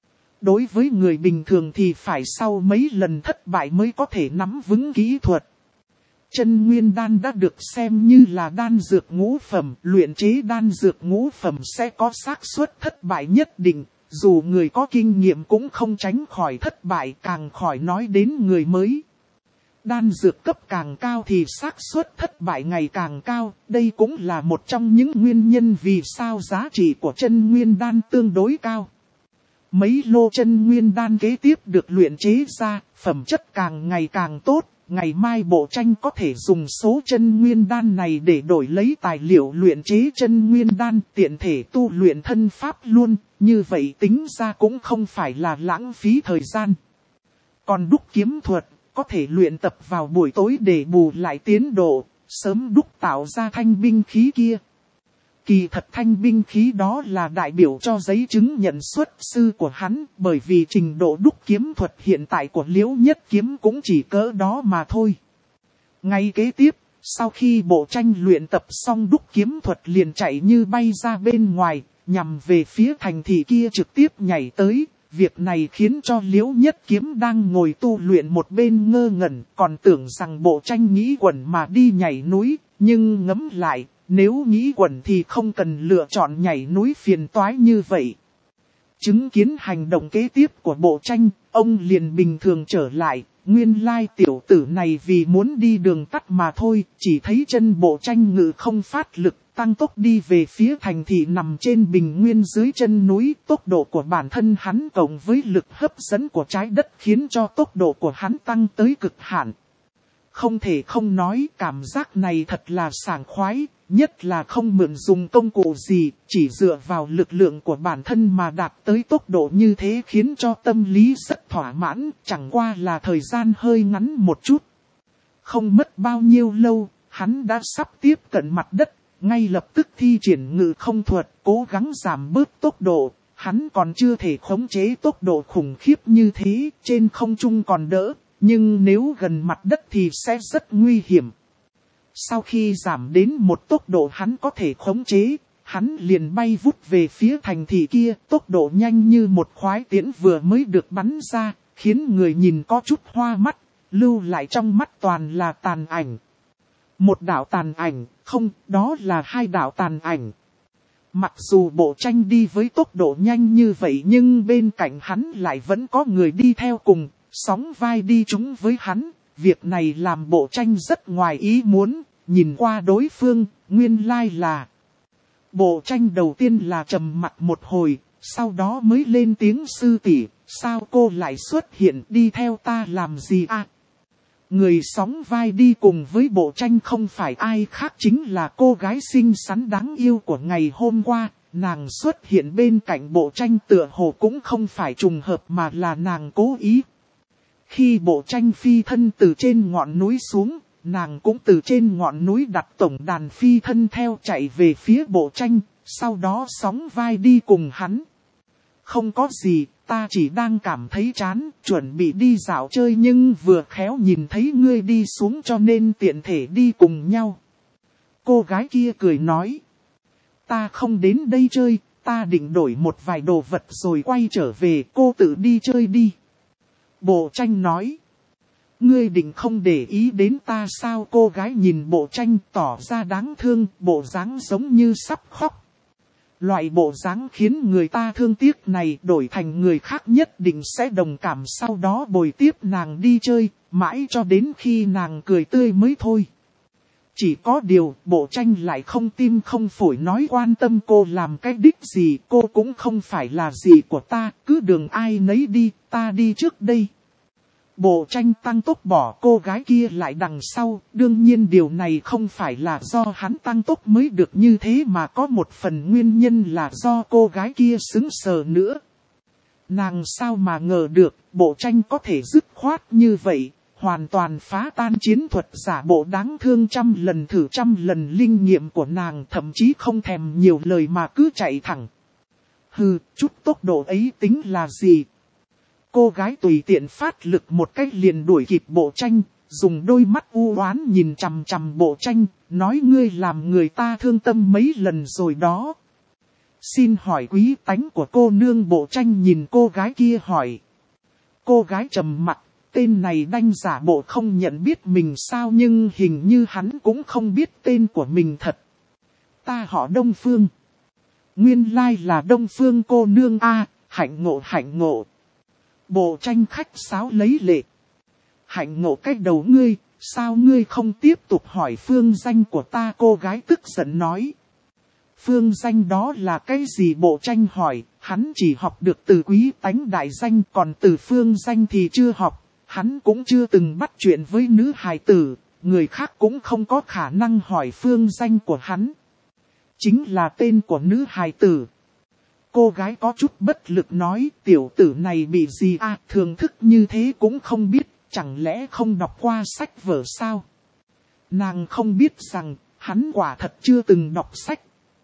Đối với người bình thường thì phải sau mấy lần thất bại mới có thể nắm vững kỹ thuật. Chân nguyên đan đã được xem như là đan dược ngũ phẩm, luyện chế đan dược ngũ phẩm sẽ có xác suất thất bại nhất định, dù người có kinh nghiệm cũng không tránh khỏi thất bại, càng khỏi nói đến người mới. Đan dược cấp càng cao thì xác suất thất bại ngày càng cao, đây cũng là một trong những nguyên nhân vì sao giá trị của chân nguyên đan tương đối cao. Mấy lô chân nguyên đan kế tiếp được luyện chế ra, phẩm chất càng ngày càng tốt. Ngày mai bộ tranh có thể dùng số chân nguyên đan này để đổi lấy tài liệu luyện chế chân nguyên đan, tiện thể tu luyện thân pháp luôn, như vậy tính ra cũng không phải là lãng phí thời gian. Còn đúc kiếm thuật, có thể luyện tập vào buổi tối để bù lại tiến độ, sớm đúc tạo ra thanh binh khí kia. Kỳ thật thanh binh khí đó là đại biểu cho giấy chứng nhận xuất sư của hắn, bởi vì trình độ đúc kiếm thuật hiện tại của Liễu Nhất Kiếm cũng chỉ cỡ đó mà thôi. Ngay kế tiếp, sau khi bộ tranh luyện tập xong đúc kiếm thuật liền chạy như bay ra bên ngoài, nhằm về phía thành thị kia trực tiếp nhảy tới. Việc này khiến cho Liễu Nhất Kiếm đang ngồi tu luyện một bên ngơ ngẩn, còn tưởng rằng bộ tranh nghĩ quẩn mà đi nhảy núi, nhưng ngẫm lại. Nếu nghĩ quẩn thì không cần lựa chọn nhảy núi phiền toái như vậy. Chứng kiến hành động kế tiếp của bộ tranh, ông liền bình thường trở lại. Nguyên lai tiểu tử này vì muốn đi đường tắt mà thôi, chỉ thấy chân bộ tranh ngự không phát lực, tăng tốc đi về phía thành thị nằm trên bình nguyên dưới chân núi. Tốc độ của bản thân hắn cộng với lực hấp dẫn của trái đất khiến cho tốc độ của hắn tăng tới cực hạn. Không thể không nói cảm giác này thật là sảng khoái. Nhất là không mượn dùng công cụ gì, chỉ dựa vào lực lượng của bản thân mà đạt tới tốc độ như thế khiến cho tâm lý rất thỏa mãn, chẳng qua là thời gian hơi ngắn một chút. Không mất bao nhiêu lâu, hắn đã sắp tiếp cận mặt đất, ngay lập tức thi triển ngự không thuật, cố gắng giảm bớt tốc độ. Hắn còn chưa thể khống chế tốc độ khủng khiếp như thế, trên không trung còn đỡ, nhưng nếu gần mặt đất thì sẽ rất nguy hiểm. Sau khi giảm đến một tốc độ hắn có thể khống chế, hắn liền bay vút về phía thành thị kia, tốc độ nhanh như một khoái tiễn vừa mới được bắn ra, khiến người nhìn có chút hoa mắt, lưu lại trong mắt toàn là tàn ảnh. Một đạo tàn ảnh, không, đó là hai đạo tàn ảnh. Mặc dù bộ tranh đi với tốc độ nhanh như vậy nhưng bên cạnh hắn lại vẫn có người đi theo cùng, sóng vai đi chúng với hắn. Việc này làm bộ tranh rất ngoài ý muốn, nhìn qua đối phương, nguyên lai là. Bộ tranh đầu tiên là trầm mặt một hồi, sau đó mới lên tiếng sư tỷ, sao cô lại xuất hiện đi theo ta làm gì à? Người sóng vai đi cùng với bộ tranh không phải ai khác chính là cô gái xinh xắn đáng yêu của ngày hôm qua. Nàng xuất hiện bên cạnh bộ tranh tựa hồ cũng không phải trùng hợp mà là nàng cố ý. Khi bộ tranh phi thân từ trên ngọn núi xuống, nàng cũng từ trên ngọn núi đặt tổng đàn phi thân theo chạy về phía bộ tranh, sau đó sóng vai đi cùng hắn. Không có gì, ta chỉ đang cảm thấy chán, chuẩn bị đi dạo chơi nhưng vừa khéo nhìn thấy ngươi đi xuống cho nên tiện thể đi cùng nhau. Cô gái kia cười nói, ta không đến đây chơi, ta định đổi một vài đồ vật rồi quay trở về, cô tự đi chơi đi. Bộ tranh nói, ngươi định không để ý đến ta sao? Cô gái nhìn bộ tranh tỏ ra đáng thương, bộ dáng giống như sắp khóc. Loại bộ dáng khiến người ta thương tiếc này đổi thành người khác nhất định sẽ đồng cảm, sau đó bồi tiếp nàng đi chơi, mãi cho đến khi nàng cười tươi mới thôi. Chỉ có điều, bộ tranh lại không tim không phổi nói quan tâm cô làm cái đích gì, cô cũng không phải là gì của ta, cứ đường ai nấy đi, ta đi trước đây. Bộ tranh tăng tốc bỏ cô gái kia lại đằng sau, đương nhiên điều này không phải là do hắn tăng tốc mới được như thế mà có một phần nguyên nhân là do cô gái kia sững sờ nữa. Nàng sao mà ngờ được, bộ tranh có thể dứt khoát như vậy, hoàn toàn phá tan chiến thuật giả bộ đáng thương trăm lần thử trăm lần linh nghiệm của nàng, thậm chí không thèm nhiều lời mà cứ chạy thẳng. Hừ, chút tốc độ ấy tính là gì? Cô gái tùy tiện phát lực một cách liền đuổi kịp bộ tranh, dùng đôi mắt u oán nhìn chằm chằm bộ tranh, nói ngươi làm người ta thương tâm mấy lần rồi đó. Xin hỏi quý tánh của cô nương? Bộ tranh nhìn cô gái kia hỏi. Cô gái trầm mặt, tên này đanh giả bộ không nhận biết mình sao, nhưng hình như hắn cũng không biết tên của mình thật. Ta họ Đông Phương. Nguyên lai là Đông Phương cô nương a, hạnh ngộ hạnh ngộ. Bộ tranh khách sáo lấy lệ. Hạnh ngộ cách đầu ngươi, sao ngươi không tiếp tục hỏi phương danh của ta? Cô gái tức giận nói. Phương danh đó là cái gì? Bộ tranh hỏi, hắn chỉ học được từ quý tánh đại danh, còn từ phương danh thì chưa học. Hắn cũng chưa từng bắt chuyện với nữ hài tử, người khác cũng không có khả năng hỏi phương danh của hắn. Chính là tên của nữ hài tử. Cô gái có chút bất lực nói, tiểu tử này bị gì à, thường thức như thế cũng không biết, chẳng lẽ không đọc qua sách vở sao? Nàng không biết rằng, hắn quả thật chưa từng đọc sách.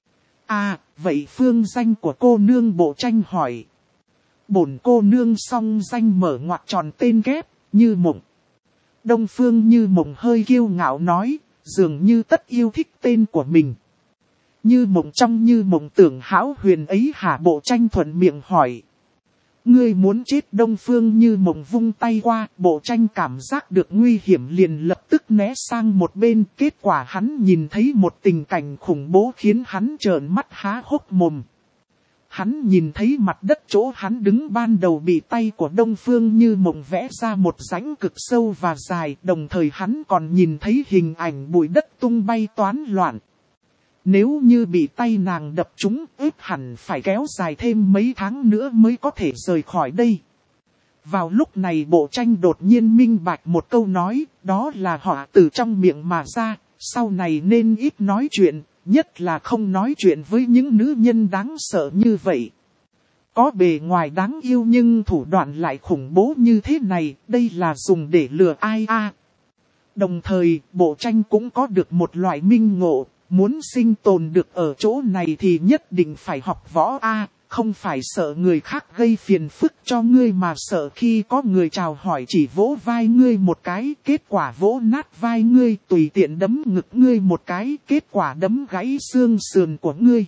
À, vậy phương danh của cô nương? Bộ tranh hỏi. Bổn cô nương song danh mở ngoặc tròn tên ghép, Như Mộng. Đông Phương Như Mộng hơi kiêu ngạo nói, dường như tất yêu thích tên của mình. Như Mộng trong Như Mộng tưởng hão huyền ấy hả? Bộ tranh thuận miệng hỏi. Ngươi muốn chết? Đông Phương Như Mộng vung tay qua, bộ tranh cảm giác được nguy hiểm liền lập tức né sang một bên. Kết quả hắn nhìn thấy một tình cảnh khủng bố khiến hắn trợn mắt há hốc mồm. Hắn nhìn thấy mặt đất chỗ hắn đứng ban đầu bị tay của Đông Phương Như Mộng vẽ ra một rãnh cực sâu và dài, đồng thời hắn còn nhìn thấy hình ảnh bụi đất tung bay toán loạn. Nếu như bị tay nàng đập trúng, ít hẳn phải kéo dài thêm mấy tháng nữa mới có thể rời khỏi đây. Vào lúc này bộ tranh đột nhiên minh bạch một câu nói, đó là họ từ trong miệng mà ra, sau này nên ít nói chuyện, nhất là không nói chuyện với những nữ nhân đáng sợ như vậy. Có bề ngoài đáng yêu nhưng thủ đoạn lại khủng bố như thế này, đây là dùng để lừa ai a? À? Đồng thời, bộ tranh cũng có được một loại minh ngộ. Muốn sinh tồn được ở chỗ này thì nhất định phải học võ A, không phải sợ người khác gây phiền phức cho ngươi mà sợ khi có người chào hỏi chỉ vỗ vai ngươi một cái, kết quả vỗ nát vai ngươi, tùy tiện đấm ngực ngươi một cái, kết quả đấm gãy xương sườn của ngươi.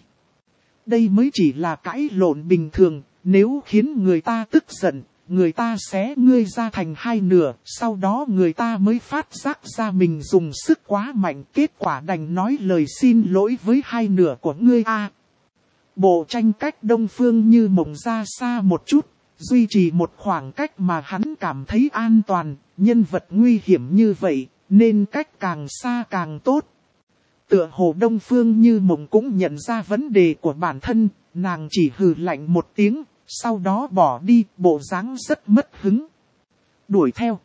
Đây mới chỉ là cãi lộn bình thường, nếu khiến người ta tức giận, người ta xé ngươi ra thành hai nửa, sau đó người ta mới phát giác ra mình dùng sức quá mạnh, kết quả đành nói lời xin lỗi với hai nửa của ngươi a. À, bộ tranh cách Đông Phương Như Mộng ra xa một chút, duy trì một khoảng cách mà hắn cảm thấy an toàn, nhân vật nguy hiểm như vậy, nên cách càng xa càng tốt. Tựa hồ Đông Phương Như Mộng cũng nhận ra vấn đề của bản thân, nàng chỉ hừ lạnh một tiếng, sau đó bỏ đi, bộ dáng rất mất hứng. Đuổi theo.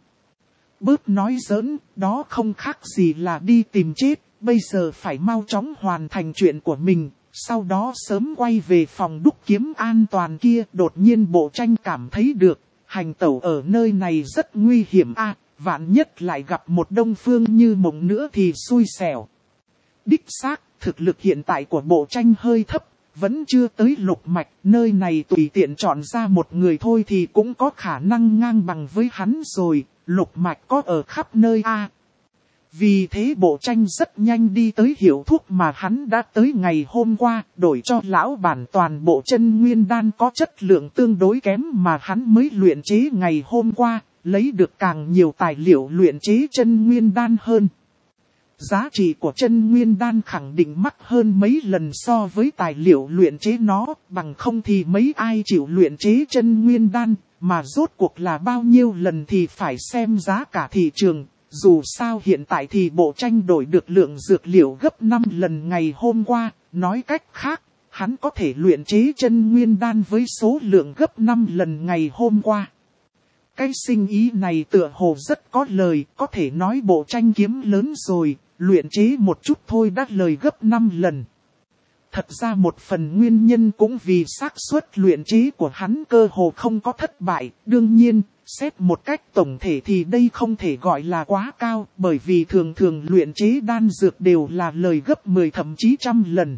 Bớt nói giỡn, đó không khác gì là đi tìm chết, bây giờ phải mau chóng hoàn thành chuyện của mình, sau đó sớm quay về phòng đúc kiếm an toàn kia. Đột nhiên bộ tranh cảm thấy được, hành tẩu ở nơi này rất nguy hiểm a, à, vạn nhất lại gặp một Đông Phương Như Mộng nữa thì xui xẻo. Đích xác, thực lực hiện tại của bộ tranh hơi thấp, vẫn chưa tới lục mạch, nơi này tùy tiện chọn ra một người thôi thì cũng có khả năng ngang bằng với hắn rồi, lục mạch có ở khắp nơi a. À, vì thế bộ tranh rất nhanh đi tới hiệu thuốc mà hắn đã tới ngày hôm qua, đổi cho lão bản toàn bộ chân nguyên đan có chất lượng tương đối kém mà hắn mới luyện chế ngày hôm qua, lấy được càng nhiều tài liệu luyện chế chân nguyên đan hơn. Giá trị của chân nguyên đan khẳng định mắc hơn mấy lần so với tài liệu luyện chế nó, bằng không thì mấy ai chịu luyện chế chân nguyên đan, mà rốt cuộc là bao nhiêu lần thì phải xem giá cả thị trường. Dù sao hiện tại thì bộ tranh đổi được lượng dược liệu gấp năm lần ngày hôm qua, nói cách khác, hắn có thể luyện chế chân nguyên đan với số lượng gấp năm lần ngày hôm qua. Cái sinh ý này tựa hồ rất có lời, có thể nói bộ tranh kiếm lớn rồi, luyện chế một chút thôi đã lời gấp năm lần. Thật ra một phần nguyên nhân cũng vì xác suất luyện chế của hắn cơ hồ không có thất bại, đương nhiên, xét một cách tổng thể thì đây không thể gọi là quá cao, bởi vì thường thường luyện chế đan dược đều là lời gấp mười thậm chí trăm lần.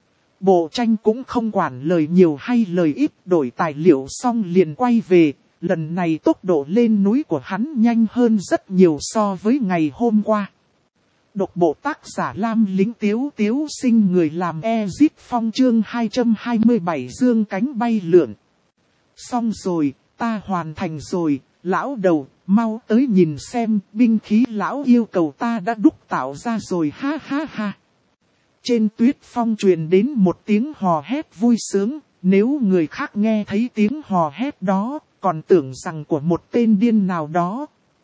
Bộ tranh cũng không quản lời nhiều hay lời ít, đổi tài liệu xong liền quay về, lần này tốc độ lên núi của hắn nhanh hơn rất nhiều so với ngày hôm qua. Độc bộ tác giả Lam Lính Tiếu Tiếu Sinh người làm Ezit Phong chương hai trăm hai mươi bảy dương cánh bay lượn. Xong rồi, ta hoàn thành rồi, lão đầu, mau tới nhìn xem, binh khí lão yêu cầu ta đã đúc tạo ra rồi ha ha ha. Trên tuyết phong truyền đến một tiếng hò hét vui sướng, nếu người khác nghe thấy tiếng hò hét đó, còn tưởng rằng của một tên điên nào đó.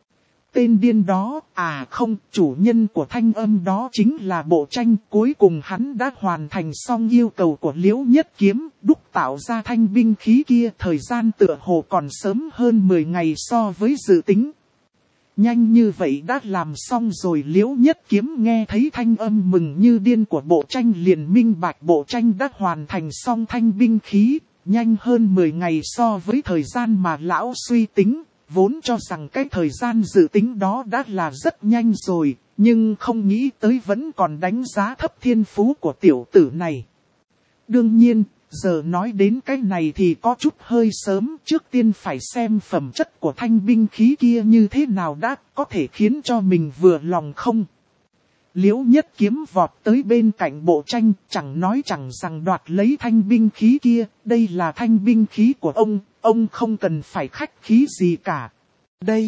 Tên điên đó, à không, chủ nhân của thanh âm đó chính là bộ tranh. Cuối cùng hắn đã hoàn thành xong yêu cầu của Liễu Nhất Kiếm, đúc tạo ra thanh binh khí kia. Thời gian tựa hồ còn sớm hơn mười ngày so với dự tính. Nhanh như vậy đã làm xong rồi. Liễu Nhất Kiếm nghe thấy thanh âm mừng như điên của bộ tranh liền minh bạch bộ tranh đã hoàn thành xong thanh binh khí. Nhanh hơn mười ngày so với thời gian mà lão suy tính. Vốn cho rằng cái thời gian dự tính đó đã là rất nhanh rồi, nhưng không nghĩ tới vẫn còn đánh giá thấp thiên phú của tiểu tử này. Đương nhiên, giờ nói đến cái này thì có chút hơi sớm, trước tiên phải xem phẩm chất của thanh binh khí kia như thế nào đã có thể khiến cho mình vừa lòng không. Liễu Nhất Kiếm vọt tới bên cạnh bộ tranh, chẳng nói chẳng rằng đoạt lấy thanh binh khí kia, đây là thanh binh khí của ông, ông không cần phải khách khí gì cả. Đây,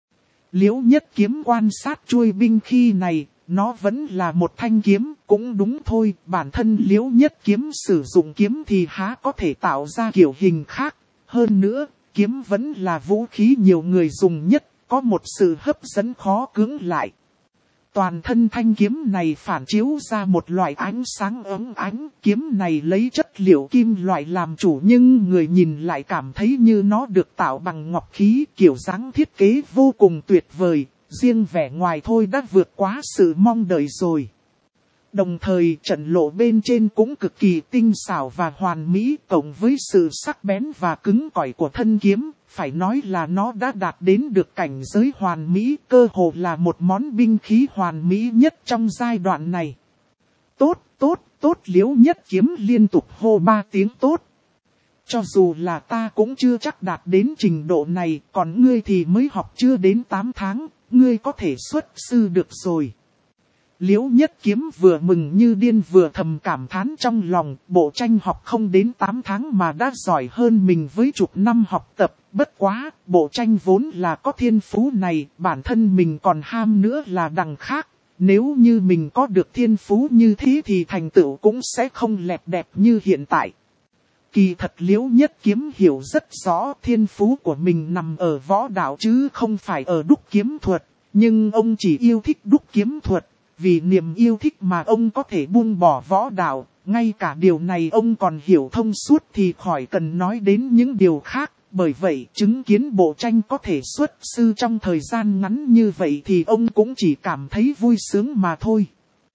Liễu Nhất Kiếm quan sát chuôi binh khí này, nó vẫn là một thanh kiếm, cũng đúng thôi, bản thân Liễu Nhất Kiếm sử dụng kiếm thì há có thể tạo ra kiểu hình khác, hơn nữa, kiếm vẫn là vũ khí nhiều người dùng nhất, có một sự hấp dẫn khó cưỡng lại. Toàn thân thanh kiếm này phản chiếu ra một loại ánh sáng ấm ánh, kiếm này lấy chất liệu kim loại làm chủ nhưng người nhìn lại cảm thấy như nó được tạo bằng ngọc khí, kiểu dáng thiết kế vô cùng tuyệt vời, riêng vẻ ngoài thôi đã vượt quá sự mong đợi rồi. Đồng thời trận lộ bên trên cũng cực kỳ tinh xảo và hoàn mỹ, cộng với sự sắc bén và cứng cỏi của thân kiếm, phải nói là nó đã đạt đến được cảnh giới hoàn mỹ, cơ hồ là một món binh khí hoàn mỹ nhất trong giai đoạn này. Tốt, tốt, tốt, Liễu Nhất Kiếm liên tục hô ba tiếng tốt. cho dù là ta cũng chưa chắc đạt đến trình độ này, còn ngươi thì mới học chưa đến tám tháng, ngươi có thể xuất sư được rồi. Liễu Nhất Kiếm vừa mừng như điên vừa thầm cảm thán trong lòng, Bộ Tranh học không đến tám tháng mà đã giỏi hơn mình với chục năm học tập, bất quá, Bộ Tranh vốn là có thiên phú này, bản thân mình còn ham nữa là đằng khác, nếu như mình có được thiên phú như thế thì thành tựu cũng sẽ không lẹp đẹp như hiện tại. Kỳ thật Liễu Nhất Kiếm hiểu rất rõ thiên phú của mình nằm ở võ đạo chứ không phải ở đúc kiếm thuật, nhưng ông chỉ yêu thích đúc kiếm thuật. Vì niềm yêu thích mà ông có thể buông bỏ võ đạo, ngay cả điều này ông còn hiểu thông suốt thì khỏi cần nói đến những điều khác. Bởi vậy chứng kiến Bộ Tranh có thể xuất sư trong thời gian ngắn như vậy thì ông cũng chỉ cảm thấy vui sướng mà thôi.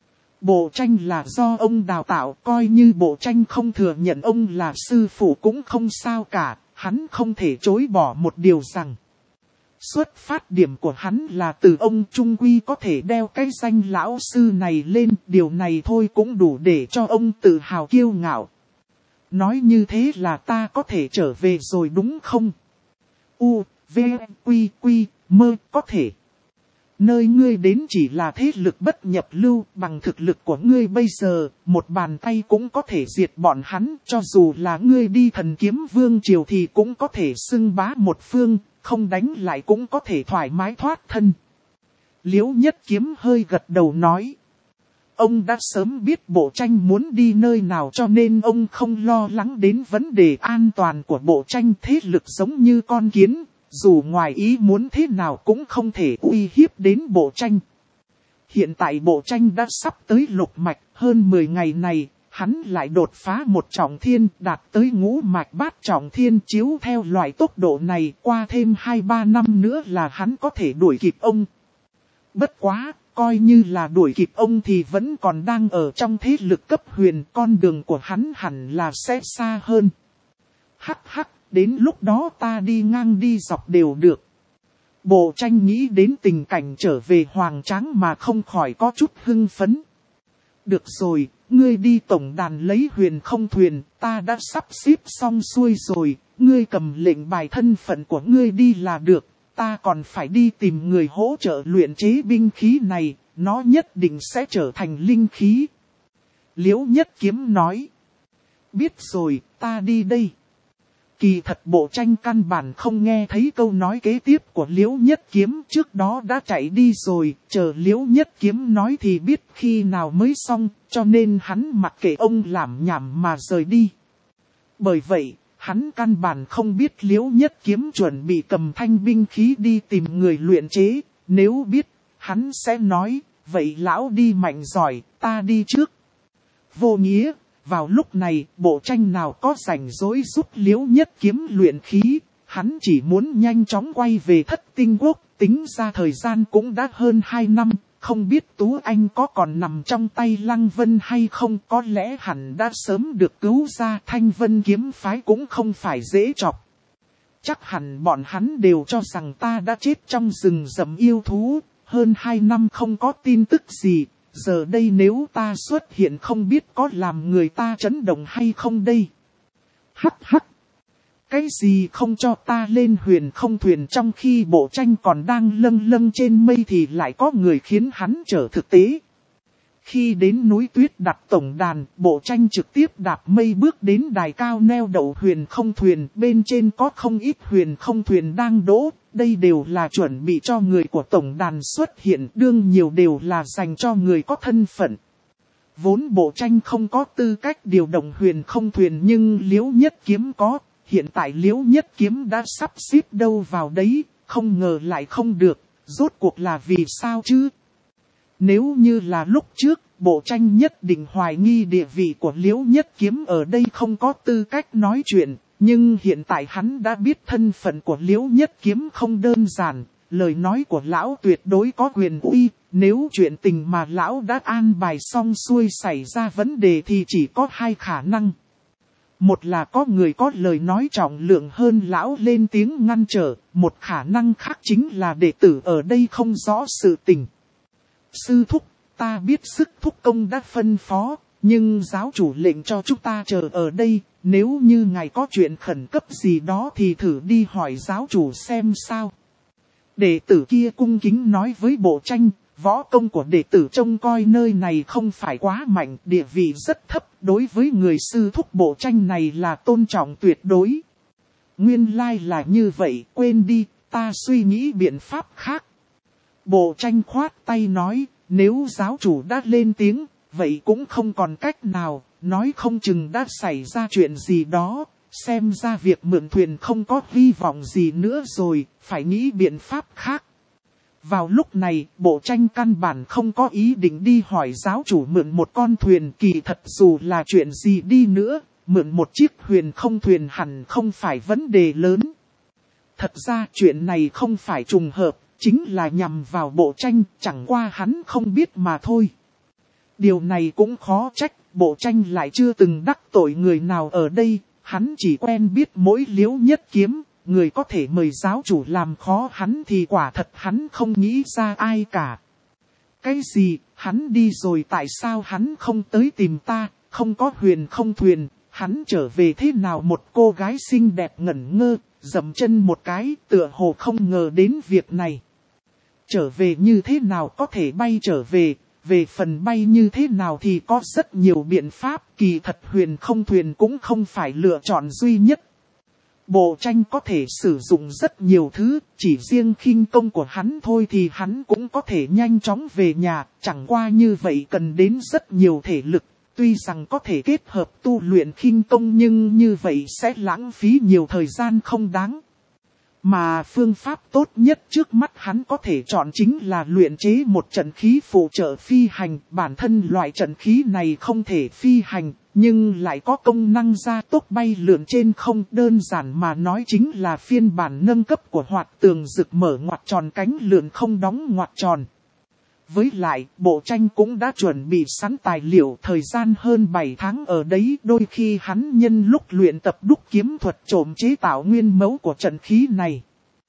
Bộ Tranh là do ông đào tạo, coi như Bộ Tranh không thừa nhận ông là sư phụ cũng không sao cả, hắn không thể chối bỏ một điều rằng. Xuất phát điểm của hắn là từ ông trung quy có thể đeo cái danh lão sư này lên, điều này thôi cũng đủ để cho ông tự hào kiêu ngạo. Nói như thế là ta có thể trở về rồi đúng không? U, V, Quy, Quy, mơ, có thể. Nơi ngươi đến chỉ là thế lực bất nhập lưu, bằng thực lực của ngươi bây giờ, một bàn tay cũng có thể diệt bọn hắn, cho dù là ngươi đi Thần Kiếm Vương triều thì cũng có thể xưng bá một phương, không đánh lại cũng có thể thoải mái thoát thân. Liễu Nhất Kiếm hơi gật đầu nói. Ông đã sớm biết Bộ Tranh muốn đi nơi nào cho nên ông không lo lắng đến vấn đề an toàn của Bộ Tranh, thế lực giống như con kiến. Dù ngoài ý muốn thế nào cũng không thể uy hiếp đến Bộ Tranh. Hiện tại Bộ Tranh đã sắp tới lục mạch, hơn mười ngày này, hắn lại đột phá một trọng thiên, đạt tới ngũ mạch bát trọng thiên. Chiếu theo loại tốc độ này, qua thêm hai ba năm nữa là hắn có thể đuổi kịp ông. Bất quá, coi như là đuổi kịp ông thì vẫn còn đang ở trong thế lực cấp huyền, con đường của hắn hẳn là sẽ xa hơn. Hắc hắc. Đến lúc đó ta đi ngang đi dọc đều được. Bộ Tranh nghĩ đến tình cảnh trở về Hoàng Tráng mà không khỏi có chút hưng phấn. Được rồi, ngươi đi tổng đàn lấy huyền không thuyền, ta đã sắp xếp xong xuôi rồi, ngươi cầm lệnh bài thân phận của ngươi đi là được, ta còn phải đi tìm người hỗ trợ luyện chế binh khí này, nó nhất định sẽ trở thành linh khí. Liễu Nhất Kiếm nói. Biết rồi, ta đi đây. Kỳ thật Bộ Tranh căn bản không nghe thấy câu nói kế tiếp của Liễu Nhất Kiếm, trước đó đã chạy đi rồi, chờ Liễu Nhất Kiếm nói thì biết khi nào mới xong, cho nên hắn mặc kệ ông làm nhảm mà rời đi. Bởi vậy, hắn căn bản không biết Liễu Nhất Kiếm chuẩn bị cầm thanh binh khí đi tìm người luyện chế, nếu biết, hắn sẽ nói, vậy lão đi mạnh giỏi, ta đi trước. Vô nghĩa. Vào lúc này, Bộ Tranh nào có rảnh rỗi giúp Liễu Nhất Kiếm luyện khí, hắn chỉ muốn nhanh chóng quay về Thất Tinh Quốc, tính ra thời gian cũng đã hơn hai năm, không biết Tú Anh có còn nằm trong tay Lăng Vân hay không, có lẽ hẳn đã sớm được cứu ra. Thanh Vân kiếm phái cũng không phải dễ chọc. Chắc hẳn bọn hắn đều cho rằng ta đã chết trong rừng rậm yêu thú, hơn hai năm không có tin tức gì. Giờ đây nếu ta xuất hiện không biết có làm người ta chấn động hay không đây. Hắc hắc. Cái gì không cho ta lên huyền không thuyền trong khi Bộ Tranh còn đang lâng lâng trên mây thì lại có người khiến hắn trở thực tế. Khi đến núi tuyết đặt tổng đàn, Bộ Tranh trực tiếp đạp mây bước đến đài cao neo đậu huyền không thuyền, bên trên có không ít huyền không thuyền đang đỗ. Đây đều là chuẩn bị cho người của tổng đàn xuất hiện, đương nhiều đều là dành cho người có thân phận. Vốn Bộ Tranh không có tư cách điều động huyền không thuyền nhưng Liễu Nhất Kiếm có, hiện tại Liễu Nhất Kiếm đã sắp xếp đâu vào đấy, không ngờ lại không được, rốt cuộc là vì sao chứ? Nếu như là lúc trước, Bộ Tranh nhất định hoài nghi địa vị của Liễu Nhất Kiếm ở đây không có tư cách nói chuyện. Nhưng hiện tại hắn đã biết thân phận của Liễu Nhất Kiếm không đơn giản, lời nói của lão tuyệt đối có quyền uy, nếu chuyện tình mà lão đã an bài xong xuôi xảy ra vấn đề thì chỉ có hai khả năng. Một là có người có lời nói trọng lượng hơn lão lên tiếng ngăn trở, một khả năng khác chính là đệ tử ở đây không rõ sự tình. Sư thúc, ta biết sức thúc công đã phân phó, Nhưng giáo chủ lệnh cho chúng ta chờ ở đây, nếu như ngài có chuyện khẩn cấp gì đó thì thử đi hỏi giáo chủ xem sao. Đệ tử kia cung kính nói với Bộ Tranh, võ công của đệ tử trông coi nơi này không phải quá mạnh, địa vị rất thấp, đối với người sư thúc Bộ Tranh này là tôn trọng tuyệt đối. Nguyên lai là như vậy, quên đi, ta suy nghĩ biện pháp khác. Bộ Tranh khoát tay nói, nếu giáo chủ đã lên tiếng, vậy cũng không còn cách nào, nói không chừng đã xảy ra chuyện gì đó, xem ra việc mượn thuyền không có hy vọng gì nữa rồi, phải nghĩ biện pháp khác. Vào lúc này, Bộ Tranh căn bản không có ý định đi hỏi giáo chủ mượn một con thuyền, kỳ thật dù là chuyện gì đi nữa, mượn một chiếc thuyền không thuyền hẳn không phải vấn đề lớn. Thật ra chuyện này không phải trùng hợp, chính là nhằm vào Bộ Tranh, chẳng qua hắn không biết mà thôi. Điều này cũng khó trách, Bộ Tranh lại chưa từng đắc tội người nào ở đây, hắn chỉ quen biết mỗi Liễu Nhất Kiếm, người có thể mời giáo chủ làm khó hắn thì quả thật hắn không nghĩ ra ai cả. Cái gì, hắn đi rồi tại sao hắn không tới tìm ta, không có huyền không thuyền, hắn trở về thế nào? Một cô gái xinh đẹp ngẩn ngơ, dậm chân một cái, tựa hồ không ngờ đến việc này. Trở về như thế nào có thể bay trở về? Về phần bay như thế nào thì có rất nhiều biện pháp, kỳ thật huyền không thuyền cũng không phải lựa chọn duy nhất. Bộ Tranh có thể sử dụng rất nhiều thứ, chỉ riêng khinh công của hắn thôi thì hắn cũng có thể nhanh chóng về nhà, chẳng qua như vậy cần đến rất nhiều thể lực, tuy rằng có thể kết hợp tu luyện khinh công nhưng như vậy sẽ lãng phí nhiều thời gian không đáng. Mà phương pháp tốt nhất trước mắt hắn có thể chọn chính là luyện chế một trận khí phụ trợ phi hành. Bản thân loại trận khí này không thể phi hành, nhưng lại có công năng gia tốc bay lượn trên không. Đơn giản mà nói chính là phiên bản nâng cấp của Hoạt Tường Dực mở ngoặt tròn cánh lượn không đóng ngoặt tròn. Với lại, Bộ Tranh cũng đã chuẩn bị sẵn tài liệu thời gian hơn bảy tháng ở đấy. Đôi khi hắn nhân lúc luyện tập đúc kiếm thuật trộm chế tạo nguyên mẫu của trận khí này.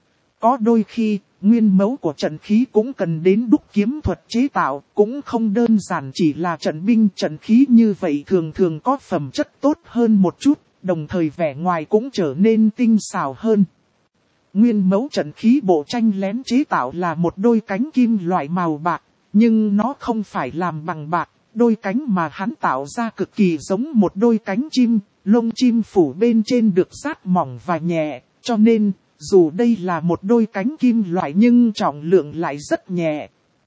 Có đôi khi, nguyên mẫu của trận khí cũng cần đến đúc kiếm thuật chế tạo, cũng không đơn giản chỉ là trận binh. Trận khí như vậy thường thường có phẩm chất tốt hơn một chút, đồng thời vẻ ngoài cũng trở nên tinh xảo hơn. Nguyên mẫu trận khí Bộ Tranh lén chế tạo là một đôi cánh kim loại màu bạc. Nhưng nó không phải làm bằng bạc, đôi cánh mà hắn tạo ra cực kỳ giống một đôi cánh chim, lông chim phủ bên trên được rát mỏng và nhẹ, cho nên, dù đây là một đôi cánh kim loại nhưng trọng lượng lại rất nhẹ.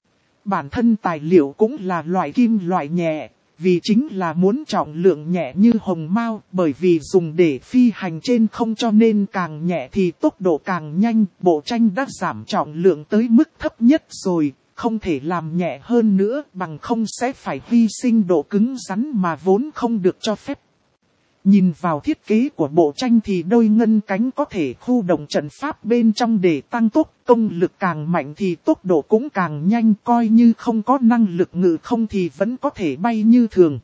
Bản thân tài liệu cũng là loại kim loại nhẹ, vì chính là muốn trọng lượng nhẹ như hồng mao, bởi vì dùng để phi hành trên không cho nên càng nhẹ thì tốc độ càng nhanh. Bộ Tranh đã giảm trọng lượng tới mức thấp nhất rồi. Không thể làm nhẹ hơn nữa, bằng không sẽ phải hy sinh độ cứng rắn mà vốn không được cho phép. Nhìn vào thiết kế của Bộ Tranh thì đôi ngân cánh có thể khu động trận pháp bên trong để tăng tốc, công lực càng mạnh thì tốc độ cũng càng nhanh, coi như không có năng lực ngự không thì vẫn có thể bay như thường.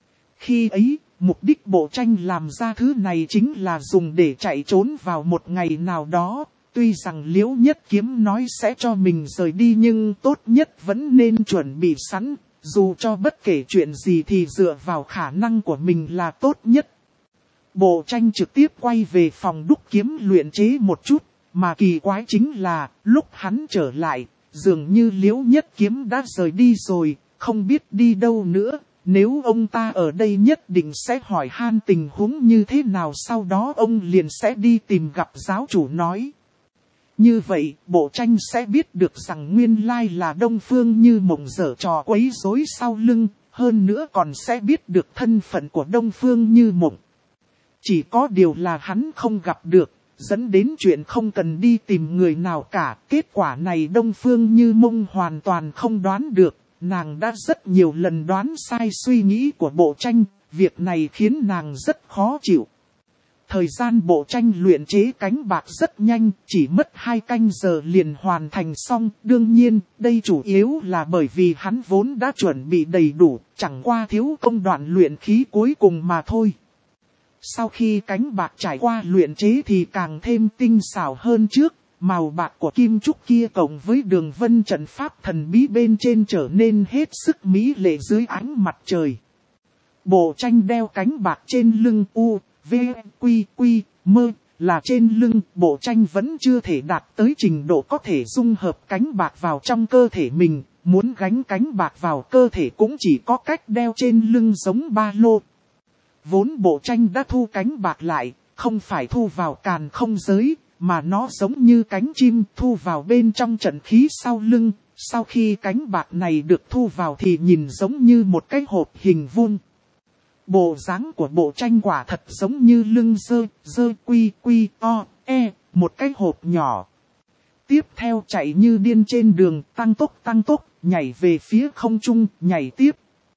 Khi ấy, mục đích Bộ Tranh làm ra thứ này chính là dùng để chạy trốn vào một ngày nào đó. Tuy rằng Liễu Nhất Kiếm nói sẽ cho mình rời đi nhưng tốt nhất vẫn nên chuẩn bị sẵn, dù cho bất kể chuyện gì thì dựa vào khả năng của mình là tốt nhất. Bộ Tranh trực tiếp quay về phòng đúc kiếm luyện chế một chút, mà kỳ quái chính là lúc hắn trở lại, dường như Liễu Nhất Kiếm đã rời đi rồi, không biết đi đâu nữa. Nếu ông ta ở đây nhất định sẽ hỏi han tình huống như thế nào, sau đó ông liền sẽ đi tìm gặp giáo chủ nói. Như vậy, Bộ Tranh sẽ biết được rằng nguyên lai là Đông Phương Như Mộng giở trò quấy rối sau lưng, hơn nữa còn sẽ biết được thân phận của Đông Phương Như Mộng. Chỉ có điều là hắn không gặp được, dẫn đến chuyện không cần đi tìm người nào cả. Kết quả này Đông Phương Như Mộng hoàn toàn không đoán được, nàng đã rất nhiều lần đoán sai suy nghĩ của Bộ Tranh, việc này khiến nàng rất khó chịu. Thời gian Bộ Tranh luyện chế cánh bạc rất nhanh, chỉ mất hai canh giờ liền hoàn thành xong. Đương nhiên, đây chủ yếu là bởi vì hắn vốn đã chuẩn bị đầy đủ, chẳng qua thiếu công đoạn luyện khí cuối cùng mà thôi. Sau khi cánh bạc trải qua luyện chế thì càng thêm tinh xảo hơn trước, màu bạc của kim trúc kia cộng với đường vân trận pháp thần bí bên trên trở nên hết sức mỹ lệ dưới ánh mặt trời. Bộ tranh đeo cánh bạc trên lưng U, V, Quy, Quy, Mơ, là trên lưng bộ tranh vẫn chưa thể đạt tới trình độ có thể dung hợp cánh bạc vào trong cơ thể mình, muốn gánh cánh bạc vào cơ thể cũng chỉ có cách đeo trên lưng giống ba lô. Vốn bộ tranh đã thu cánh bạc lại, không phải thu vào càn không giới, mà nó giống như cánh chim thu vào bên trong trận khí sau lưng, sau khi cánh bạc này được thu vào thì nhìn giống như một cái hộp hình vuông. Bộ dáng của bộ tranh quả thật giống như lưng dơ, dơ quy quy o, e, một cái hộp nhỏ. Tiếp theo chạy như điên trên đường, tăng tốc tăng tốc, nhảy về phía không trung, nhảy tiếp.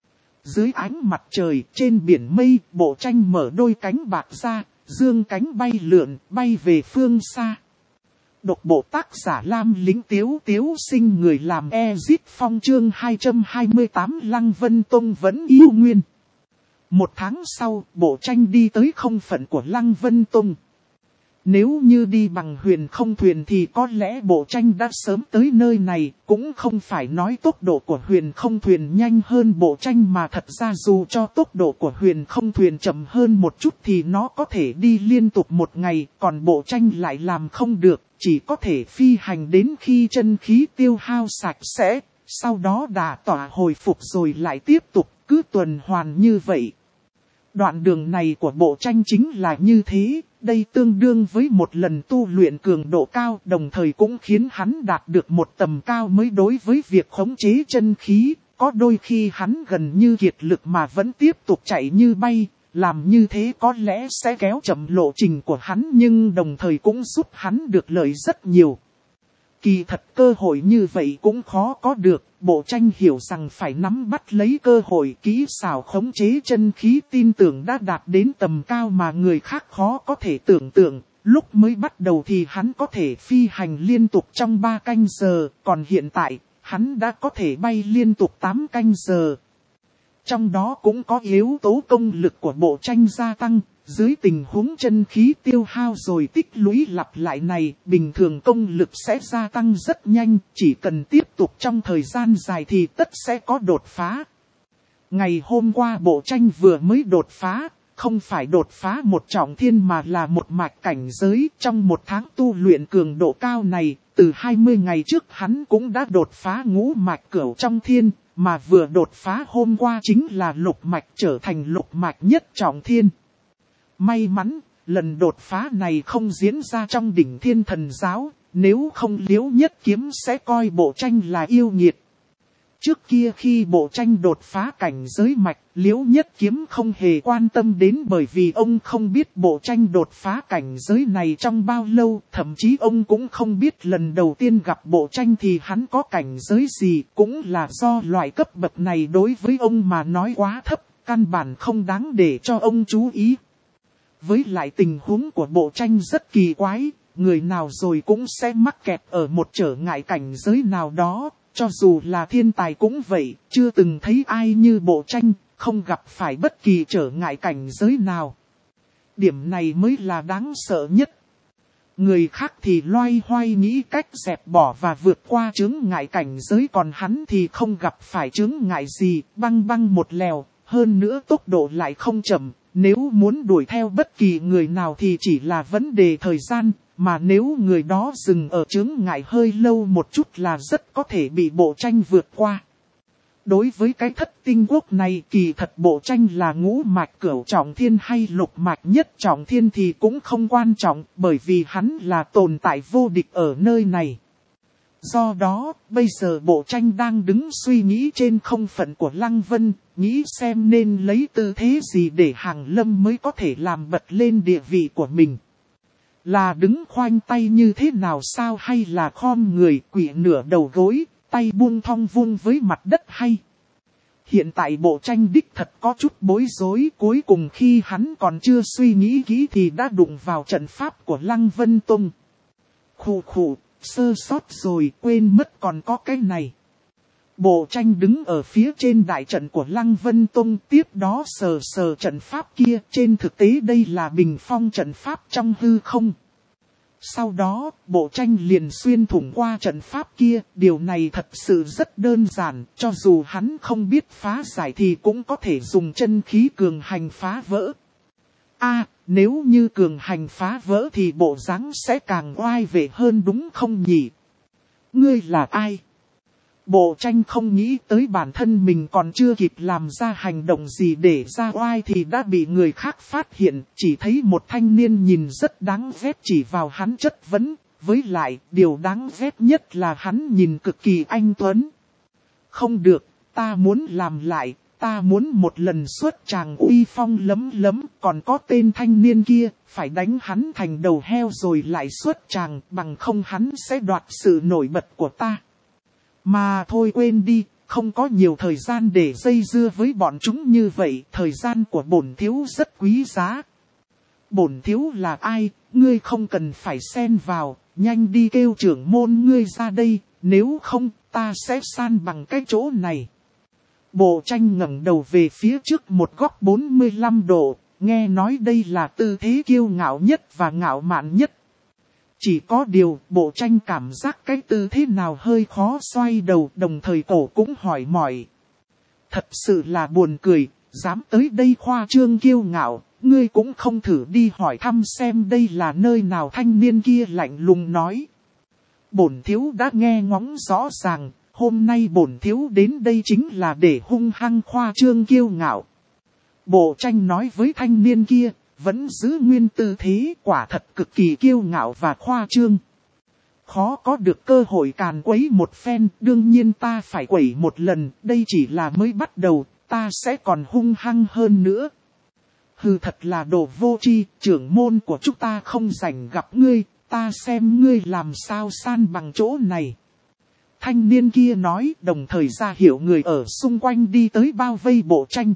Dưới ánh mặt trời, trên biển mây, bộ tranh mở đôi cánh bạc ra, dương cánh bay lượn, bay về phương xa. Độc bộ tác giả Lam Lĩnh Tiếu Tiếu Sinh, người làm Ezit Phong, chương hai trăm hai mươi tám Lăng Vân Tông vẫn yêu nguyên. Một tháng sau, bộ tranh đi tới không phận của Lăng Vân Tông. Nếu như đi bằng huyền không thuyền thì có lẽ bộ tranh đã sớm tới nơi này, cũng không phải nói tốc độ của huyền không thuyền nhanh hơn bộ tranh, mà thật ra dù cho tốc độ của huyền không thuyền chậm hơn một chút thì nó có thể đi liên tục một ngày, còn bộ tranh lại làm không được, chỉ có thể phi hành đến khi chân khí tiêu hao sạch sẽ, sau đó đà tỏa hồi phục rồi lại tiếp tục, cứ tuần hoàn như vậy. Đoạn đường này của bộ tranh chính là như thế, đây tương đương với một lần tu luyện cường độ cao, đồng thời cũng khiến hắn đạt được một tầm cao mới đối với việc khống chế chân khí. Có đôi khi hắn gần như kiệt lực mà vẫn tiếp tục chạy như bay, làm như thế có lẽ sẽ kéo chậm lộ trình của hắn nhưng đồng thời cũng giúp hắn được lợi rất nhiều. Kỳ thật cơ hội như vậy cũng khó có được, bộ tranh hiểu rằng phải nắm bắt lấy cơ hội, kỹ xảo khống chế chân khí tin tưởng đã đạt đến tầm cao mà người khác khó có thể tưởng tượng. Lúc mới bắt đầu thì hắn có thể phi hành liên tục trong ba canh giờ, còn hiện tại, hắn đã có thể bay liên tục tám canh giờ. Trong đó cũng có yếu tố công lực của bộ tranh gia tăng. Dưới tình huống chân khí tiêu hao rồi tích lũy lặp lại này, bình thường công lực sẽ gia tăng rất nhanh, chỉ cần tiếp tục trong thời gian dài thì tất sẽ có đột phá. Ngày hôm qua bộ tranh vừa mới đột phá, không phải đột phá một trọng thiên mà là một mạch cảnh giới. Trong một tháng tu luyện cường độ cao này, từ hai mươi ngày trước hắn cũng đã đột phá ngũ mạch cửu trong thiên, mà vừa đột phá hôm qua chính là lục mạch trở thành lục mạch nhất trọng thiên. May mắn, lần đột phá này không diễn ra trong đỉnh Thiên Thần Giáo, nếu không Liễu Nhất Kiếm sẽ coi bộ tranh là yêu nghiệt. Trước kia khi bộ tranh đột phá cảnh giới mạch, Liễu Nhất Kiếm không hề quan tâm đến bởi vì ông không biết bộ tranh đột phá cảnh giới này trong bao lâu, thậm chí ông cũng không biết lần đầu tiên gặp bộ tranh thì hắn có cảnh giới gì, cũng là do loại cấp bậc này đối với ông mà nói quá thấp, căn bản không đáng để cho ông chú ý. Với lại tình huống của bộ tranh rất kỳ quái, người nào rồi cũng sẽ mắc kẹt ở một trở ngại cảnh giới nào đó, cho dù là thiên tài cũng vậy, chưa từng thấy ai như bộ tranh, không gặp phải bất kỳ trở ngại cảnh giới nào. Điểm này mới là đáng sợ nhất. Người khác thì loay hoay nghĩ cách dẹp bỏ và vượt qua chướng ngại cảnh giới, còn hắn thì không gặp phải chướng ngại gì, băng băng một lèo, hơn nữa tốc độ lại không chậm. Nếu muốn đuổi theo bất kỳ người nào thì chỉ là vấn đề thời gian, mà nếu người đó dừng ở chướng ngại hơi lâu một chút là rất có thể bị bộ tranh vượt qua. Đối với cái thất tinh quốc này, kỳ thật bộ tranh là ngũ mạch cửu trọng thiên hay lục mạch nhất trọng thiên thì cũng không quan trọng, bởi vì hắn là tồn tại vô địch ở nơi này. Do đó, bây giờ bộ tranh đang đứng suy nghĩ trên không phận của Lăng Vân, nghĩ xem nên lấy tư thế gì để Hàng Lâm mới có thể làm bật lên địa vị của mình. Là đứng khoanh tay như thế nào sao, hay là khom người quỳ nửa đầu gối, tay buông thong vung với mặt đất hay? Hiện tại bộ tranh đích thật có chút bối rối, cuối cùng khi hắn còn chưa suy nghĩ kỹ thì đã đụng vào trận pháp của Lăng Vân Tông. Khủ khủ. Sơ sót rồi, quên mất còn có cái này. Bộ tranh đứng ở phía trên đại trận của Lăng Vân Tông, tiếp đó sờ sờ trận pháp kia, trên thực tế đây là bình phong trận pháp trong hư không. Sau đó, bộ tranh liền xuyên thủng qua trận pháp kia, điều này thật sự rất đơn giản, cho dù hắn không biết phá giải thì cũng có thể dùng chân khí cường hành phá vỡ. A, nếu như cường hành phá vỡ thì bộ dáng sẽ càng oai vệ hơn đúng không nhỉ? Ngươi là ai? Bộ tranh không nghĩ tới bản thân mình còn chưa kịp làm ra hành động gì để ra oai thì đã bị người khác phát hiện, chỉ thấy một thanh niên nhìn rất đáng ghét chỉ vào hắn chất vấn, với lại điều đáng ghét nhất là hắn nhìn cực kỳ anh tuấn. Không được, ta muốn làm lại, ta muốn một lần xuất tràng uy phong lấm lấm, còn có tên thanh niên kia, phải đánh hắn thành đầu heo rồi lại xuất tràng, bằng không hắn sẽ đoạt sự nổi bật của ta. Mà thôi quên đi, không có nhiều thời gian để dây dưa với bọn chúng như vậy, thời gian của bổn thiếu rất quý giá. Bổn thiếu là ai, ngươi không cần phải xen vào, nhanh đi kêu trưởng môn ngươi ra đây, nếu không ta sẽ san bằng cái chỗ này. Bộ tranh ngẩng đầu về phía trước một góc bốn mươi lăm độ, nghe nói đây là tư thế kiêu ngạo nhất và ngạo mạn nhất. Chỉ có điều, bộ tranh cảm giác cái tư thế nào hơi khó xoay đầu, đồng thời cổ cũng hỏi mỏi. Thật sự là buồn cười, dám tới đây khoa trương kiêu ngạo, ngươi cũng không thử đi hỏi thăm xem đây là nơi nào. Thanh niên kia lạnh lùng nói. Bổn thiếu đã nghe ngóng rõ ràng, hôm nay bổn thiếu đến đây chính là để hung hăng khoa trương kiêu ngạo. Bộ tranh nói với thanh niên kia. Vẫn giữ nguyên tư thế, quả thật cực kỳ kiêu ngạo và khoa trương. Khó có được cơ hội càn quấy một phen, đương nhiên ta phải quẩy một lần, đây chỉ là mới bắt đầu, ta sẽ còn hung hăng hơn nữa. Hừ, thật là đồ vô tri, trưởng môn của chúng ta không rảnh gặp ngươi, ta xem ngươi làm sao san bằng chỗ này. Thanh niên kia nói, đồng thời ra hiệu người ở xung quanh đi tới bao vây bộ tranh.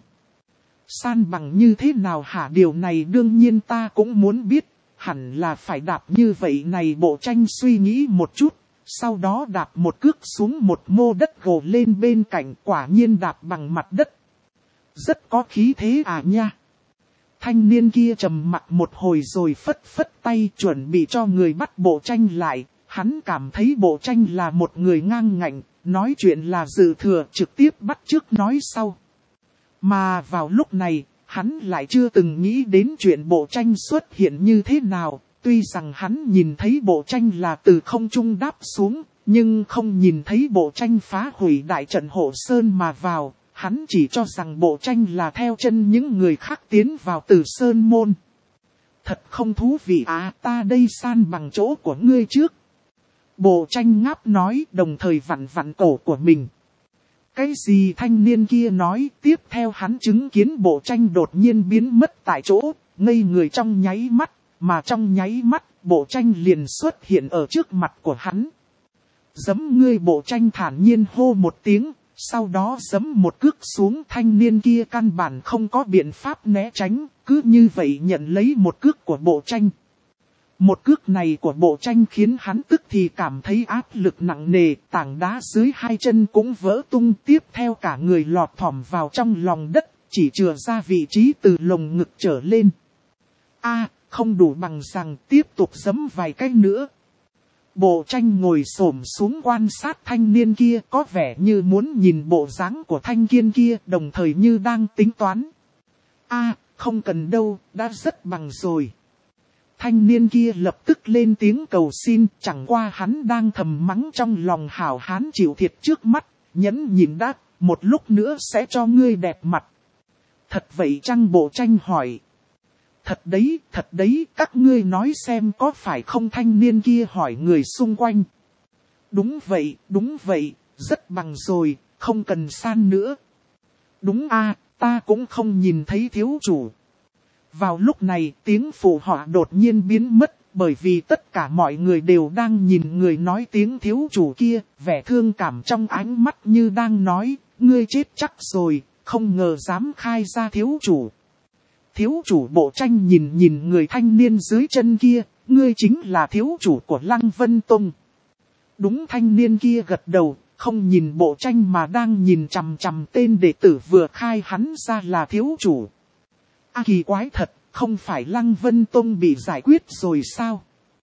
San bằng như thế nào hả? Điều này đương nhiên ta cũng muốn biết, hẳn là phải đạp như vậy này. Bộ tranh suy nghĩ một chút, sau đó đạp một cước xuống một mô đất gồ lên bên cạnh, quả nhiên đạp bằng mặt đất. Rất có khí thế à nha. Thanh niên kia trầm mặc một hồi rồi phất phất tay chuẩn bị cho người bắt bộ tranh lại, hắn cảm thấy bộ tranh là một người ngang ngạnh, nói chuyện là dự thừa, trực tiếp bắt trước nói sau. Mà vào lúc này, hắn lại chưa từng nghĩ đến chuyện bộ tranh xuất hiện như thế nào. Tuy rằng hắn nhìn thấy bộ tranh là từ không trung đáp xuống, nhưng không nhìn thấy bộ tranh phá hủy đại trận hộ sơn mà vào. Hắn chỉ cho rằng bộ tranh là theo chân những người khác tiến vào từ sơn môn. Thật không thú vị à, ta đây san bằng chỗ của ngươi trước. Bộ tranh ngáp nói, đồng thời vặn vặn cổ của mình. Cái gì? Thanh niên kia nói. Tiếp theo hắn chứng kiến bộ tranh đột nhiên biến mất tại chỗ, ngây người trong nháy mắt, mà trong nháy mắt, bộ tranh liền xuất hiện ở trước mặt của hắn. Giẫm ngươi, bộ tranh thản nhiên hô một tiếng, sau đó giẫm một cước xuống. Thanh niên kia căn bản không có biện pháp né tránh, cứ như vậy nhận lấy một cước của bộ tranh. Một cước này của bộ tranh khiến hắn tức thì cảm thấy áp lực nặng nề, tảng đá dưới hai chân cũng vỡ tung, tiếp theo cả người lọt thỏm vào trong lòng đất, chỉ chừa ra vị trí từ lồng ngực trở lên. A, không đủ bằng rằng tiếp tục giẫm vài cái nữa. Bộ tranh ngồi xổm xuống quan sát thanh niên kia, có vẻ như muốn nhìn bộ dáng của thanh niên kia, đồng thời như đang tính toán. A, không cần đâu, đã rất bằng rồi. Thanh niên kia lập tức lên tiếng cầu xin, chẳng qua hắn đang thầm mắng trong lòng hảo hán chịu thiệt trước mắt, nhẫn nhịn đã, một lúc nữa sẽ cho ngươi đẹp mặt. Thật vậy chăng? Bộ tranh hỏi. Thật đấy, thật đấy, các ngươi nói xem có phải không? Thanh niên kia hỏi người xung quanh. Đúng vậy, đúng vậy, rất bằng rồi, không cần san nữa. Đúng a, ta cũng không nhìn thấy thiếu chủ. Vào lúc này tiếng phụ họa đột nhiên biến mất, bởi vì tất cả mọi người đều đang nhìn người nói tiếng thiếu chủ kia, vẻ thương cảm trong ánh mắt như đang nói, ngươi chết chắc rồi, không ngờ dám khai ra thiếu chủ. Thiếu chủ? Bộ tranh nhìn nhìn người thanh niên dưới chân kia, ngươi chính là thiếu chủ của Lăng Vân Tông. Đúng, thanh niên kia gật đầu, không nhìn bộ tranh mà đang nhìn chằm chằm tên đệ tử vừa khai hắn ra là thiếu chủ. À, kỳ quái thật, không phải Lăng Vân Tông bị giải quyết rồi sao?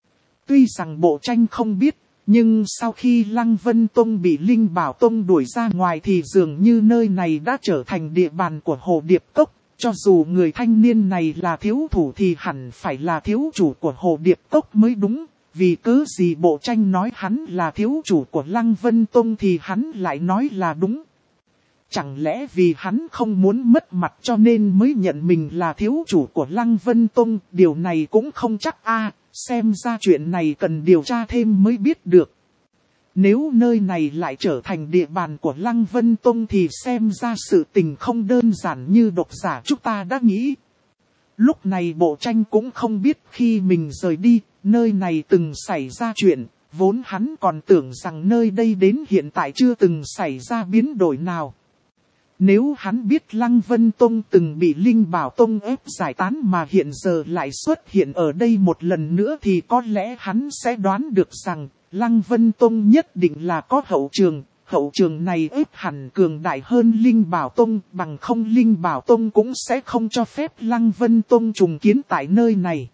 Tuy rằng bộ tranh không biết, nhưng sau khi Lăng Vân Tông bị Linh Bảo Tông đuổi ra ngoài thì dường như nơi này đã trở thành địa bàn của Hồ Điệp Cốc. Cho dù người thanh niên này là thiếu thủ thì hẳn phải là thiếu chủ của Hồ Điệp Cốc mới đúng. Vì cớ gì bộ tranh nói hắn là thiếu chủ của Lăng Vân Tông thì hắn lại nói là đúng. Chẳng lẽ vì hắn không muốn mất mặt cho nên mới nhận mình là thiếu chủ của Lăng Vân Tông, điều này cũng không chắc a, xem ra chuyện này cần điều tra thêm mới biết được. Nếu nơi này lại trở thành địa bàn của Lăng Vân Tông thì xem ra sự tình không đơn giản như độc giả chúng ta đã nghĩ. Lúc này bộ tranh cũng không biết khi mình rời đi, nơi này từng xảy ra chuyện, vốn hắn còn tưởng rằng nơi đây đến hiện tại chưa từng xảy ra biến đổi nào. Nếu hắn biết Lăng Vân Tông từng bị Linh Bảo Tông ép giải tán mà hiện giờ lại xuất hiện ở đây một lần nữa thì có lẽ hắn sẽ đoán được rằng Lăng Vân Tông nhất định là có hậu trường. Hậu trường này ép hẳn cường đại hơn Linh Bảo Tông, bằng không Linh Bảo Tông cũng sẽ không cho phép Lăng Vân Tông trùng kiến tại nơi này.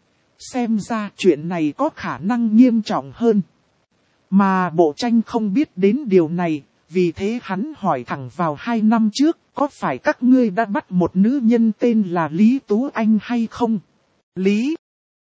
Xem ra chuyện này có khả năng nghiêm trọng hơn. Mà bộ tranh không biết đến điều này. Vì thế hắn hỏi thẳng vào hai năm trước, có phải các ngươi đã bắt một nữ nhân tên là Lý Tú Anh hay không? Lý?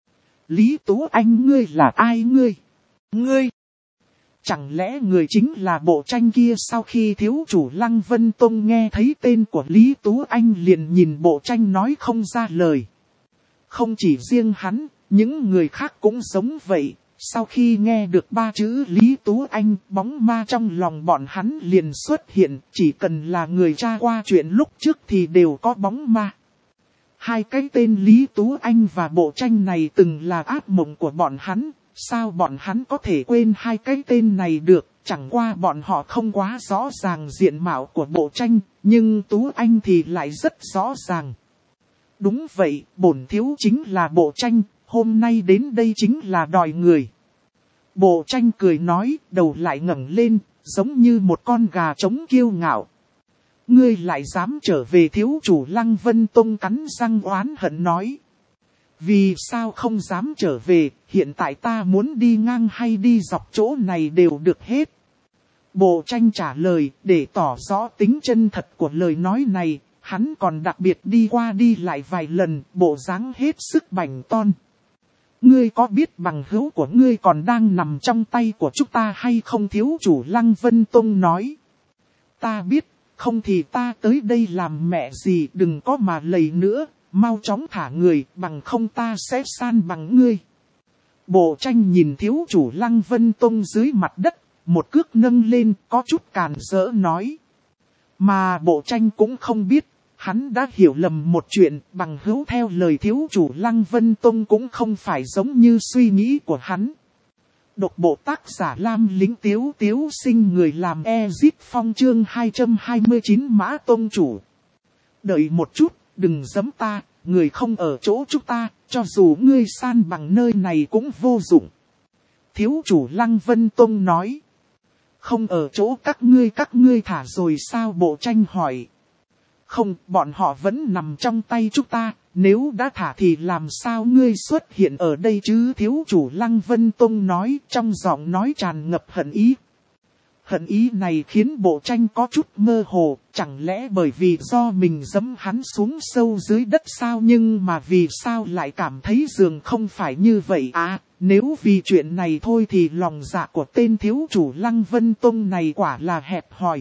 Lý Tú Anh ngươi là ai ngươi? Ngươi? Chẳng lẽ người chính là bộ tranh kia? Sau khi thiếu chủ Lăng Vân Tông nghe thấy tên của Lý Tú Anh liền nhìn bộ tranh nói không ra lời. Không chỉ riêng hắn, những người khác cũng giống vậy. Sau khi nghe được ba chữ Lý Tú Anh, bóng ma trong lòng bọn hắn liền xuất hiện, chỉ cần là người tra qua chuyện lúc trước thì đều có bóng ma. Hai cái tên Lý Tú Anh và bộ tranh này từng là ác mộng của bọn hắn, sao bọn hắn có thể quên hai cái tên này được, chẳng qua bọn họ không quá rõ ràng diện mạo của bộ tranh, nhưng Tú Anh thì lại rất rõ ràng. Đúng vậy, bổn thiếu chính là bộ tranh. Hôm nay đến đây chính là đòi người. Bộ tranh cười nói, đầu lại ngẩng lên, giống như một con gà trống kiêu ngạo. Ngươi lại dám trở về? Thiếu chủ Lăng Vân Tông cắn răng oán hận nói. Vì sao không dám trở về, hiện tại ta muốn đi ngang hay đi dọc chỗ này đều được hết. Bộ tranh trả lời, để tỏ rõ tính chân thật của lời nói này, hắn còn đặc biệt đi qua đi lại vài lần, bộ dáng hết sức bảnh ton. Ngươi có biết bằng hữu của ngươi còn đang nằm trong tay của chúng ta hay không? Thiếu chủ Lăng Vân Tông nói. Ta biết, không thì ta tới đây làm mẹ gì, đừng có mà lầy nữa, mau chóng thả người, bằng không ta sẽ san bằng ngươi. Bộ tranh nhìn thiếu chủ Lăng Vân Tông dưới mặt đất, một cước nâng lên, có chút càn rỡ nói. Mà bộ tranh cũng không biết. Hắn đã hiểu lầm một chuyện, bằng hữu theo lời thiếu chủ Lăng Vân Tông cũng không phải giống như suy nghĩ của hắn. Độc bộ tác giả Lam Lính Tiếu Tiếu Sinh, người làm Ezit Phong chương hai trăm hai mươi chín Mã Tông Chủ. Đợi một chút, đừng giẫm ta, người không ở chỗ chúng ta, cho dù ngươi san bằng nơi này cũng vô dụng. Thiếu chủ Lăng Vân Tông nói. Không ở chỗ các ngươi, các ngươi thả rồi sao? Bộ tranh hỏi. Không, bọn họ vẫn nằm trong tay chúng ta, nếu đã thả thì làm sao ngươi xuất hiện ở đây chứ? Thiếu chủ Lăng Vân Tông nói, trong giọng nói tràn ngập hận ý. Hận ý này khiến bộ tranh có chút mơ hồ, chẳng lẽ bởi vì do mình giẫm hắn xuống sâu dưới đất sao? Nhưng mà vì sao lại cảm thấy dường không phải như vậy à? Nếu vì chuyện này thôi thì lòng dạ của tên thiếu chủ Lăng Vân Tông này quả là hẹp hòi.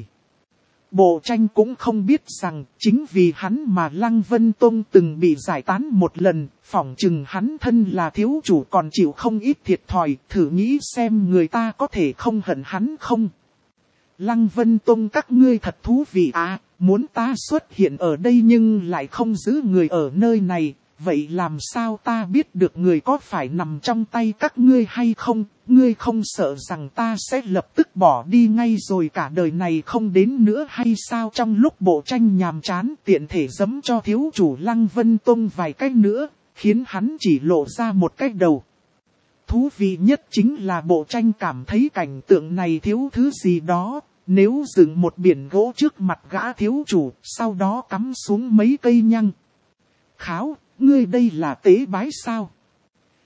Bộ tranh cũng không biết rằng, chính vì hắn mà Lăng Vân Tông từng bị giải tán một lần, phỏng chừng hắn thân là thiếu chủ còn chịu không ít thiệt thòi, thử nghĩ xem người ta có thể không hận hắn không. Lăng Vân Tông các ngươi thật thú vị à, muốn ta xuất hiện ở đây nhưng lại không giữ người ở nơi này, vậy làm sao ta biết được người có phải nằm trong tay các ngươi hay không? Ngươi không sợ rằng ta sẽ lập tức bỏ đi ngay rồi cả đời này không đến nữa hay sao? Trong lúc bộ tranh nhàm chán tiện thể giẫm cho thiếu chủ Lăng Vân Tông vài cách nữa, khiến hắn chỉ lộ ra một cách đầu. Thú vị nhất chính là bộ tranh cảm thấy cảnh tượng này thiếu thứ gì đó. Nếu dựng một biển gỗ trước mặt gã thiếu chủ, sau đó cắm xuống mấy cây nhăng. Kháo, ngươi đây là tế bái sao?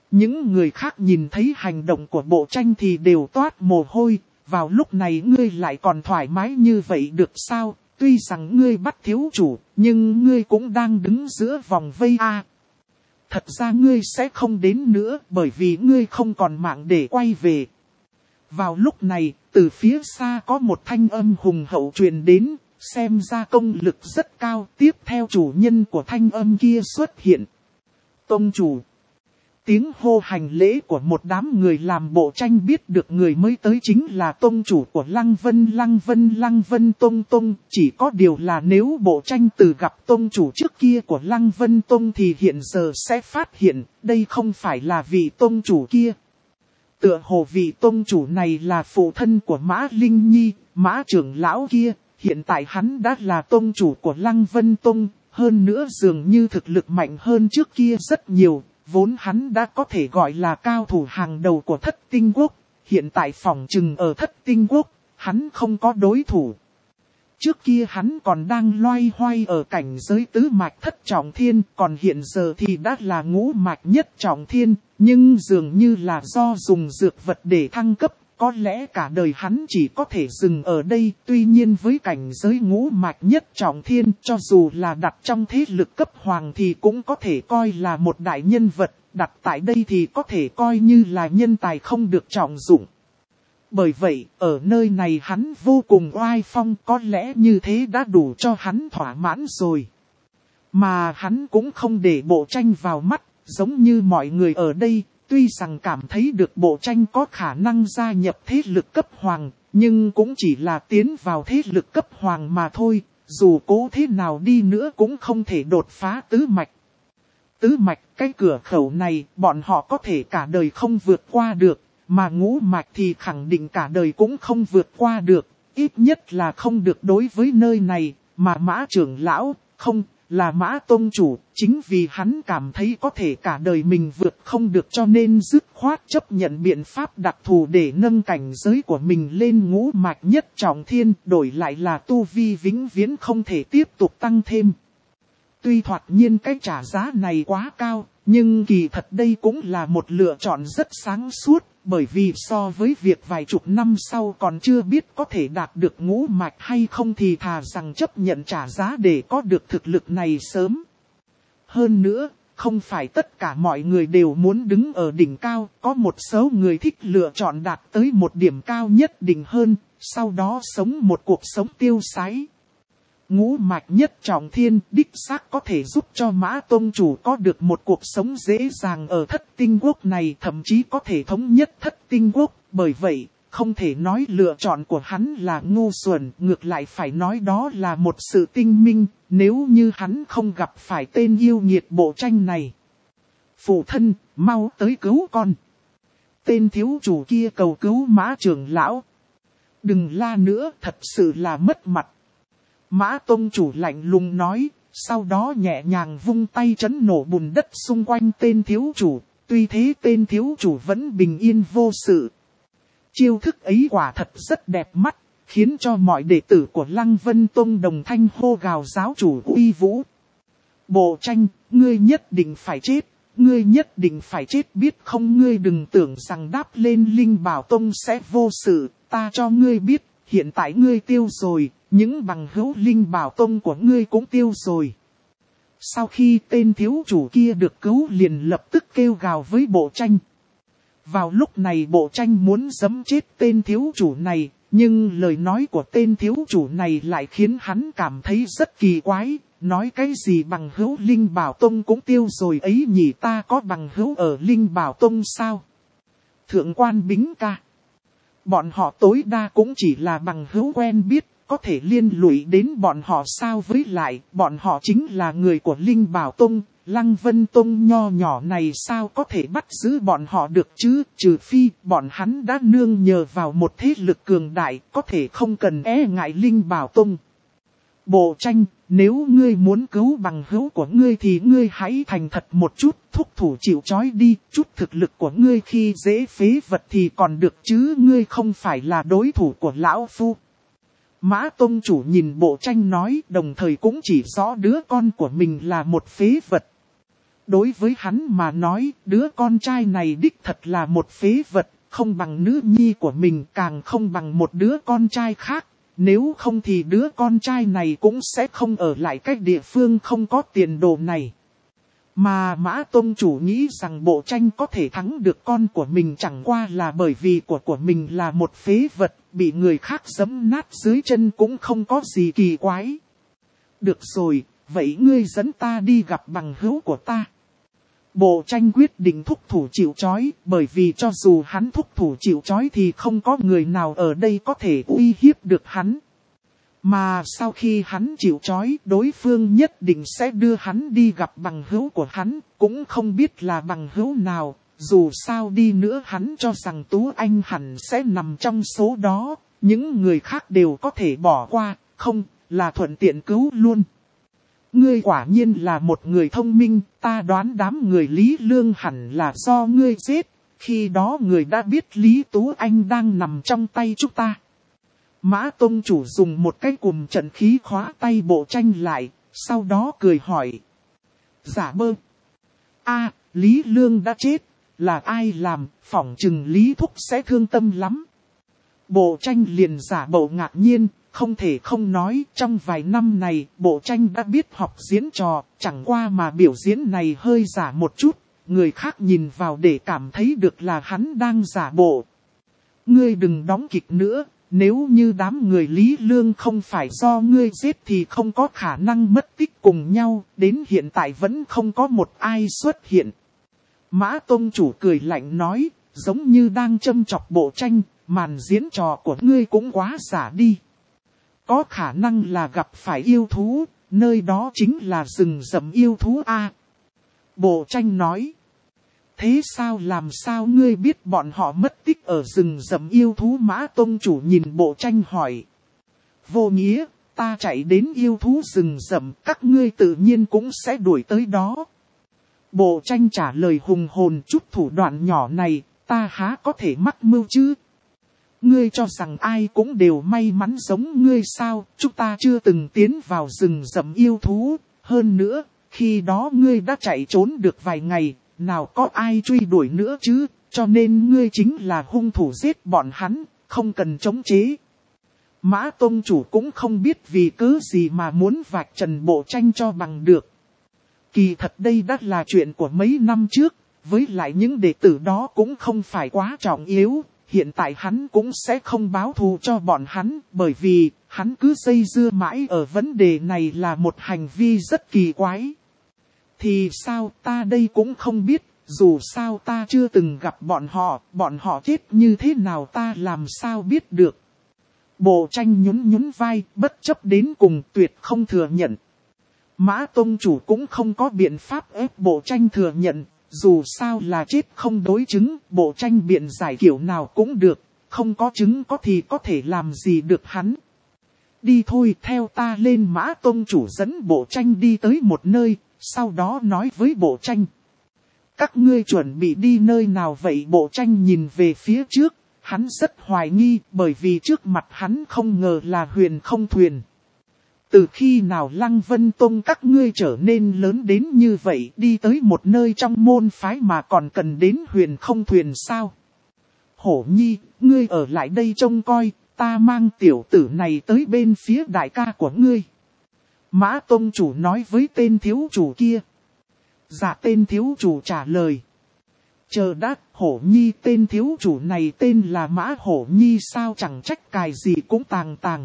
Những người khác nhìn thấy hành động của Bộ Tranh thì đều toát mồ hôi, vào lúc này ngươi lại còn thoải mái như vậy được sao? Tuy rằng ngươi bắt thiếu chủ, nhưng ngươi cũng đang đứng giữa vòng vây a. Thật ra ngươi sẽ không đến nữa bởi vì ngươi không còn mạng để quay về. Vào lúc này, từ phía xa có một thanh âm hùng hậu truyền đến, xem ra công lực rất cao. Tiếp theo chủ nhân của thanh âm kia xuất hiện. Tông chủ. Tiếng hô hành lễ của một đám người làm Bộ Tranh biết được người mới tới chính là tông chủ của Lăng Vân Lăng Vân Lăng Vân Tông Tông. Chỉ có điều là nếu Bộ Tranh từ gặp tông chủ trước kia của Lăng Vân Tông thì hiện giờ sẽ phát hiện đây không phải là vị tông chủ kia. Tựa hồ vị tông chủ này là phụ thân của Mã Linh Nhi, Mã trưởng lão kia. Hiện tại hắn đã là tông chủ của Lăng Vân Tông, hơn nữa dường như thực lực mạnh hơn trước kia rất nhiều. Vốn hắn đã có thể gọi là cao thủ hàng đầu của Thất Tinh Quốc, hiện tại phỏng chừng ở Thất Tinh Quốc, hắn không có đối thủ. Trước kia hắn còn đang loay hoay ở cảnh giới tứ mạch thất trọng thiên, còn hiện giờ thì đã là ngũ mạch nhất trọng thiên, nhưng dường như là do dùng dược vật để thăng cấp, có lẽ cả đời hắn chỉ có thể dừng ở đây. Tuy nhiên với cảnh giới ngũ mạch nhất trọng thiên, cho dù là đặt trong thế lực cấp hoàng thì cũng có thể coi là một đại nhân vật, đặt tại đây thì có thể coi như là nhân tài không được trọng dụng. Bởi vậy, ở nơi này hắn vô cùng oai phong, có lẽ như thế đã đủ cho hắn thỏa mãn rồi. Mà hắn cũng không để Bộ Tranh vào mắt, giống như mọi người ở đây. Tuy rằng cảm thấy được Bộ Tranh có khả năng gia nhập thế lực cấp hoàng, nhưng cũng chỉ là tiến vào thế lực cấp hoàng mà thôi, dù cố thế nào đi nữa cũng không thể đột phá tứ mạch. Tứ mạch, cái cửa khẩu này, bọn họ có thể cả đời không vượt qua được, mà ngũ mạch thì khẳng định cả đời cũng không vượt qua được, ít nhất là không được đối với nơi này, mà Mã trưởng lão, không... là Mã tông chủ, chính vì hắn cảm thấy có thể cả đời mình vượt không được cho nên dứt khoát chấp nhận biện pháp đặc thù để nâng cảnh giới của mình lên ngũ mạch nhất trọng thiên, đổi lại là tu vi vĩnh viễn không thể tiếp tục tăng thêm. Tuy thoạt nhiên cái trả giá này quá cao, nhưng kỳ thật đây cũng là một lựa chọn rất sáng suốt, bởi vì so với việc vài chục năm sau còn chưa biết có thể đạt được ngũ mạch hay không thì thà rằng chấp nhận trả giá để có được thực lực này sớm. Hơn nữa, không phải tất cả mọi người đều muốn đứng ở đỉnh cao, có một số người thích lựa chọn đạt tới một điểm cao nhất định hơn, sau đó sống một cuộc sống tiêu sái. Ngũ mạch nhất trọng thiên đích xác có thể giúp cho Mã Tông Chủ có được một cuộc sống dễ dàng ở Thất Tinh Quốc này, thậm chí có thể thống nhất Thất Tinh Quốc. Bởi vậy, không thể nói lựa chọn của hắn là ngu xuẩn, ngược lại phải nói đó là một sự tinh minh, nếu như hắn không gặp phải tên yêu nghiệt Bộ Tranh này. Phụ thân, mau tới cứu con. Tên thiếu chủ kia cầu cứu Mã trưởng lão. Đừng la nữa, thật sự là mất mặt. Mã Tông Chủ lạnh lùng nói, sau đó nhẹ nhàng vung tay chấn nổ bùn đất xung quanh tên thiếu chủ, tuy thế tên thiếu chủ vẫn bình yên vô sự. Chiêu thức ấy quả thật rất đẹp mắt, khiến cho mọi đệ tử của Lăng Vân Tông đồng thanh hô gào giáo chủ uy vũ. Bộ Tranh, ngươi nhất định phải chết, ngươi nhất định phải chết biết không, ngươi đừng tưởng rằng đáp lên Linh Bảo Tông sẽ vô sự, ta cho ngươi biết, hiện tại ngươi tiêu rồi. Những bằng hữu Linh Bảo Tông của ngươi cũng tiêu rồi. Sau khi tên thiếu chủ kia được cứu liền lập tức kêu gào với Bộ Tranh. Vào lúc này Bộ Tranh muốn giẫm chết tên thiếu chủ này, nhưng lời nói của tên thiếu chủ này lại khiến hắn cảm thấy rất kỳ quái. Nói cái gì bằng hữu Linh Bảo Tông cũng tiêu rồi ấy nhỉ, ta có bằng hữu ở Linh Bảo Tông sao? Thượng quan Bính ca. Bọn họ tối đa cũng chỉ là bằng hữu quen biết. Có thể liên lụy đến bọn họ sao, với lại bọn họ chính là người của Linh Bảo Tông, Lăng Vân Tông nho nhỏ này sao có thể bắt giữ bọn họ được chứ, trừ phi bọn hắn đã nương nhờ vào một thế lực cường đại, có thể không cần e ngại Linh Bảo Tông. Bộ Tranh, nếu ngươi muốn cứu bằng hữu của ngươi thì ngươi hãy thành thật một chút, thúc thủ chịu trói đi, chút thực lực của ngươi khi dễ phế vật thì còn được chứ, ngươi không phải là đối thủ của lão phu. Mã Tông Chủ nhìn Bộ Tranh nói, đồng thời cũng chỉ rõ đứa con của mình là một phế vật. đối với hắn mà nói, đứa con trai này đích thật là một phế vật, không bằng nữ nhi của mình, càng không bằng một đứa con trai khác. Nếu không thì đứa con trai này cũng sẽ không ở lại cách địa phương không có tiền đồ này. Mà Mã Tông Chủ nghĩ rằng Bộ Tranh có thể thắng được con của mình chẳng qua là bởi vì của của mình là một phế vật, bị người khác giẫm nát dưới chân cũng không có gì kỳ quái. Được rồi, vậy ngươi dẫn ta đi gặp bằng hữu của ta. Bộ Tranh quyết định thúc thủ chịu trói, bởi vì cho dù hắn thúc thủ chịu trói thì không có người nào ở đây có thể uy hiếp được hắn. Mà sau khi hắn chịu trói, đối phương nhất định sẽ đưa hắn đi gặp bằng hữu của hắn, cũng không biết là bằng hữu nào. Dù sao đi nữa hắn cho rằng Tú Anh hẳn sẽ nằm trong số đó, những người khác đều có thể bỏ qua, không, là thuận tiện cứu luôn. Ngươi quả nhiên là một người thông minh, ta đoán đám người Lý Lương hẳn là do ngươi giết, khi đó người đã biết Lý Tú Anh đang nằm trong tay chúng ta. Mã Tông Chủ dùng một cái cùm trận khí khóa tay Bộ Tranh lại, sau đó cười hỏi. Giả bơ. A, Lý Lương đã chết, là ai làm, phỏng chừng Lý Thúc sẽ thương tâm lắm. Bộ Tranh liền giả bộ ngạc nhiên, không thể không nói, trong vài năm này, Bộ Tranh đã biết học diễn trò, chẳng qua mà biểu diễn này hơi giả một chút, người khác nhìn vào để cảm thấy được là hắn đang giả bộ. Ngươi đừng đóng kịch nữa. Nếu như đám người Lý Lương không phải do ngươi giết thì không có khả năng mất tích cùng nhau, đến hiện tại vẫn không có một ai xuất hiện. Mã Tông Chủ cười lạnh nói, giống như đang châm chọc Bộ Tranh, màn diễn trò của ngươi cũng quá giả đi. Có khả năng là gặp phải yêu thú, nơi đó chính là rừng rậm yêu thú a. Bộ Tranh nói. Thế sao làm sao ngươi biết bọn họ mất tích ở rừng rậm yêu thú? Mã Tông Chủ nhìn Bộ Tranh hỏi. Vô nghĩa, ta chạy đến yêu thú rừng rậm, các ngươi tự nhiên cũng sẽ đuổi tới đó. Bộ Tranh trả lời hùng hồn, chút thủ đoạn nhỏ này, ta há có thể mắc mưu chứ? Ngươi cho rằng ai cũng đều may mắn giống ngươi sao? Chúng ta chưa từng tiến vào rừng rậm yêu thú, hơn nữa, khi đó ngươi đã chạy trốn được vài ngày. Nào có ai truy đuổi nữa chứ, cho nên ngươi chính là hung thủ giết bọn hắn, không cần chống chế. Mã Tông Chủ cũng không biết vì cớ gì mà muốn vạch trần Bộ Tranh cho bằng được. Kỳ thật đây đã là chuyện của mấy năm trước, với lại những đệ tử đó cũng không phải quá trọng yếu, hiện tại hắn cũng sẽ không báo thù cho bọn hắn, bởi vì hắn cứ dây dưa mãi ở vấn đề này là một hành vi rất kỳ quái. Thì sao, ta đây cũng không biết, dù sao ta chưa từng gặp bọn họ, bọn họ chết như thế nào ta làm sao biết được. Bộ Tranh nhún nhún vai, bất chấp đến cùng tuyệt không thừa nhận. Mã Tông Chủ cũng không có biện pháp ép Bộ Tranh thừa nhận, dù sao là chết không đối chứng, Bộ Tranh biện giải kiểu nào cũng được, không có chứng có thì có thể làm gì được hắn. Đi thôi, theo ta lên. Mã Tông Chủ dẫn Bộ Tranh đi tới một nơi. Sau đó nói với Bộ Tranh. Các ngươi chuẩn bị đi nơi nào vậy? Bộ Tranh nhìn về phía trước. Hắn rất hoài nghi bởi vì trước mặt hắn không ngờ là Huyền Không Thuyền. Từ khi nào Lăng Vân Tông các ngươi trở nên lớn đến như vậy, đi tới một nơi trong môn phái mà còn cần đến Huyền Không Thuyền sao? Hổ Nhi, ngươi ở lại đây trông coi, ta mang tiểu tử này tới bên phía đại ca của ngươi. Mã Tông Chủ nói với tên thiếu chủ kia. Dạ, tên thiếu chủ trả lời. Chờ đã, Hổ Nhi, tên thiếu chủ này tên là Mã Hổ Nhi sao, chẳng trách cài gì cũng tàng tàng.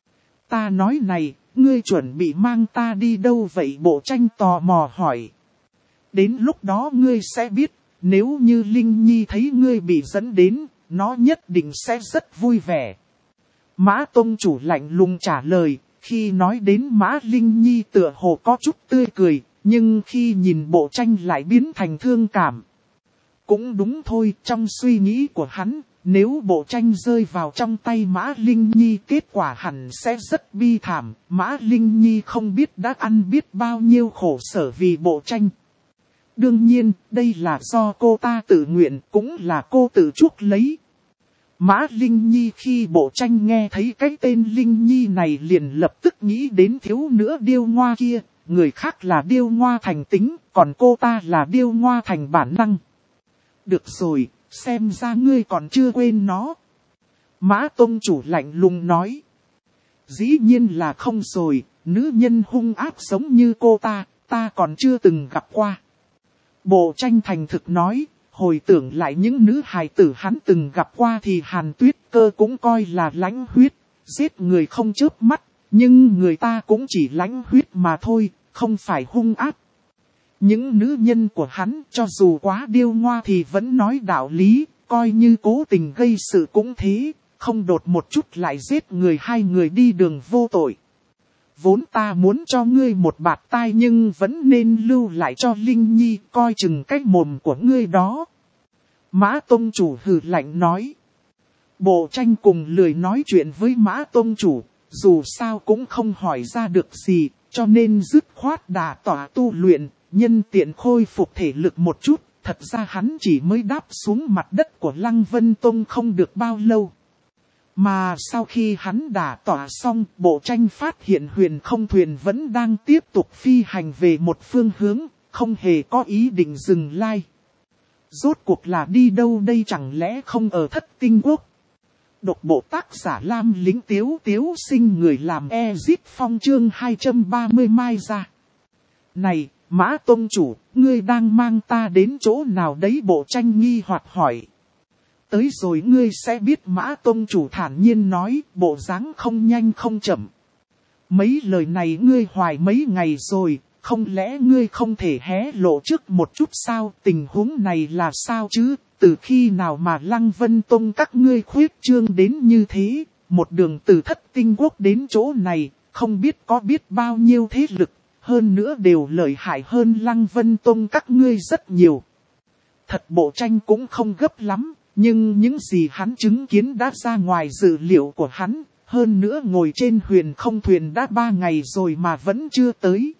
Ta nói này, ngươi chuẩn bị mang ta đi đâu vậy? Bộ Tranh tò mò hỏi. Đến lúc đó ngươi sẽ biết, nếu như Linh Nhi thấy ngươi bị dẫn đến, nó nhất định sẽ rất vui vẻ. Mã Tông Chủ lạnh lùng trả lời. Khi nói đến Mã Linh Nhi tựa hồ có chút tươi cười, nhưng khi nhìn Bộ Tranh lại biến thành thương cảm. Cũng đúng thôi, trong suy nghĩ của hắn, nếu Bộ Tranh rơi vào trong tay Mã Linh Nhi kết quả hẳn sẽ rất bi thảm. Mã Linh Nhi không biết đã ăn biết bao nhiêu khổ sở vì Bộ Tranh. Đương nhiên, đây là do cô ta tự nguyện, cũng là cô tự chuốc lấy. Mã Linh Nhi khi Bộ Tranh nghe thấy cái tên Linh Nhi này liền lập tức nghĩ đến thiếu nữ điêu ngoa kia, người khác là điêu ngoa thành tính, còn cô ta là điêu ngoa thành bản năng. Được rồi, xem ra ngươi còn chưa quên nó. Mã tông chủ lạnh lùng nói. Dĩ nhiên là không rồi, nữ nhân hung ác giống như cô ta, ta còn chưa từng gặp qua. Bộ tranh thành thực nói, hồi tưởng lại những nữ hài tử hắn từng gặp qua thì Hàn Tuyết Cơ cũng coi là lãnh huyết, giết người không chớp mắt, nhưng người ta cũng chỉ lãnh huyết mà thôi, không phải hung ác. Những nữ nhân của hắn cho dù quá điêu ngoa thì vẫn nói đạo lý, coi như cố tình gây sự cũng thế, không đột một chút lại giết người hai người đi đường vô tội. Vốn ta muốn cho ngươi một bạt tai nhưng vẫn nên lưu lại cho Linh Nhi coi chừng cái mồm của ngươi đó. Mã Tông Chủ hừ lạnh nói. Bộ tranh cùng lười nói chuyện với Mã Tông Chủ, dù sao cũng không hỏi ra được gì, cho nên dứt khoát đả tỏa tu luyện, nhân tiện khôi phục thể lực một chút. Thật ra hắn chỉ mới đáp xuống mặt đất của Lăng Vân Tông không được bao lâu. Mà sau khi hắn đả tỏa xong, bộ tranh phát hiện huyền không thuyền vẫn đang tiếp tục phi hành về một phương hướng, không hề có ý định dừng lại. Rốt cuộc là đi đâu đây, chẳng lẽ không ở Thất Tinh Quốc? Độc bộ tác giả Lam Lính Tiếu Tiếu Sinh người làm Ezit Phong chương hai trăm ba mươi mai ra. Này, Mã Tông Chủ, ngươi đang mang ta đến chỗ nào đấy? Bộ tranh nghi hoặc hỏi. Tới rồi ngươi sẽ biết, Mã Tông Chủ thản nhiên nói, bộ dáng không nhanh không chậm. Mấy lời này ngươi hoài mấy ngày rồi, không lẽ ngươi không thể hé lộ trước một chút sao? Tình huống này là sao chứ? Từ khi nào mà Lăng Vân Tông các ngươi khuyết trương đến như thế? Một đường từ Thất Tinh Quốc đến chỗ này, không biết có biết bao nhiêu thế lực, hơn nữa đều lợi hại hơn Lăng Vân Tông các ngươi rất nhiều. Thật bộ tranh cũng không gấp lắm. Nhưng những gì hắn chứng kiến đã ra ngoài dự liệu của hắn, hơn nữa ngồi trên huyền không thuyền đã ba ngày rồi mà vẫn chưa tới.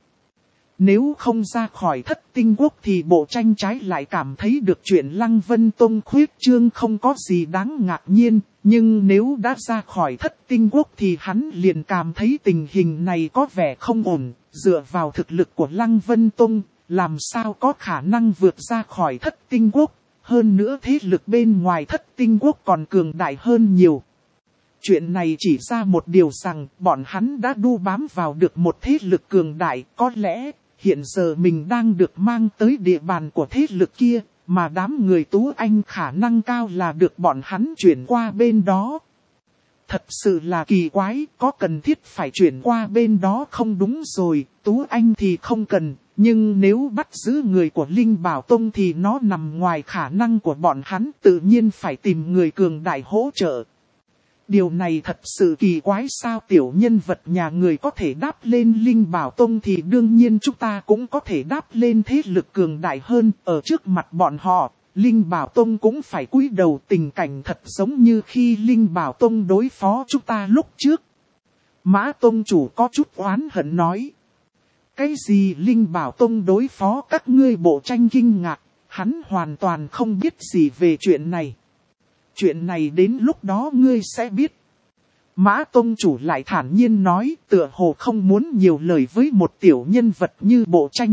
Nếu không ra khỏi Thất Tinh Quốc thì bộ tranh trái lại cảm thấy được chuyện Lăng Vân Tông khuyết trương không có gì đáng ngạc nhiên, nhưng nếu đã ra khỏi Thất Tinh Quốc thì hắn liền cảm thấy tình hình này có vẻ không ổn, dựa vào thực lực của Lăng Vân Tông, làm sao có khả năng vượt ra khỏi Thất Tinh Quốc. Hơn nữa thế lực bên ngoài Thất Tinh Quốc còn cường đại hơn nhiều. Chuyện này chỉ ra một điều rằng bọn hắn đã đu bám vào được một thế lực cường đại. Có lẽ hiện giờ mình đang được mang tới địa bàn của thế lực kia, mà đám người Tú Anh khả năng cao là được bọn hắn chuyển qua bên đó. Thật sự là kỳ quái, có cần thiết phải chuyển qua bên đó không? Đúng rồi, Tú Anh thì không cần. Nhưng nếu bắt giữ người của Linh Bảo Tông thì nó nằm ngoài khả năng của bọn hắn, tự nhiên phải tìm người cường đại hỗ trợ. Điều này thật sự kỳ quái sao? Tiểu nhân vật nhà người có thể đáp lên Linh Bảo Tông thì đương nhiên chúng ta cũng có thể đáp lên thế lực cường đại hơn. Ở trước mặt bọn họ, Linh Bảo Tông cũng phải cúi đầu. Tình cảnh thật giống như khi Linh Bảo Tông đối phó chúng ta lúc trước. Mã Tông Chủ có chút oán hận nói. Cái gì Linh Bảo Tông đối phó các ngươi? Bộ tranh kinh ngạc, hắn hoàn toàn không biết gì về chuyện này. Chuyện này đến lúc đó ngươi sẽ biết. Mã Tông Chủ lại thản nhiên nói, tựa hồ không muốn nhiều lời với một tiểu nhân vật như bộ tranh.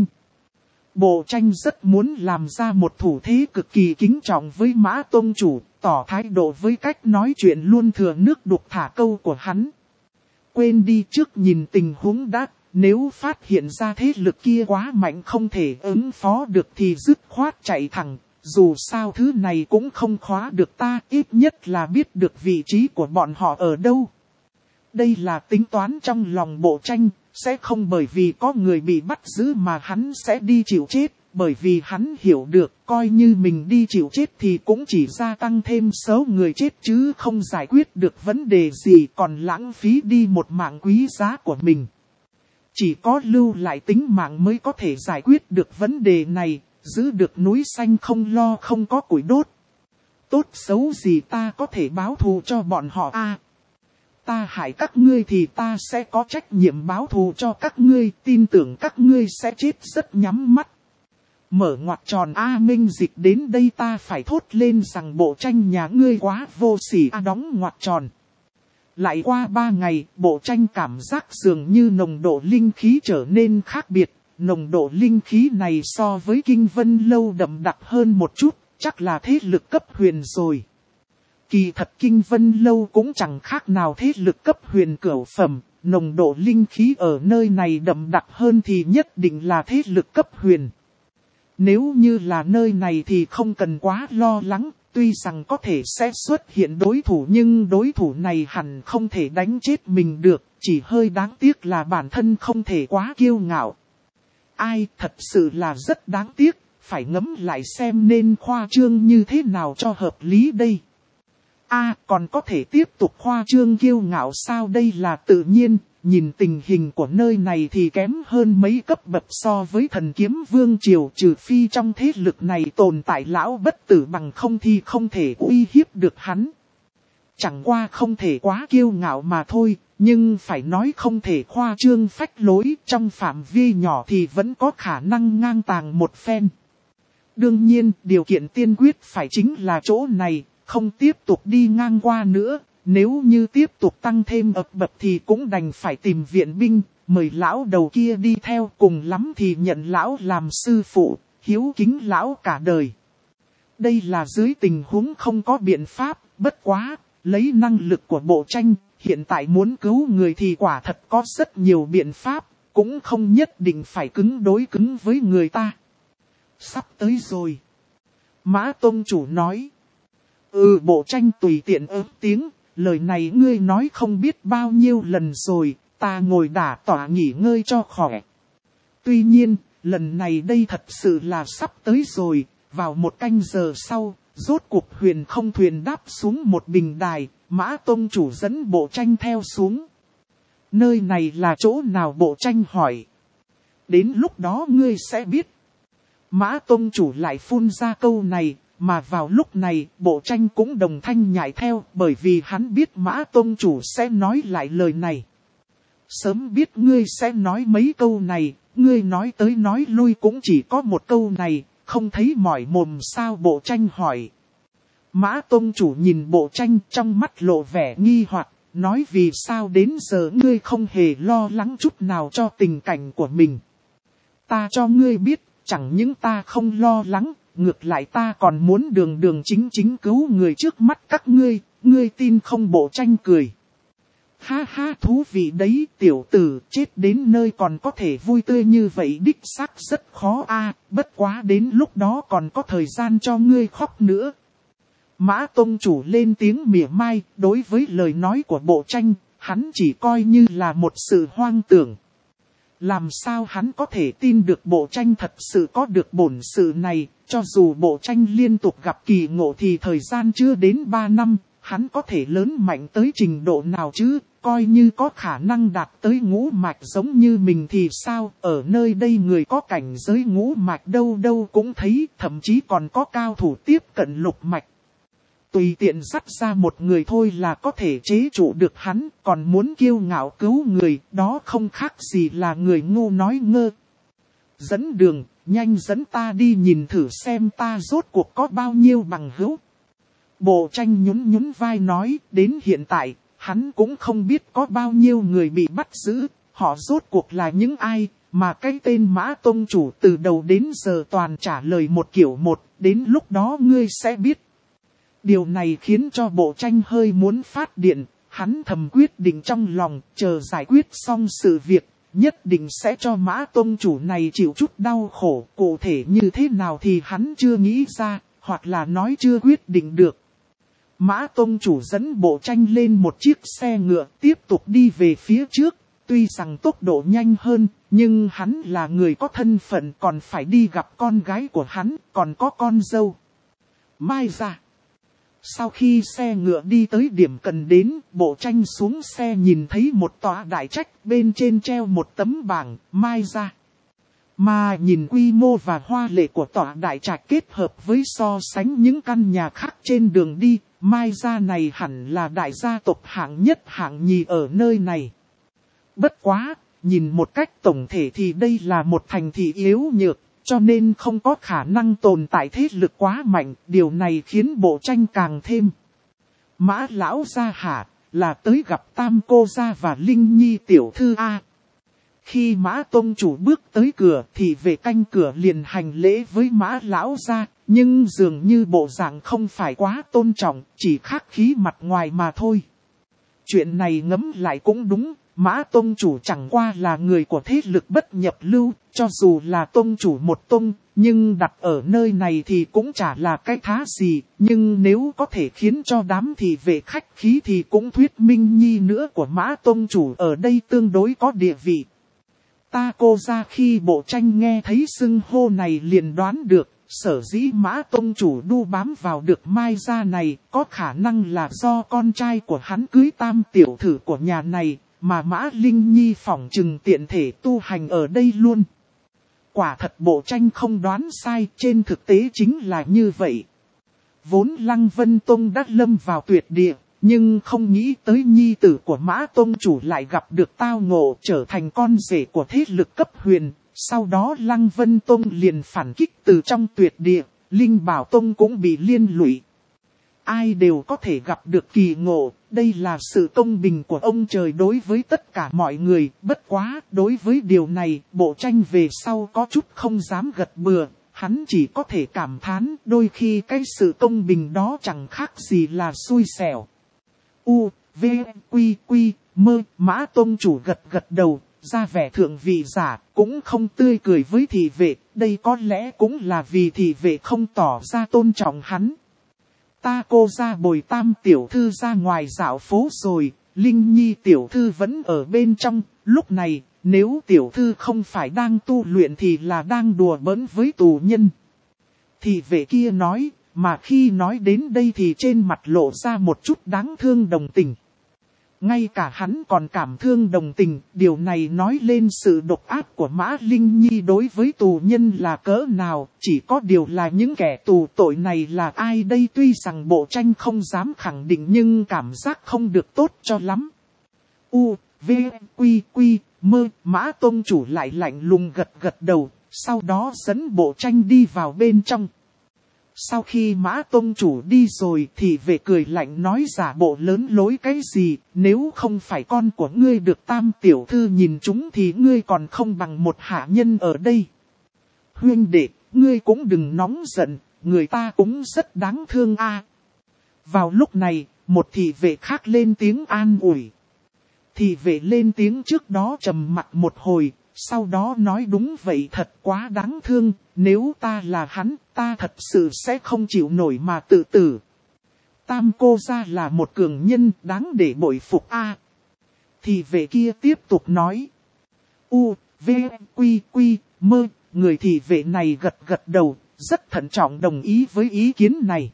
Bộ tranh rất muốn làm ra một thủ thế cực kỳ kính trọng với Mã Tông Chủ, tỏ thái độ với cách nói chuyện luôn thừa nước đục thả câu của hắn. Quên đi, trước nhìn tình huống đã. Nếu phát hiện ra thế lực kia quá mạnh không thể ứng phó được thì dứt khoát chạy thẳng. Dù sao thứ này cũng không khóa được ta, ít nhất là biết được vị trí của bọn họ ở đâu. Đây là tính toán trong lòng bộ tranh, sẽ không bởi vì có người bị bắt giữ mà hắn sẽ đi chịu chết. Bởi vì hắn hiểu được, coi như mình đi chịu chết thì cũng chỉ gia tăng thêm số người chết chứ không giải quyết được vấn đề gì, còn lãng phí đi một mạng quý giá của mình. Chỉ có lưu lại tính mạng mới có thể giải quyết được vấn đề này, giữ được núi xanh không lo không có củi đốt. Tốt xấu gì ta có thể báo thù cho bọn họ a? À, ta hại các ngươi thì ta sẽ có trách nhiệm báo thù cho các ngươi, tin tưởng các ngươi sẽ chết rất nhắm mắt. Mở ngoặc tròn A Minh Dịch đến đây ta phải thốt lên rằng bộ tranh nhà ngươi quá vô sỉ. A đóng ngoặc tròn. Lại qua ba ngày, bộ tranh cảm giác dường như nồng độ linh khí trở nên khác biệt. Nồng độ linh khí này so với Kinh Vân Lâu đậm đặc hơn một chút, chắc là thế lực cấp huyền rồi. Kỳ thật Kinh Vân Lâu cũng chẳng khác nào thế lực cấp huyền cửu phẩm, nồng độ linh khí ở nơi này đậm đặc hơn thì nhất định là thế lực cấp huyền. Nếu như là nơi này thì không cần quá lo lắng, tuy rằng có thể sẽ xuất hiện đối thủ nhưng đối thủ này hẳn không thể đánh chết mình được, chỉ hơi đáng tiếc là bản thân không thể quá kiêu ngạo. Ai thật sự là rất đáng tiếc, phải ngẫm lại xem nên khoa trương như thế nào cho hợp lý đây. A à, còn có thể tiếp tục khoa trương kiêu ngạo sao? Đây là tự nhiên, nhìn tình hình của nơi này thì kém hơn mấy cấp bậc so với Thần Kiếm Vương Triều, trừ phi trong thế lực này tồn tại lão bất tử, bằng không thì không thể uy hiếp được hắn. Chẳng qua không thể quá kiêu ngạo mà thôi, nhưng phải nói không thể khoa trương phách lối, trong phạm vi nhỏ thì vẫn có khả năng ngang tàng một phen. Đương nhiên, điều kiện tiên quyết phải chính là chỗ này, không tiếp tục đi ngang qua nữa. Nếu như tiếp tục tăng thêm ập bậc thì cũng đành phải tìm viện binh, mời lão đầu kia đi theo, cùng lắm thì nhận lão làm sư phụ, hiếu kính lão cả đời. Đây là dưới tình huống không có biện pháp, bất quá, lấy năng lực của bộ tranh, hiện tại muốn cứu người thì quả thật có rất nhiều biện pháp, cũng không nhất định phải cứng đối cứng với người ta. Sắp tới rồi. Mã Tông Chủ nói. Ừ, bộ tranh tùy tiện ớt tiếng. Lời này ngươi nói không biết bao nhiêu lần rồi, ta ngồi đả tỏa nghỉ ngơi cho khỏe. Tuy nhiên, lần này đây thật sự là sắp tới rồi, vào một canh giờ sau, rốt cuộc huyền không thuyền đáp xuống một bình đài, Mã Tông Chủ dẫn bộ tranh theo xuống. Nơi này là chỗ nào? Bộ tranh hỏi. Đến lúc đó ngươi sẽ biết. Mã Tông Chủ lại phun ra câu này. Mà vào lúc này, bộ tranh cũng đồng thanh nhảy theo, bởi vì hắn biết Mã Tông Chủ sẽ nói lại lời này. Sớm biết ngươi sẽ nói mấy câu này, ngươi nói tới nói lui cũng chỉ có một câu này, không thấy mỏi mồm sao? Bộ tranh hỏi. Mã Tông Chủ nhìn bộ tranh trong mắt lộ vẻ nghi hoặc, nói vì sao đến giờ ngươi không hề lo lắng chút nào cho tình cảnh của mình. Ta cho ngươi biết, chẳng những ta không lo lắng, ngược lại ta còn muốn đường đường chính chính cứu người trước mắt các ngươi, ngươi tin không? Bộ tranh cười. Ha ha, thú vị đấy, tiểu tử, chết đến nơi còn có thể vui tươi như vậy đích xác rất khó a, bất quá đến lúc đó còn có thời gian cho ngươi khóc nữa. Mã Tông Chủ lên tiếng mỉa mai, đối với lời nói của bộ tranh, hắn chỉ coi như là một sự hoang tưởng. Làm sao hắn có thể tin được bộ tranh thật sự có được bổn sự này, cho dù bộ tranh liên tục gặp kỳ ngộ thì thời gian chưa đến ba năm, hắn có thể lớn mạnh tới trình độ nào chứ, coi như có khả năng đạt tới ngũ mạch giống như mình thì sao, ở nơi đây người có cảnh giới ngũ mạch đâu đâu cũng thấy, thậm chí còn có cao thủ tiếp cận lục mạch. Tùy tiện dắt ra một người thôi là có thể chế trụ được hắn, còn muốn kiêu ngạo cứu người, đó không khác gì là người ngu nói ngơ. Dẫn đường, nhanh dẫn ta đi nhìn thử xem ta rốt cuộc có bao nhiêu bằng hữu. Bộ tranh nhún nhún vai nói, đến hiện tại, hắn cũng không biết có bao nhiêu người bị bắt giữ, họ rốt cuộc là những ai, mà cái tên Mã Tông Chủ từ đầu đến giờ toàn trả lời một kiểu một, đến lúc đó ngươi sẽ biết. Điều này khiến cho bộ tranh hơi muốn phát điện, hắn thầm quyết định trong lòng, chờ giải quyết xong sự việc, nhất định sẽ cho Mã Tông Chủ này chịu chút đau khổ, cụ thể như thế nào thì hắn chưa nghĩ ra, hoặc là nói chưa quyết định được. Mã Tông Chủ dẫn bộ tranh lên một chiếc xe ngựa, tiếp tục đi về phía trước, tuy rằng tốc độ nhanh hơn, nhưng hắn là người có thân phận còn phải đi gặp con gái của hắn, còn có con dâu. Mai ra. Sau khi xe ngựa đi tới điểm cần đến, bộ tranh xuống xe nhìn thấy một tòa đại trạch bên trên treo một tấm bảng, Mai ra. Mà nhìn quy mô và hoa lệ của tòa đại trạch kết hợp với so sánh những căn nhà khác trên đường đi, Mai ra này hẳn là đại gia tộc hạng nhất hạng nhì ở nơi này. Bất quá, nhìn một cách tổng thể thì đây là một thành thị yếu nhược. Cho nên không có khả năng tồn tại thế lực quá mạnh, điều này khiến bộ tranh càng thêm. Mã lão gia hả, là tới gặp Tam cô gia và Linh Nhi tiểu thư A. Khi Mã tông chủ bước tới cửa thì vệ canh cửa liền hành lễ với Mã lão gia, nhưng dường như bộ dạng không phải quá tôn trọng, chỉ khác khí mặt ngoài mà thôi. Chuyện này ngẫm lại cũng đúng, Mã tông chủ chẳng qua là người của thế lực bất nhập lưu, cho dù là tông chủ một tông, nhưng đặt ở nơi này thì cũng chả là cái thá gì, nhưng nếu có thể khiến cho đám thị vệ khách khí thì cũng thuyết minh nhi nữa của Mã tông chủ ở đây tương đối có địa vị. Ta cô ra khi bộ tranh nghe thấy xưng hô này liền đoán được, sở dĩ Mã tông chủ đu bám vào được Mai gia này, có khả năng là do con trai của hắn cưới Tam tiểu thư của nhà này, mà Mã Linh Nhi phỏng chừng tiện thể tu hành ở đây luôn. Quả thật bộ tranh không đoán sai, trên thực tế chính là như vậy. Vốn Lăng Vân Tông đã lâm vào tuyệt địa, nhưng không nghĩ tới nhi tử của Mã tông chủ lại gặp được tao ngộ, trở thành con rể của thế lực cấp huyền. Sau đó Lăng Vân Tông liền phản kích từ trong tuyệt địa, Linh Bảo Tông cũng bị liên lụy. Ai đều có thể gặp được kỳ ngộ, đây là sự công bình của ông trời đối với tất cả mọi người. Bất quá, đối với điều này, bộ tranh về sau có chút không dám gật bừa, hắn chỉ có thể cảm thán, đôi khi cái sự công bình đó chẳng khác gì là xui xẻo. U, V, Quy, Quy, Mơ, Mã tông chủ gật gật đầu, ra vẻ thượng vị giả, cũng không tươi cười với thị vệ, đây có lẽ cũng là vì thị vệ không tỏ ra tôn trọng hắn. Ta cô ra bồi Tam tiểu thư ra ngoài dạo phố rồi, Linh Nhi tiểu thư vẫn ở bên trong, lúc này, nếu tiểu thư không phải đang tu luyện thì là đang đùa bỡn với tù nhân. Thị vệ kia nói, mà khi nói đến đây thì trên mặt lộ ra một chút đáng thương đồng tình. Ngay cả hắn còn cảm thương đồng tình, điều này nói lên sự độc ác của Mã Linh Nhi đối với tù nhân là cỡ nào, chỉ có điều là những kẻ tù tội này là ai đây, tuy rằng bộ tranh không dám khẳng định nhưng cảm giác không được tốt cho lắm. U, V, Quy, Quy, Mơ, Mã tông chủ lại lạnh lùng gật gật đầu, sau đó dẫn bộ tranh đi vào bên trong. Sau khi Mã tông chủ đi rồi thì về cười lạnh nói giả bộ lớn lối cái gì, nếu không phải con của ngươi được Tam tiểu thư nhìn chúng thì ngươi còn không bằng một hạ nhân ở đây. Huynh đệ, ngươi cũng đừng nóng giận, người ta cũng rất đáng thương a. Vào lúc này, một thị vệ khác lên tiếng an ủi. Thị vệ lên tiếng trước đó trầm mặc một hồi, sau đó nói đúng vậy, thật quá đáng thương, nếu ta là hắn, ta thật sự sẽ không chịu nổi mà tự tử. Tam cô gia là một cường nhân đáng để bội phục a. Thị vệ kia tiếp tục nói. U, V, Quy, Quy, Mơ, người thị vệ này gật gật đầu, rất thận trọng đồng ý với ý kiến này.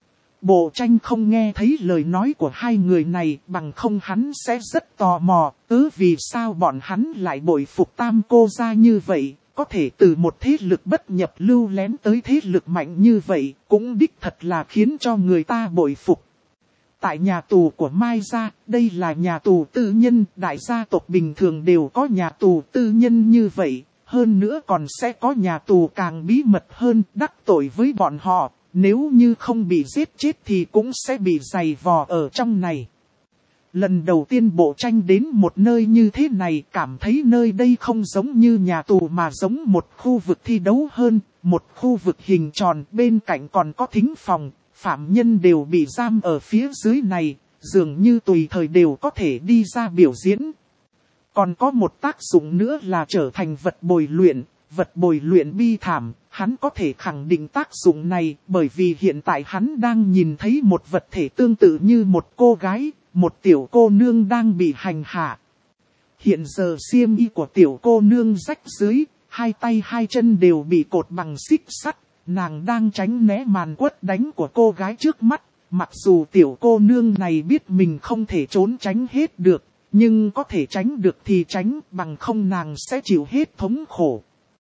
Bộ tranh không nghe thấy lời nói của hai người này, bằng không hắn sẽ rất tò mò, cứ vì sao bọn hắn lại bội phục Tam cô gia như vậy, có thể từ một thế lực bất nhập lưu lén tới thế lực mạnh như vậy, cũng đích thật là khiến cho người ta bội phục. Tại nhà tù của Mai gia, đây là nhà tù tư nhân, đại gia tộc bình thường đều có nhà tù tư nhân như vậy, hơn nữa còn sẽ có nhà tù càng bí mật hơn, đắc tội với bọn họ. Nếu như không bị giết chết thì cũng sẽ bị giày vò ở trong này. Lần đầu tiên bộ tranh đến một nơi như thế này, cảm thấy nơi đây không giống như nhà tù mà giống một khu vực thi đấu hơn, một khu vực hình tròn, bên cạnh còn có thính phòng, phạm nhân đều bị giam ở phía dưới này, dường như tùy thời đều có thể đi ra biểu diễn. Còn có một tác dụng nữa là trở thành vật bồi luyện, vật bồi luyện bi thảm. Hắn có thể khẳng định tác dụng này bởi vì hiện tại hắn đang nhìn thấy một vật thể tương tự như một cô gái, một tiểu cô nương đang bị hành hạ. Hiện giờ xiêm y của tiểu cô nương rách dưới, hai tay hai chân đều bị cột bằng xích sắt, nàng đang tránh né màn quất đánh của cô gái trước mắt. Mặc dù tiểu cô nương này biết mình không thể trốn tránh hết được, nhưng có thể tránh được thì tránh, bằng không nàng sẽ chịu hết thống khổ.